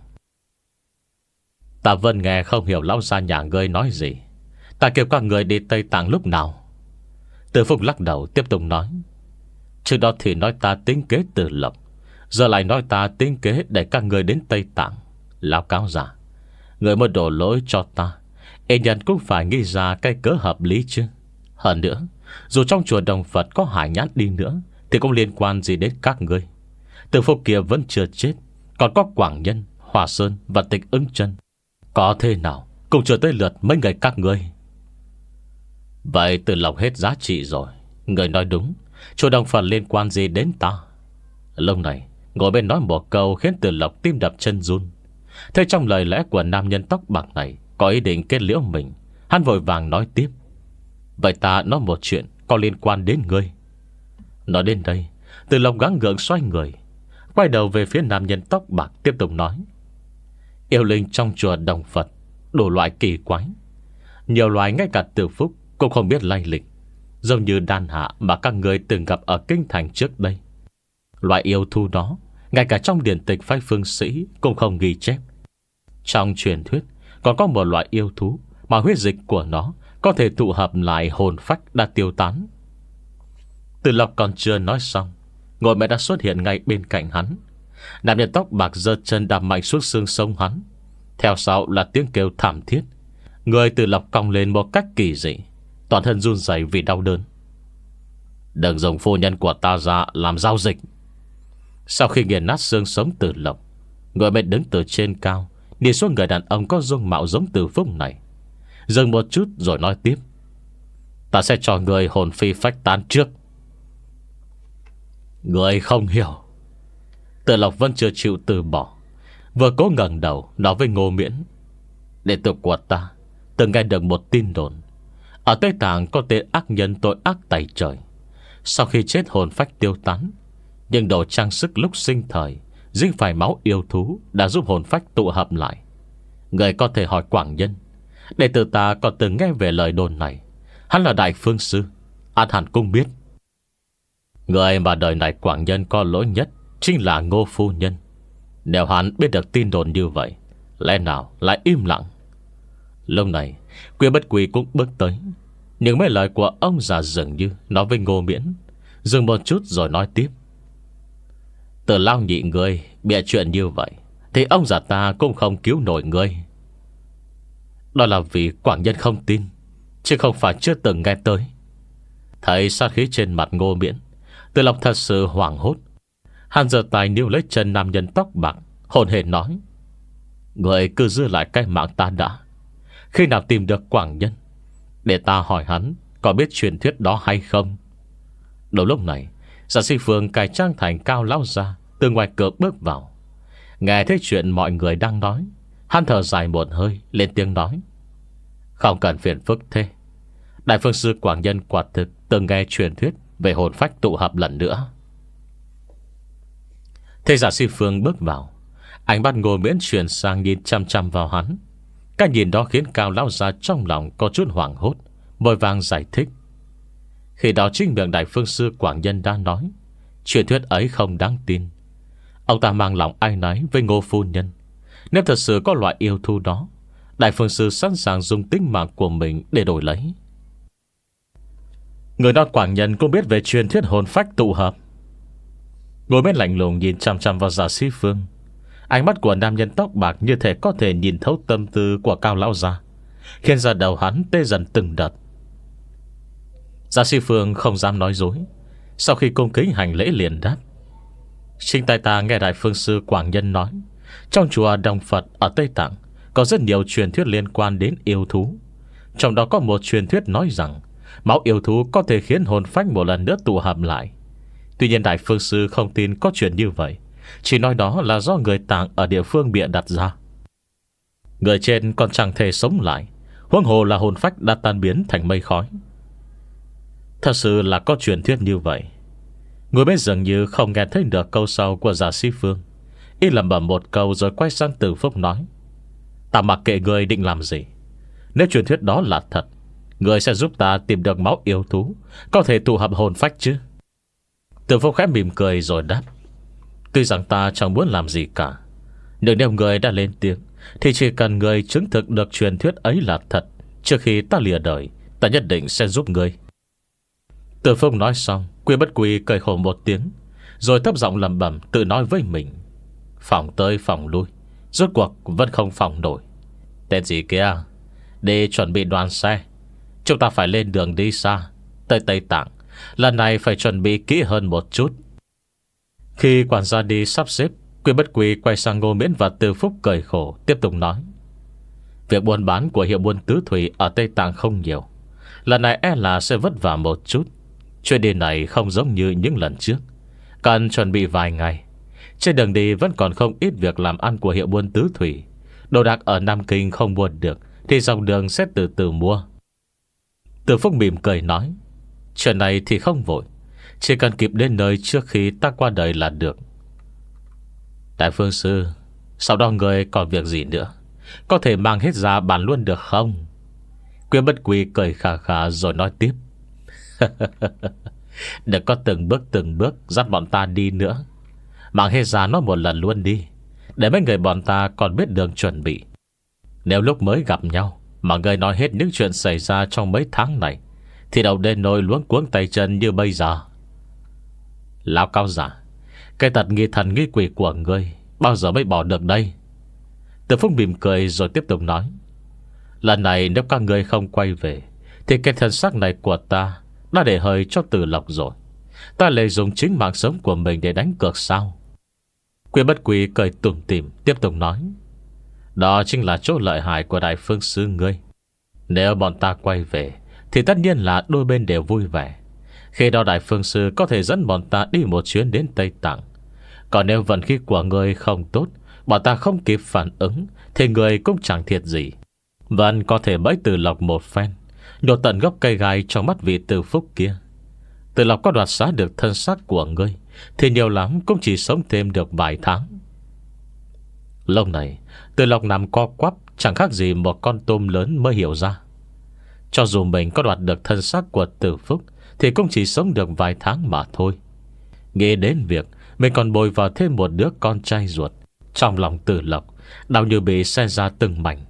Ta vẫn nghe không hiểu lão gia nhà ngươi nói gì. Ta kêu các người đi Tây Tạng lúc nào? Từ Phúc lắc đầu tiếp tục nói. Trước đó thì nói ta tính kế Từ Lộc, giờ lại nói ta tính kế để các người đến Tây Tạng. Lão cáo giả, người mới đổ lỗi cho ta, ê nhân cũng phải nghĩ ra cái cớ hợp lý chứ. Hơn nữa, dù trong chùa Đồng Phật có hải nhãn đi nữa thì cũng liên quan gì đến các ngươi. Từ Phúc kia vẫn chưa chết, còn có Quảng Nhân, Hòa Sơn và Tịch Ứng Chân, có thế nào cũng chưa tới lượt mấy người các ngươi. Vậy Từ Lộc hết giá trị rồi. Người nói đúng, chùa Đồng Phật liên quan gì đến ta? Lúc này ngồi bên nói một câu khiến Từ Lộc tim đập chân run. Thế trong lời lẽ của nam nhân tóc bạc này có ý định kết liễu mình, hắn vội vàng nói tiếp. Vậy ta nói một chuyện có liên quan đến ngươi. Nói đến đây, Từ Lộc gắng gượng xoay người, quay đầu về phía nam nhân tóc bạc, tiếp tục nói. Yêu linh trong chùa Đồng Phật đủ loại kỳ quái, nhiều loài ngay cả Từ Phúc cũng không biết lai lịch, giống như đan hạ mà các người từng gặp ở kinh thành trước đây. Loại yêu thú đó ngay cả trong điển tịch phái phương sĩ cũng không ghi chép. Trong truyền thuyết còn có một loại yêu thú mà huyết dịch của nó có thể tụ hợp lại hồn phách đã tiêu tán. Từ Lộc còn chưa nói xong, ngồi mẹ đã xuất hiện ngay bên cạnh hắn. Nam nhân tóc bạc giơ chân đạp mạnh xuống xương sống hắn. Theo sau là tiếng kêu thảm thiết. Người Từ Lộc cong lên một cách kỳ dị, toàn thân run rẩy vì đau đớn. Đừng dùng phu nhân của ta ra làm giao dịch. Sau khi nghiền nát xương sống Từ Lộc, người mẹ đứng từ trên cao nhìn xuống người đàn ông có dung mạo giống Từ Phúc này, dừng một chút rồi nói tiếp. Ta sẽ cho người hồn phi phách tán trước. Người không hiểu. Từ Lộc vẫn chưa chịu từ bỏ, vừa cố ngẩng đầu nói với Ngô Miễn. Đệ tử của ta từng nghe được một tin đồn, ở Tây Tạng có tên ác nhân tội ác tày trời. Sau khi chết hồn phách tiêu tán, nhưng đồ trang sức lúc sinh thời dính phải máu yêu thú đã giúp hồn phách tụ hợp lại. Người có thể hỏi Quảng Nhân. Đệ tử ta còn từng nghe về lời đồn này. Hắn là đại phương sư, An hẳn cũng biết. Người mà đời này Quảng Nhân có lỗi nhất chính là Ngô phu nhân. Nếu hắn biết được tin đồn như vậy, lẽ nào lại im lặng? Lúc này Quy Bất Quy cũng bước tới, nhưng mấy lời của ông già dường như nói với Ngô Miễn, dừng một chút rồi nói tiếp. Từ lao nhị người bịa chuyện như vậy thì ông già ta cũng không cứu nổi người. Đó là vì Quảng Nhân không tin, chứ không phải chưa từng nghe tới. Thấy sát khí trên mặt Ngô Miễn, Từ Lộc thật sự hoảng hốt. Hắn giơ tay níu lấy chân nam nhân tóc bạc, hồn hển nói. Người cứ giữ lại cái mạng ta đã. Khi nào tìm được Quảng Nhân, để ta hỏi hắn có biết truyền thuyết đó hay không. Đầu lúc này, Giả Sĩ Phương cải trang thành Cao lão gia từ ngoài cửa bước vào. Nghe thấy chuyện mọi người đang nói, hắn thở dài một hơi, lên tiếng nói. Không cần phiền phức thế. Đại phương sư Quảng Nhân quả thực từng nghe truyền thuyết về hồn phách tụ hợp lần nữa. Thế Giả Si Phương bước vào, ánh mắt Ngô Miễn chuyển sang nhìn chăm chăm vào hắn. Cái nhìn đó khiến Cao lão già trong lòng có chút hoảng hốt, vội vàng giải thích. Khi đó chính miệng Đại Phương Sư Quảng Nhân đã nói, truyền thuyết ấy không đáng tin. Ông ta mang lòng áy náy với Ngô phu nhân. Nếu thật sự có loại yêu thú đó, Đại Phương Sư sẵn sàng dùng tính mạng của mình để đổi lấy. Người đó Quảng Nhân cũng biết về truyền thuyết hồn phách tụ hợp. Ngồi bên lạnh lùng nhìn chăm chăm vào Giả Si Phương. Ánh mắt của nam nhân tóc bạc như thể có thể nhìn thấu tâm tư của Cao lão già, khiến ra đầu hắn tê dần từng đợt. Giả Si Phương không dám nói dối. Sau khi cung kính hành lễ liền đáp: Chính tay ta nghe Đại Phương Sư Quảng Nhân nói, trong chùa Đồng Phật ở Tây Tạng có rất nhiều truyền thuyết liên quan đến yêu thú. Trong đó có một truyền thuyết nói rằng máu yêu thú có thể khiến hồn phách một lần nữa tụ hợp lại. Tuy nhiên Đại Phương Sư không tin có chuyện như vậy, chỉ nói đó là do người Tạng ở địa phương bịa đặt ra. Người trên còn chẳng thể sống lại, huống hồ là hồn phách đã tan biến thành mây khói. Thật sự là có truyền thuyết như vậy. Người bên dường như không nghe thấy được câu sau của Giả Si Phương, y lẩm bẩm một câu rồi quay sang Từ Phúc nói: Ta mặc kệ người định làm gì. Nếu truyền thuyết đó là thật, người sẽ giúp ta tìm được máu yêu thú có thể tụ hợp hồn phách chứ? Từ Phúc khẽ mỉm cười rồi đáp: Tuy rằng ta chẳng muốn làm gì cả, nhưng nếu người đã lên tiếng thì chỉ cần người chứng thực được truyền thuyết ấy là thật, trước khi ta lìa đời, ta nhất định sẽ giúp người. Từ Phúc nói xong, Quy Bất Quy cười khổ một tiếng, rồi thấp giọng lẩm bẩm tự nói với mình: Phòng tới phòng lui, rốt cuộc vẫn không phòng nổi. Tên gì kia, đi chuẩn bị đoàn xe. Chúng ta phải lên đường đi xa, tới Tây Tạng. Lần này phải chuẩn bị kỹ hơn một chút. Khi quản gia đi sắp xếp, Quy Bất Quy quay sang Ngô Miễn và Từ Phúc cười khổ, tiếp tục nói: Việc buôn bán của hiệu buôn tứ thủy ở Tây Tạng không nhiều, lần này e là sẽ vất vả một chút. Chuyến đi này không giống như những lần trước, cần chuẩn bị vài ngày. Trên đường đi vẫn còn không ít việc làm ăn của hiệu buôn tứ thủy. Đồ đạc ở Nam Kinh không mua được thì dọc đường sẽ từ từ mua. Từ Phúc mỉm cười nói: Chuyện này thì không vội, chỉ cần kịp đến nơi trước khi ta qua đời là được. Đại Phương Sư, sau đó người còn việc gì nữa, có thể mang hết ra bàn luôn được không? Quyên Bất Quy cười khà khà rồi nói tiếp: Đừng có từng bước từng bước dắt bọn ta đi nữa, mang hết ra nó một lần luôn đi, để mấy người bọn ta còn biết đường chuẩn bị. Nếu lúc mới gặp nhau mà người nói hết những chuyện xảy ra trong mấy tháng này, thì đâu đến nỗi luống cuống tay chân như bây giờ. Lão Cao giả, cái tật nghi thần nghi quỷ của ngươi bao giờ mới bỏ được đây? Từ Phúc mỉm cười rồi tiếp tục nói: Lần này nếu các ngươi không quay về, thì cái thân xác này của ta đã để hơi cho Từ Lộc rồi. Ta lại dùng chính mạng sống của mình để đánh cược sao? Quyên Bất Quy cười tủm tỉm tiếp tục nói: Đó chính là chỗ lợi hại của Đại Phương Sư ngươi. Nếu bọn ta quay về thì tất nhiên là đôi bên đều vui vẻ. Khi đó Đại Phương Sư có thể dẫn bọn ta đi một chuyến đến Tây Tạng. Còn nếu vận khí của ngươi không tốt, bọn ta không kịp phản ứng, thì ngươi cũng chẳng thiệt gì. Vẫn có thể bẫy Từ Lộc một phen, nhổ tận gốc cây gai trong mắt vị Từ Phúc kia. Từ Lộc có đoạt xá được thân xác của ngươi thì nhiều lắm cũng chỉ sống thêm được vài tháng. Lúc này Từ Lộc nằm co quắp, chẳng khác gì một con tôm lớn mới hiểu ra. Cho dù mình có đoạt được thân xác của Từ Phúc thì cũng chỉ sống được vài tháng mà thôi. Nghĩ đến việc mình còn bồi vào thêm một đứa con trai ruột, trong lòng Từ Lộc đau như bị xé ra từng mảnh.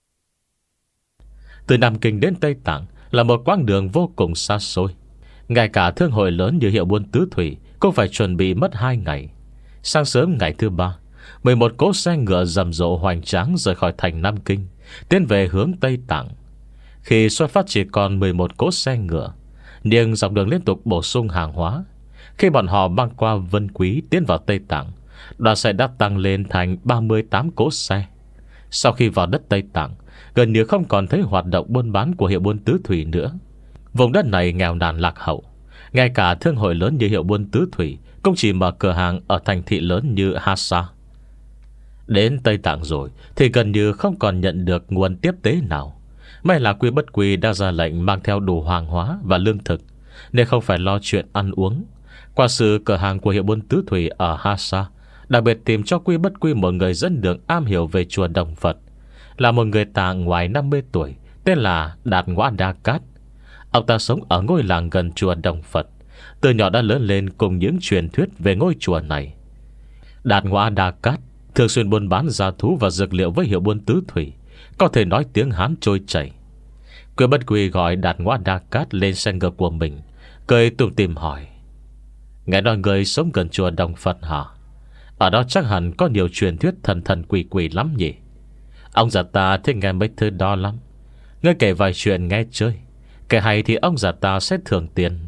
Từ Nam Kinh đến Tây Tạng là một quãng đường vô cùng xa xôi. Ngay cả thương hội lớn như hiệu buôn tứ thủy cũng phải chuẩn bị mất hai ngày. Sáng sớm ngày thứ ba, mười một cỗ xe ngựa rầm rộ hoành tráng rời khỏi thành Nam Kinh, tiến về hướng Tây Tạng. Khi xuất phát chỉ còn mười một cỗ xe ngựa, nhưng dọc đường liên tục bổ sung hàng hóa. Khi bọn họ băng qua Vân Quý tiến vào Tây Tạng, đoàn xe đã tăng lên thành ba mươi tám cỗ xe. Sau khi vào đất Tây Tạng, gần như không còn thấy hoạt động buôn bán của hiệu buôn tứ thủy nữa. Vùng đất này nghèo nàn lạc hậu. Ngay cả thương hội lớn như hiệu buôn tứ thủy cũng chỉ mở cửa hàng ở thành thị lớn như Hassa. Đến Tây Tạng rồi thì gần như không còn nhận được nguồn tiếp tế nào. May là Quy Bất Quy đã ra lệnh mang theo đủ hàng hóa và lương thực, nên không phải lo chuyện ăn uống. Qua sự cửa hàng của hiệu buôn tứ thủy ở Hassa Đặc biệt tìm cho Quy Bất Quy một người dẫn đường am hiểu về chùa Đồng Phật, là một người Tạng ngoài năm mươi tuổi, tên là Đạt Ngoa Đa Cát. Ông ta sống ở ngôi làng gần chùa Đồng Phật, từ nhỏ đã lớn lên cùng những truyền thuyết về ngôi chùa này. Đạt Ngoa Đa Cát thường xuyên buôn bán gia thú và dược liệu với hiệu buôn tứ thủy, có thể nói tiếng Hán trôi chảy. Quy Bất Quy gọi Đạt Ngoa Đa Cát lên xe ngựa của mình, cười tủm tỉm hỏi: nghe nói người sống gần chùa Đồng Phật hả? Ở đó chắc hẳn có nhiều truyền thuyết thần thần quỷ quỷ lắm nhỉ? Ông già ta thích nghe mấy thứ đó lắm. Ngươi kể vài chuyện nghe chơi, kể hay thì ông già ta sẽ thưởng tiền.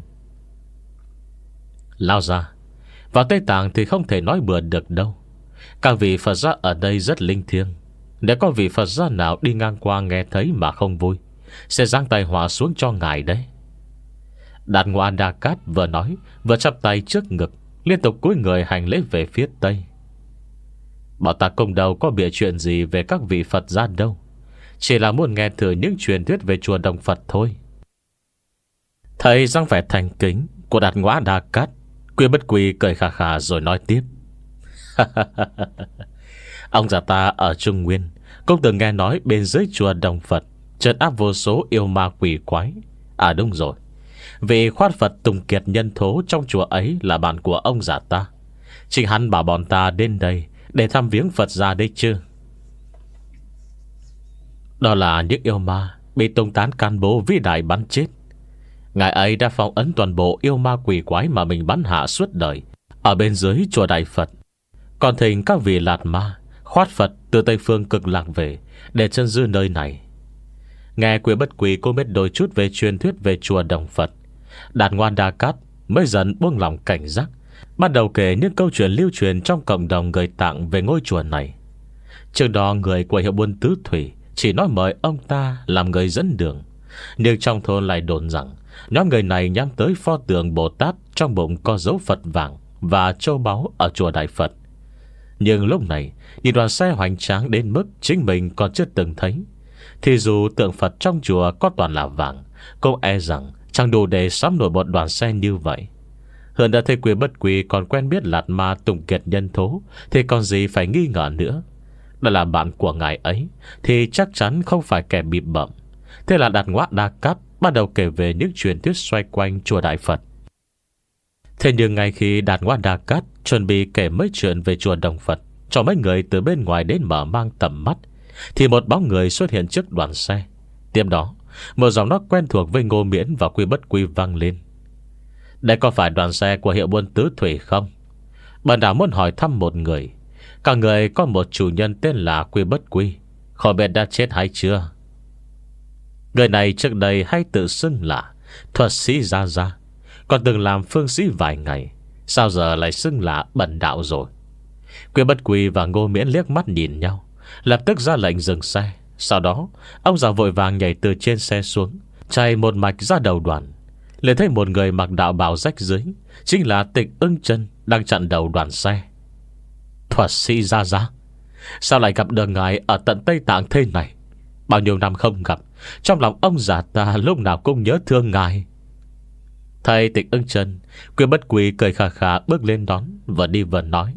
Lao ra, vào Tây Tạng thì không thể nói bừa được đâu. Các vị Phật gia ở đây rất linh thiêng. Nếu có vị Phật gia nào đi ngang qua nghe thấy mà không vui, sẽ giáng tay họa xuống cho ngài đấy. Đạt Ngoa Đa Cát vừa nói vừa chắp tay trước ngực, liên tục cúi người hành lễ về phía Tây. Bảo ta công đầu có bịa chuyện gì về các vị Phật gia đâu, chỉ là muốn nghe thử những truyền thuyết về chùa Đồng Phật thôi. Thầy dáng vẻ thành kính của Đạt Ngoa Đa Cát, Quy Bất Quy cười khà khà rồi nói tiếp: ông già ta ở Trung Nguyên cũng từng nghe nói bên dưới chùa Đồng Phật trấn áp vô số yêu ma quỷ quái. À đúng rồi, vị khoát Phật Tùng Kiệt Nhân Thố trong chùa ấy là bạn của ông già ta. Chính hắn bảo bọn ta đến đây để thăm viếng Phật gia đấy chứ. Đó là những yêu ma bị tung tán can bố vĩ đại bắn chết. Ngài ấy đã phong ấn toàn bộ yêu ma quỷ quái mà mình bắn hạ suốt đời ở bên dưới chùa Đại Phật, còn thỉnh các vị lạt ma khoát Phật từ Tây Phương cực lạc về để chân giữ nơi này. Nghe Quy Bất Quy cô biết đôi chút về truyền thuyết về chùa Đồng Phật, Đạt Ngoa Đa Cát mới dần buông lòng cảnh giác, bắt đầu kể những câu chuyện lưu truyền trong cộng đồng người Tạng về ngôi chùa này. Trước đó người của hiệu buôn tứ thủy chỉ nói mời ông ta làm người dẫn đường, nhưng trong thôn lại đồn rằng nhóm người này nhắm tới pho tượng Bồ Tát trong bụng có dấu Phật vàng và châu báu ở chùa Đại Phật. Nhưng lúc này nhìn đoàn xe hoành tráng đến mức chính mình còn chưa từng thấy, thì dù tượng Phật trong chùa có toàn là vàng, cũng e rằng chẳng đủ để sắm nổi một đoàn xe như vậy. Hơn đã thấy Quy Bất Quy còn quen biết Lạt Ma Tùng Kiệt Nhân Thố, thì còn gì phải nghi ngờ nữa. Đã là bạn của ngài ấy thì chắc chắn không phải kẻ bịp bợm. Thế là Đạt Ngoa Đa Cát bắt đầu kể về những truyền thuyết xoay quanh chùa Đại Phật. Thế nhưng ngay khi Đạt Ngoa Đa Cát chuẩn bị kể mấy chuyện về chùa Đồng Phật cho mấy người từ bên ngoài đến mở mang tầm mắt, thì một bóng người xuất hiện trước đoàn xe. Tiếp đó một giọng nói quen thuộc với Ngô Miễn và Quy Bất Quy vang lên: đây có phải đoàn xe của hiệu buôn tứ thủy không? Bần đạo muốn hỏi thăm một người. Cả người có một chủ nhân tên là Quy Bất Quy, khỏi biết đã chết hay chưa? Người này trước đây hay tự xưng là thuật sĩ Gia Gia, còn từng làm phương sĩ vài ngày, sao giờ lại xưng là bần đạo rồi? Quy Bất Quy và Ngô Miễn liếc mắt nhìn nhau, lập tức ra lệnh dừng xe. Sau đó ông già vội vàng nhảy từ trên xe xuống, chạy một mạch ra đầu đoàn. Liền thấy một người mặc đạo bào rách dưới, chính là Tịch Ưng Chân đang chặn đầu đoàn xe. Thuật sĩ Gia Gia, sao lại gặp được ngài ở tận Tây Tạng thế này? Bao nhiêu năm không gặp, trong lòng ông già ta lúc nào cũng nhớ thương ngài. Thầy Tịch Ưng Chân, Quy Bất Quy cười khà khà bước lên đón, vừa đi vừa nói: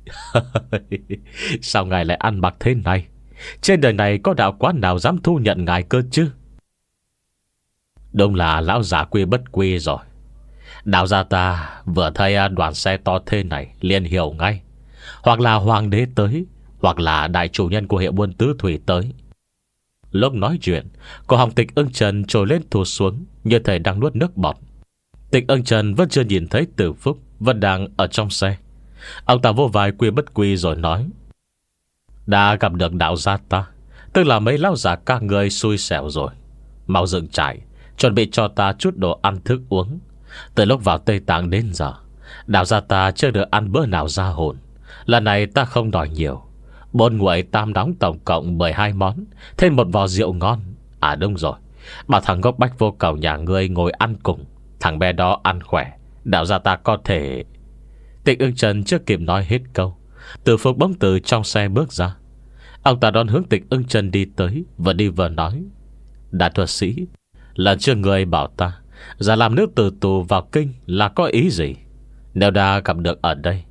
sao ngài lại ăn mặc thế này? Trên đời này có đạo quán nào dám thu nhận ngài cơ chứ? Đúng là lão già Quy Bất Quy rồi. Đạo gia ta vừa thấy đoàn xe to thế này liền hiểu ngay, hoặc là hoàng đế tới, hoặc là đại chủ nhân của hiệu buôn tứ thủy tới. Lúc nói chuyện, cổ họng Tịch Ưng Trần trồi lên thụt xuống, như thể đang nuốt nước bọt. Tịch Ưng Trần vẫn chưa nhìn thấy Tử Phúc vẫn đang ở trong xe. Ông ta vô vai Quy Bất Quy rồi nói: đã gặp được đạo gia ta, tức là mấy lão già các người xui xẻo rồi. Mau dựng trại, chuẩn bị cho ta chút đồ ăn thức uống. Từ lúc vào Tây Tạng đến giờ, đạo gia ta chưa được ăn bữa nào ra hồn. Lần này ta không đòi nhiều, bốn nguội tam đóng tổng cộng mười hai món, thêm một vò rượu ngon. À đúng rồi, bảo thằng gốc Bách Vô Cầu nhà ngươi ngồi ăn cùng. Thằng bé đó ăn khỏe, đạo gia ta có thể... Tịch Ưng Trần chưa kịp nói hết câu, Tử Phúc bỗng từ trong xe bước ra. Ông ta đón hướng Tịch Ưng Trần đi tới, vừa đi vừa nói: đại thuật sĩ, lần trước người bảo ta giả làm nữ tử tù vào kinh là có ý gì? Nếu đã gặp được ở đây,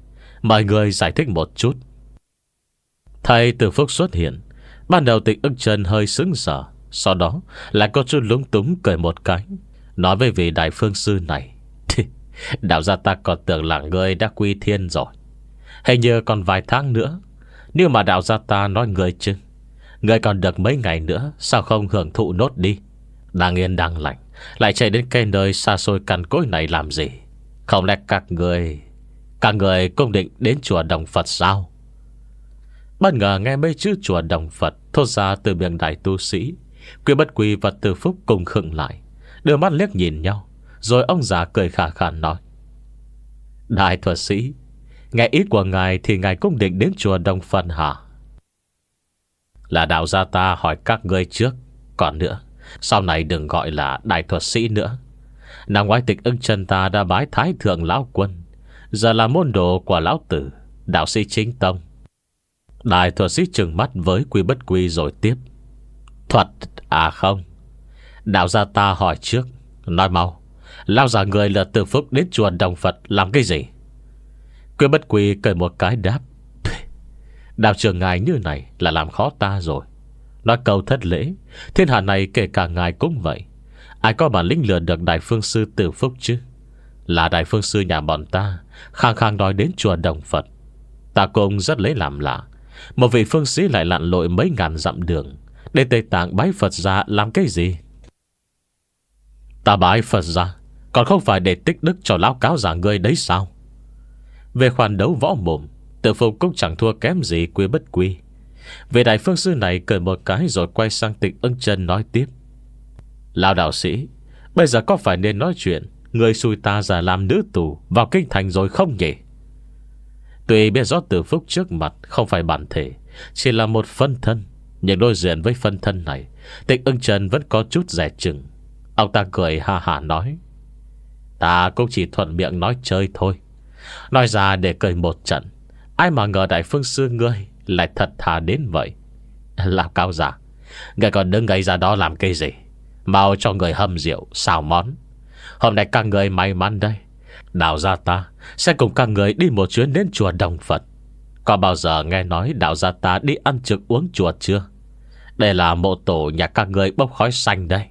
Mời người giải thích một chút. Thầy Từ Phúc xuất hiện. Ban đầu Tịch Ưng Chân hơi sững sờ, sau đó lại có chút lúng túng cười một cái, nói với vị đại phương sư này: Đạo gia ta còn tưởng là người đã quy thiên rồi, hình như còn vài tháng nữa. Nếu mà đạo gia ta nói người chứ, người còn được mấy ngày nữa, sao không hưởng thụ nốt đi? Đang yên đang lành lại chạy đến cái nơi xa xôi cằn cỗi này làm gì? Không lẽ các người Các người cũng định đến chùa Đồng Phật sao? Bất ngờ nghe mấy chữ chùa Đồng Phật thốt ra từ miệng đại tu sĩ, Quy Bất Quy và Từ Phúc cùng khựng lại, đưa mắt liếc nhìn nhau. Rồi ông già cười khà khà nói: Đại thuật sĩ, nghe ý của ngài thì ngài cũng định đến chùa Đồng Phật hả? Là đạo gia ta hỏi các ngươi trước. Còn nữa, sau này đừng gọi là đại thuật sĩ nữa. Năm ngoái Tịch Ưng Chân ta đã bái Thái Thượng Lão Quân, giờ là môn đồ của Lão Tử, đạo sĩ chính tông. Đại thuật sĩ trừng mắt với Quy Bất Quy rồi tiếp: Thuật à không, đạo gia ta hỏi trước. Nói mau, lao giả người là Từ Phúc đến chùa Đồng Phật làm cái gì? Quy Bất Quy cười một cái đáp: Đạo trưởng ngài như này là làm khó ta rồi. Nói câu thất lễ, thiên hạ này kể cả ngài cũng vậy. Ai có bản lĩnh lừa được đại phương sư Từ Phúc chứ? Là đại phương sư nhà bọn ta khang khang nói đến chùa Đồng Phật. Ta cũng rất lấy làm lạ, một vị phương sĩ lại lặn lội mấy ngàn dặm đường đến Tây Tạng bái Phật ra làm cái gì? Ta bái Phật ra còn không phải để tích đức cho lão cáo giả ngươi đấy sao? Về khoản đấu võ mồm, Từ Phúc cũng chẳng thua kém gì Quy Bất Quy. Về đại phương sư này cười một cái rồi quay sang Tịch Ưng Chân nói tiếp: Lão đạo sĩ, bây giờ có phải nên nói chuyện người xui ta ra làm nữ tù vào kinh thành rồi không nhỉ? Tuy biết rõ Từ Phúc trước mặt không phải bản thể, chỉ là một phân thân, nhưng đối diện với phân thân này, Tịch Ưng Chân vẫn có chút dè chừng. Ông ta cười ha hả nói: Ta cũng chỉ thuận miệng nói chơi thôi, nói ra để cười một trận. Ai mà ngờ đại phương sư ngươi lại thật thà đến vậy. Lão cao giả, người còn đứng ngay ra đó làm cái gì? Mau cho người hâm rượu xào món. Hôm nay các người may mắn đây, đạo gia ta sẽ cùng các người đi một chuyến đến chùa Đồng Phật. Có bao giờ nghe nói đạo gia ta đi ăn trực uống chùa chưa? Đây là mộ tổ nhà các người bốc khói xanh đây.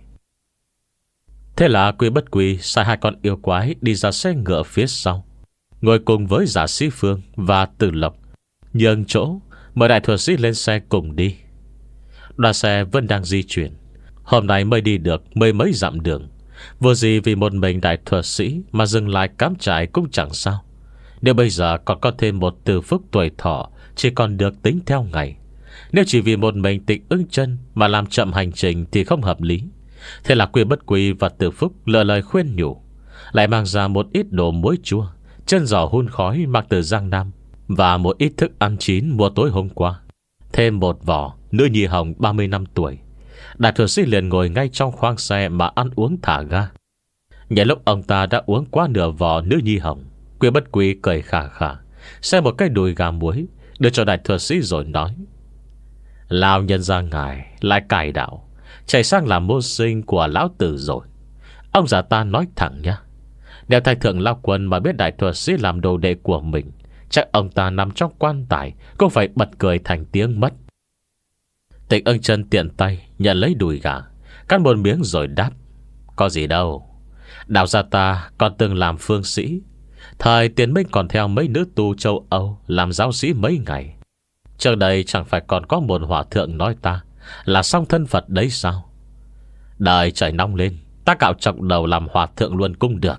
Thế là Quy Bất Quy sai hai con yêu quái đi ra xe ngựa phía sau, ngồi cùng với Giả Sĩ Phương và Từ Lộc, nhường chỗ mời đại thuật sĩ lên xe cùng đi. Đoàn xe vẫn đang di chuyển, hôm nay mới đi được mười mấy dặm đường. Vô gì vì một mình đại thuật sĩ mà dừng lại cắm trại cũng chẳng sao. Nếu bây giờ còn có thêm một Từ Phúc tuổi thọ chỉ còn được tính theo ngày. Nếu chỉ vì một mình Tịch Ưng Chân mà làm chậm hành trình thì không hợp lý. Thế là Quy Bất Quy và Từ Phúc lựa lời khuyên nhủ, lại mang ra một ít đồ muối chua, chân giò hun khói mặc từ Giang Nam, và một ít thức ăn chín mua tối hôm qua, thêm một vỏ nữ nhi hồng ba mươi năm tuổi. Đại thuật sĩ liền ngồi ngay trong khoang xe mà ăn uống thả ga. Nhờ lúc ông ta đã uống quá nửa vỏ nữ nhi hồng, Quy Bất Quy cười khà khà, xem một cái đùi gà muối đưa cho đại thuật sĩ rồi nói: Lão nhân gia ngài lại cải đạo, chạy sang làm môn sinh của Lão Tử rồi. Ông già ta nói thẳng nhá, nếu Thái Thượng Lão Quân mà biết đại thuật sĩ làm đồ đệ của mình, chắc ông ta nằm trong quan tài cũng phải bật cười thành tiếng mất. Tịch Ưng Chân tiện tay nhận lấy đùi gà, cắn một miếng rồi đáp: Có gì đâu, đạo gia ta còn từng làm phương sĩ. Thời Tiền Minh còn theo mấy nữ tu châu Âu làm giáo sĩ mấy ngày. Trước đây chẳng phải còn có một hòa thượng nói ta là song thân Phật đấy sao? Đời trời nóng lên, ta cạo chọc đầu làm hòa thượng luôn cũng được.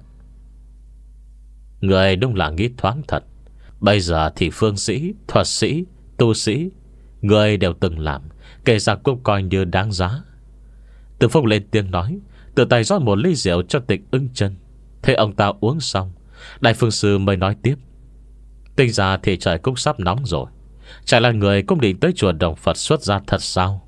Người đúng là nghĩ thoáng thật. Bây giờ thì phương sĩ, thuật sĩ, tu sĩ, người đều từng làm, kể ra cũng coi như đáng giá. Từ Phúc lên tiếng nói, tự tay rót một ly rượu cho Tịch Ưng Chân. Thế ông ta uống xong, đại phương sư mới nói tiếp: Tính ra thì trời cũng sắp nóng rồi, chả là người cũng định tới chùa Đồng Phật xuất ra thật sao?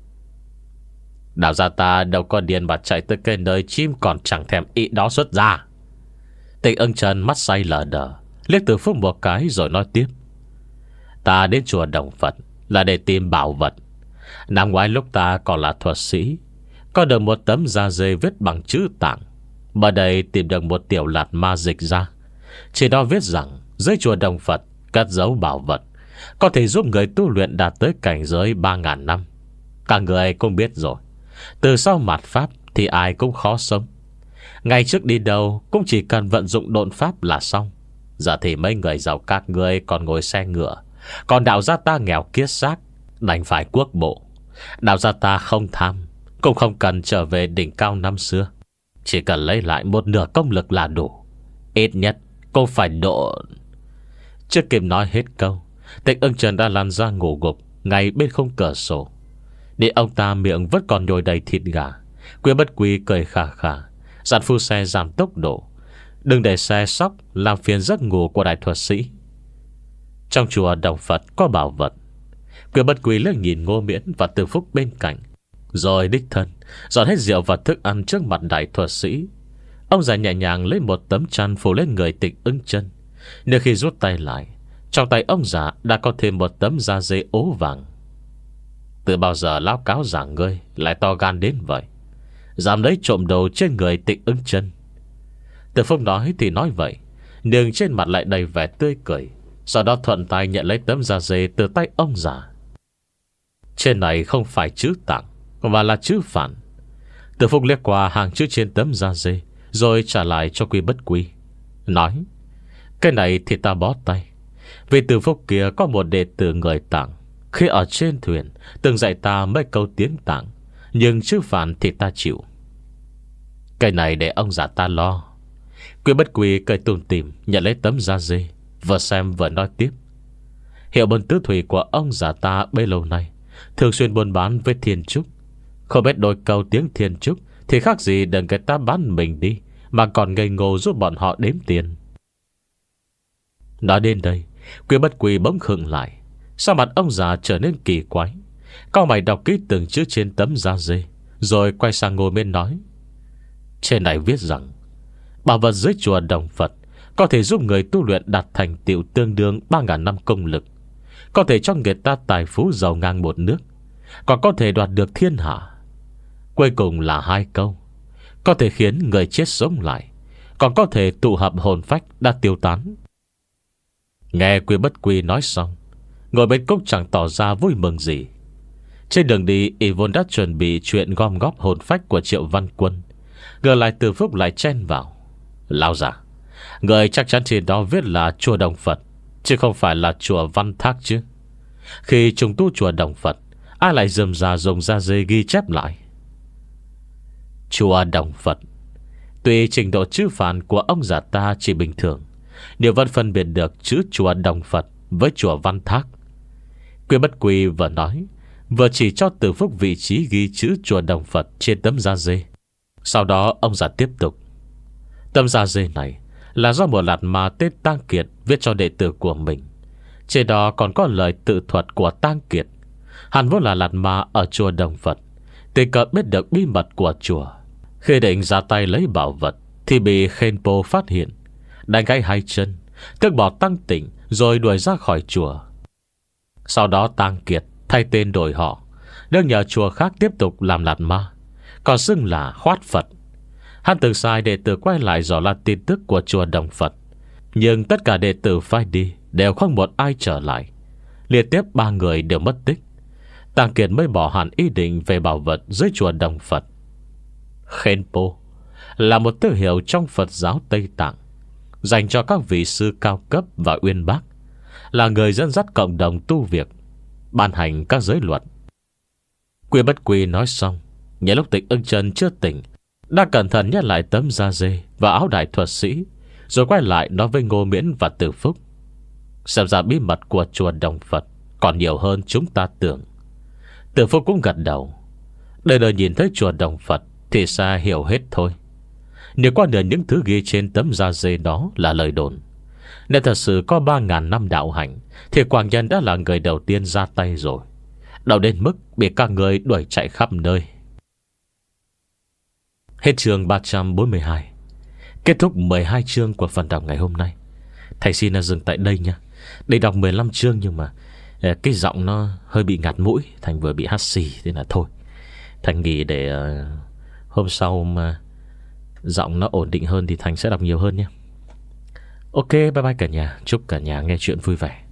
Đạo gia ta đâu có điên mà chạy tới cái nơi chim còn chẳng thèm ý đó xuất ra. Tịch Ưng Chân mắt say lờ đờ, liếc Từ Phúc một cái rồi nói tiếp: Ta đến chùa Đồng Phật là để tìm bảo vật. Năm ngoái lúc ta còn là thuật sĩ, có được một tấm da dê viết bằng chữ Tạng. Mà đây tìm được một tiểu lạt ma dịch ra, chỉ đó viết rằng dưới chùa Đồng Phật cất giấu bảo vật có thể giúp người tu luyện đạt tới cảnh giới ba ngàn năm. Cả người cũng biết rồi, từ sau mạt pháp thì ai cũng khó sống. Ngày trước đi đâu cũng chỉ cần vận dụng độn pháp là xong. Giờ thì mấy người giàu các ngươi còn ngồi xe ngựa, còn đạo gia ta nghèo kiết xác, đành phải quốc bộ. Đạo gia ta không tham, cũng không cần trở về đỉnh cao năm xưa. Chỉ cần lấy lại một nửa công lực là đủ. Ít nhất cũng phải độ. Chưa kịp nói hết câu, Tịch Ưng Trần đã lăn ra ngủ gục ngay bên khung cửa sổ. Để ông ta miệng vẫn còn nhồi đầy thịt gà. Quyên Bất Quy cười khà khà, dặn phu xe giảm tốc độ, đừng để xe sóc làm phiền giấc ngủ của đại thuật sĩ. Trong chùa Đồng Phật có bảo vật. Quyên Bất Quy liếc nhìn Ngô Miễn và Từ Phúc bên cạnh, rồi đích thân dọn hết rượu và thức ăn trước mặt đại thuật sĩ. Ông già nhẹ nhàng lấy một tấm chăn phủ lên người Tịch Ưng Chân. Nếu khi rút tay lại, trong tay ông già đã có thêm một tấm da dê ố vàng. Từ bao giờ lão cáo giả ngươi lại to gan đến vậy, dám lấy trộm đồ trên người Tịch Ưng Chân? Từ Phúc nói thì nói vậy, nhưng trên mặt lại đầy vẻ tươi cười. Sau đó thuận tay nhận lấy tấm da dê từ tay ông già. Trên này không phải chữ tặng, mà là chữ phản. Từ Phúc liếc qua hàng chữ trên tấm da dê, rồi trả lại cho Quy Bất Quy, nói: cái này thì ta bó tay. Vì Từ Phúc kia có một đệ tử người Tạng, khi ở trên thuyền từng dạy ta mấy câu tiếng Tạng, nhưng chữ phản thì ta chịu. Cái này để ông già ta lo. Quy Bất Quy cười tủm tỉm nhận lấy tấm da dê, vừa xem vừa nói tiếp: hiệu buôn tứ thủy của ông già ta bấy lâu nay thường xuyên buôn bán với thiên trúc. Không biết đôi câu tiếng thiên trúc thì khác gì đừng người ta bán mình đi, mà còn ngây ngô giúp bọn họ đếm tiền. Nói đến đây, Quy Bất Quy bỗng khựng lại. Sao mặt ông già trở nên kỳ quái, cau mày đọc kỹ từng chữ trên tấm da dê, rồi quay sang Ngô Miễn nói: trên này viết rằng bảo vật dưới chùa Đồng Phật có thể giúp người tu luyện đạt thành tựu tương đương ba ngàn năm công lực, có thể cho người ta tài phú giàu ngang một nước, còn có thể đoạt được thiên hạ. Cuối cùng là hai câu: có thể khiến người chết sống lại, còn có thể tụ hợp hồn phách đã tiêu tán. Nghe Quy Bất Quy nói xong, ngồi bên cốc chẳng tỏ ra vui mừng gì. Trên đường đi, y vốn đã chuẩn bị chuyện gom góp hồn phách của Triệu Văn Quân, ngờ lại Từ Phúc lại chen vào: lão già, người chắc chắn trên đó viết là chùa Đồng Phật, chứ không phải là chùa Văn Thác chứ? Khi trùng tu chùa Đồng Phật, ai lại dườm ra dùng da dê ghi chép lại? Chùa Đồng Phật. Tuy trình độ chữ phản của ông già ta chỉ bình thường, nếu vẫn phân biệt được chữ chùa Đồng Phật với chùa Văn Thác. Quy Bất Quy vừa nói, vừa chỉ cho Từ Phúc vị trí ghi chữ chùa Đồng Phật trên tấm da dê. Sau đó ông già tiếp tục: tấm da dê này là do một lạt ma tên Tang Kiệt viết cho đệ tử của mình. Trên đó còn có lời tự thuật của Tang Kiệt. Hắn vốn là lạt ma ở chùa Đồng Phật, tình cờ biết được bí mật của chùa. Khi định ra tay lấy bảo vật thì bị Khenpo phát hiện, đánh gãy hai chân, tước bỏ Tăng Tỉnh, rồi đuổi ra khỏi chùa. Sau đó Tang Kiệt thay tên đổi họ, được nhờ chùa khác tiếp tục làm lạt ma, còn xưng là Khoát Phật. Hắn từng sai đệ tử quay lại dò la tin tức của chùa Đồng Phật, nhưng tất cả đệ tử phái đi đều không một ai trở lại. Liên tiếp ba người đều mất tích. Tang Kiệt mới bỏ hẳn ý định về bảo vật dưới chùa Đồng Phật. Khenpo là một từ hiệu trong Phật giáo Tây Tạng, dành cho các vị sư cao cấp và uyên bác, là người dẫn dắt cộng đồng tu việc, ban hành các giới luật. Quy Bất Quy nói xong, nhớ lúc Tịch Ưng Chân chưa tỉnh, đã cẩn thận nhét lại tấm da dê và áo đại thuật sĩ, rồi quay lại nói với Ngô Miễn và Từ Phúc: xem ra bí mật của chùa Đồng Phật còn nhiều hơn chúng ta tưởng. Từ Phúc cũng gật đầu. Đời đời nhìn thấy chùa Đồng Phật thì xa hiểu hết thôi. Nếu qua nửa những thứ ghi trên tấm da dê đó là lời đồn, nếu thật sự có ba ngàn năm đạo hành, thì Quảng Nhân đã là người đầu tiên ra tay rồi, đâu đến mức bị các người đuổi chạy khắp nơi. Hết chương ba trăm bốn mươi hai. Kết thúc mười hai chương của phần đọc ngày hôm nay. Thầy xin dừng tại đây nha. Để đọc mười lăm chương nhưng mà cái giọng nó hơi bị ngạt mũi, Thành vừa bị hắt xì, thế là thôi Thành nghỉ để uh, hôm sau mà giọng nó ổn định hơn thì Thành sẽ đọc nhiều hơn nhé. Ok, bye bye cả nhà. Chúc cả nhà nghe chuyện vui vẻ.